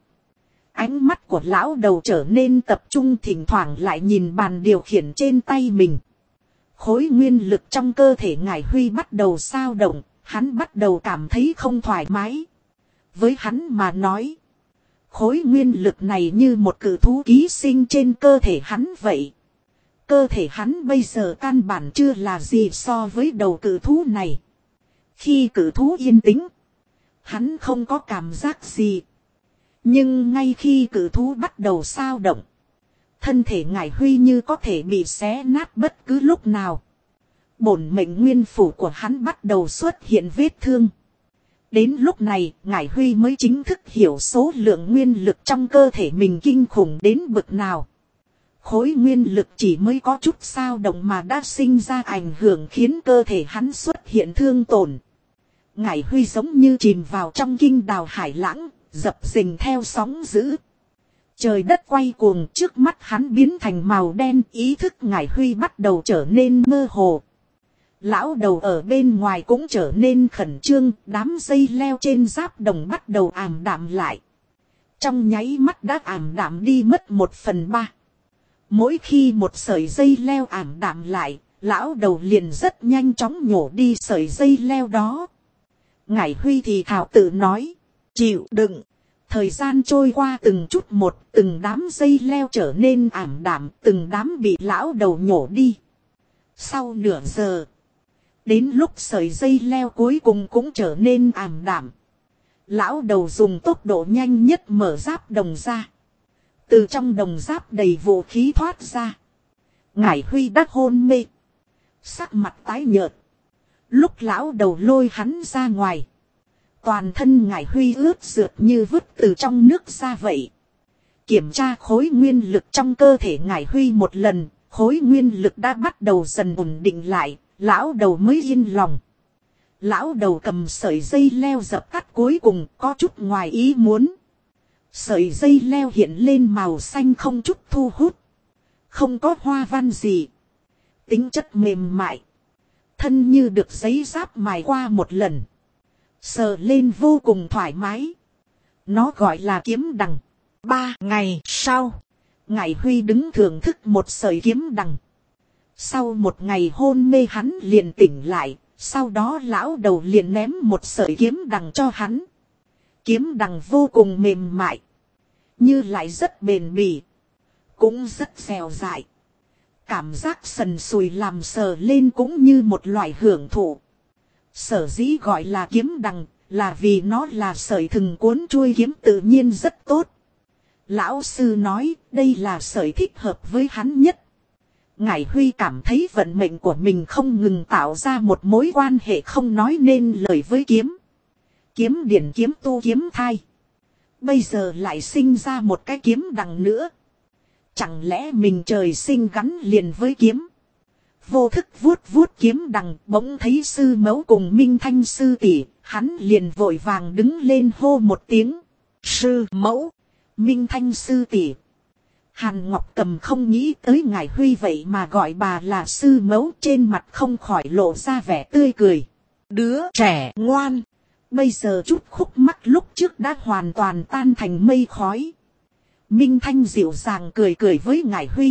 Ánh mắt của lão đầu trở nên tập trung, thỉnh thoảng lại nhìn bàn điều khiển trên tay mình. Khối nguyên lực trong cơ thể Ngải Huy bắt đầu xao động, hắn bắt đầu cảm thấy không thoải mái. Với hắn mà nói, khối nguyên lực này như một cự thú ký sinh trên cơ thể hắn vậy. Cơ thể hắn bây giờ căn bản chưa là gì so với đầu cự thú này. Khi cự thú yên tĩnh, hắn không có cảm giác gì. Nhưng ngay khi cự thú bắt đầu xao động, thân thể Ngải Huy như có thể bị xé nát bất cứ lúc nào. Bổn mệnh nguyên phủ của hắn bắt đầu xuất hiện vết thương. Đến lúc này, Ngải Huy mới chính thức hiểu số lượng nguyên lực trong cơ thể mình kinh khủng đến bực nào. Khối nguyên lực chỉ mới có chút xao động mà đã sinh ra ảnh hưởng khiến cơ thể hắn xuất hiện thương tổn. Ngải Huy giống như chìm vào trong kinh đào hải lãng, dập dình theo sóng dữ. Trời đất quay cuồng, trước mắt hắn biến thành màu đen, ý thức Ngải Huy bắt đầu trở nên mơ hồ. Lão đầu ở bên ngoài cũng trở nên khẩn trương, đám dây leo trên giáp đồng bắt đầu ảm đạm lại. Trong nháy mắt đã ảm đạm đi mất 1/3. Mỗi khi một sợi dây leo ảm đạm lại, lão đầu liền rất nhanh chóng nhổ đi sợi dây leo đó. Ngải Huy thì thào tự nói, chịu đựng. Thời gian trôi qua từng chút một, từng đám dây leo trở nên ảm đạm, từng đám bị lão đầu nhổ đi. Sau nửa giờ, đến lúc sợi dây leo cuối cùng cũng trở nên ảm đạm, lão đầu dùng tốc độ nhanh nhất mở giáp đồng ra. Từ trong đồng giáp đầy vũ khí thoát ra. Ngải Huy đã hôn mê, sắc mặt tái nhợt. Lúc lão đầu lôi hắn ra ngoài, toàn thân Ngải Huy ướt rượt như vứt từ trong nước ra vậy. Kiểm tra khối nguyên lực trong cơ thể Ngải Huy một lần, khối nguyên lực đã bắt đầu dần ổn định lại, lão đầu mới yên lòng. Lão đầu cầm sợi dây leo dập tắt cuối cùng, có chút ngoài ý muốn. Sợi dây leo hiện lên màu xanh không chút thu hút, không có hoa văn gì, tính chất mềm mại, thân như được giấy giáp mài qua một lần, sờ lên vô cùng thoải mái. Nó gọi là kiếm đằng. 3 ngày sau, Ngải Huy đứng thưởng thức một sợi kiếm đằng. Sau một ngày hôn mê hắn liền tỉnh lại, sau đó lão đầu liền ném một sợi kiếm đằng cho hắn. Kiếm đằng vô cùng mềm mại, như lại rất bền bỉ, cũng rất dẻo dại. Cảm giác sần sùi làm sờ lên cũng như một loại hưởng thụ. Sở dĩ gọi là kiếm đằng, là vì nó là sợi thừng cuốn chuôi kiếm tự nhiên rất tốt. Lão sư nói đây là sợi thích hợp với hắn nhất. Ngải Huy cảm thấy vận mệnh của mình không ngừng tạo ra một mối quan hệ không nói nên lời với kiếm. Kiếm điển, kiếm tu, kiếm thai. Bây giờ lại sinh ra một cái kiếm đằng nữa. Chẳng lẽ mình trời sinh gắn liền với kiếm? Vô thức vuốt vuốt kiếm đằng, bỗng thấy sư mẫu cùng Minh Thanh sư tỷ, hắn liền vội vàng đứng lên hô một tiếng. Sư mẫu, Minh Thanh sư tỷ. Hàn Ngọc Cầm không nghĩ tới Ngải Huy vậy mà gọi bà là sư mẫu, trên mặt không khỏi lộ ra vẻ tươi cười. Đứa trẻ ngoan, bây giờ chút khúc mắc lúc trước đã hoàn toàn tan thành mây khói. Minh Thanh dịu dàng cười cười với Ngải Huy.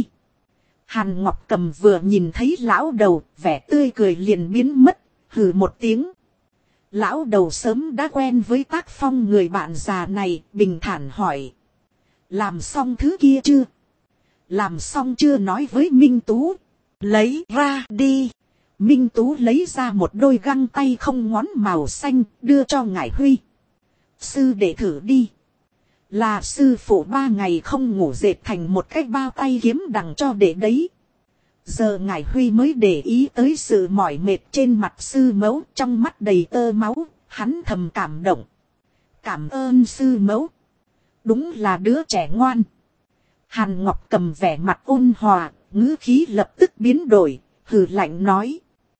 Hàn Ngọc Cầm vừa nhìn thấy lão đầu, vẻ tươi cười liền biến mất, hừ một tiếng. Lão đầu sớm đã quen với tác phong người bạn già này, bình thản hỏi. Làm xong thứ kia chưa? Làm xong chưa nói với Minh Tú. Lấy ra đi. Minh Tú lấy ra một đôi găng tay không ngón màu xanh, đưa cho Ngải Huy. Sư đệ thử đi. Là sư phụ 3 ngày không ngủ dệt thành một cái bao tay kiếm đằng cho đệ đấy. Giờ Ngải Huy mới để ý tới sự mỏi mệt trên mặt sư mẫu, trong mắt đầy tơ máu, hắn thầm cảm động. Cảm ơn sư mẫu. Đúng là đứa trẻ ngoan. Hàn Ngọc Cầm vẻ mặt ôn hòa, ngữ khí lập tức biến đổi, hừ lạnh nói.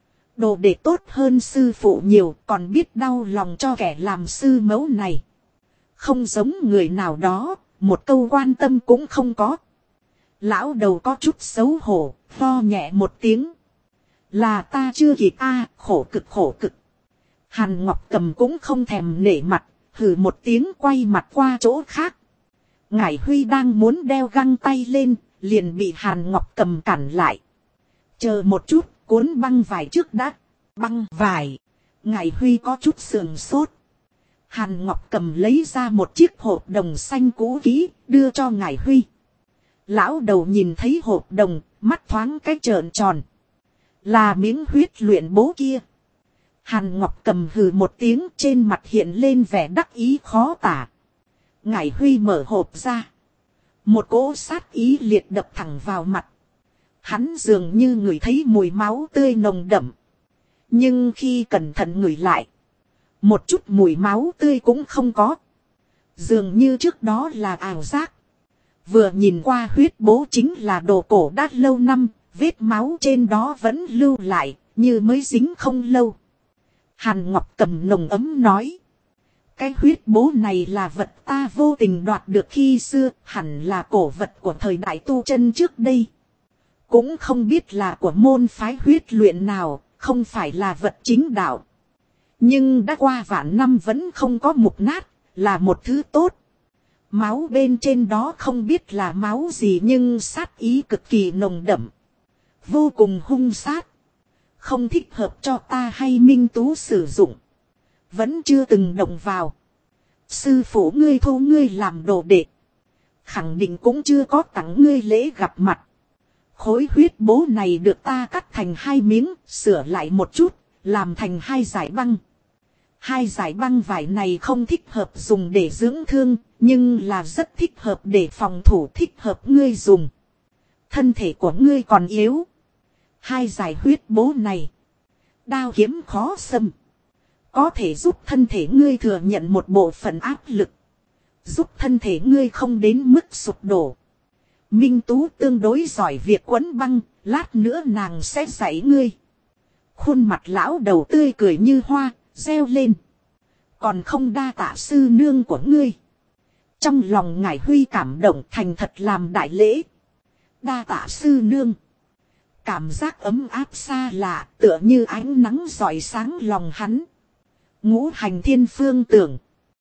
Đồ đệ tốt hơn sư phụ nhiều, còn biết đau lòng cho kẻ làm sư mẫu này. Không giống người nào đó, một câu quan tâm cũng không có. Lão đầu có chút xấu hổ, ho nhẹ một tiếng. Là ta chưa kịp a, khổ cực khổ cực. Hàn Ngọc Cầm cũng không thèm nể mặt, hừ một tiếng quay mặt qua chỗ khác. Ngải Huy đang muốn đeo găng tay lên, liền bị Hàn Ngọc Cầm cản lại. Chờ một chút, cuốn băng vải trước đã. Băng vải. Ngải Huy có chút sườn sốt. Hàn Ngọc Cầm lấy ra một chiếc hộp đồng xanh cũ kỹ, đưa cho Ngải Huy. Lão đầu nhìn thấy hộp đồng, mắt thoáng cái trợn tròn. Là miếng huyết luyện bố kia. Hàn Ngọc Cầm hừ một tiếng, trên mặt hiện lên vẻ đắc ý khó tả. Ngải Huy mở hộp ra. Một cỗ sát ý liệt đập thẳng vào mặt. Hắn dường như ngửi thấy mùi máu tươi nồng đậm. Nhưng khi cẩn thận ngửi lại, một chút mùi máu tươi cũng không có. Dường như trước đó là ảo giác. Vừa nhìn qua huyết bố chính là đồ cổ đã lâu năm, vết máu trên đó vẫn lưu lại, như mới dính không lâu. Hàn Ngọc Cầm nồng ấm nói. Cái huyết bố này là vật ta vô tình đoạt được khi xưa, hẳn là cổ vật của thời đại tu chân trước đây. Cũng không biết là của môn phái huyết luyện nào, không phải là vật chính đạo. Nhưng đã qua vạn năm vẫn không có mục nát, là một thứ tốt. Máu bên trên đó không biết là máu gì nhưng sát ý cực kỳ nồng đậm. Vô cùng hung sát. Không thích hợp cho ta hay Minh Tú sử dụng. Vẫn chưa từng động vào. Sư phụ ngươi thu ngươi làm đồ đệ. Khẳng định cũng chưa có tặng ngươi lễ gặp mặt. Khối huyết bố này được ta cắt thành 2 miếng, sửa lại một chút, làm thành 2 dải băng. 2 dải băng vải này không thích hợp dùng để dưỡng thương, nhưng là rất thích hợp để phòng thủ, thích hợp ngươi dùng. Thân thể của ngươi còn yếu. 2 dải huyết bố này, đao kiếm khó xâm. Có thể giúp thân thể ngươi thừa nhận một bộ phận áp lực. Giúp thân thể ngươi không đến mức sụp đổ. Minh Tú tương đối giỏi việc quấn băng, lát nữa nàng sẽ dạy ngươi. Khuôn mặt lão đầu tươi cười như hoa, reo lên. Còn không đa tạ sư nương của ngươi. Trong lòng Ngải Huy cảm động, thành thật làm đại lễ. Đa tạ sư nương. Cảm giác ấm áp xa lạ, tựa như ánh nắng rọi sáng lòng hắn. Ngũ hành thiên phương tưởng.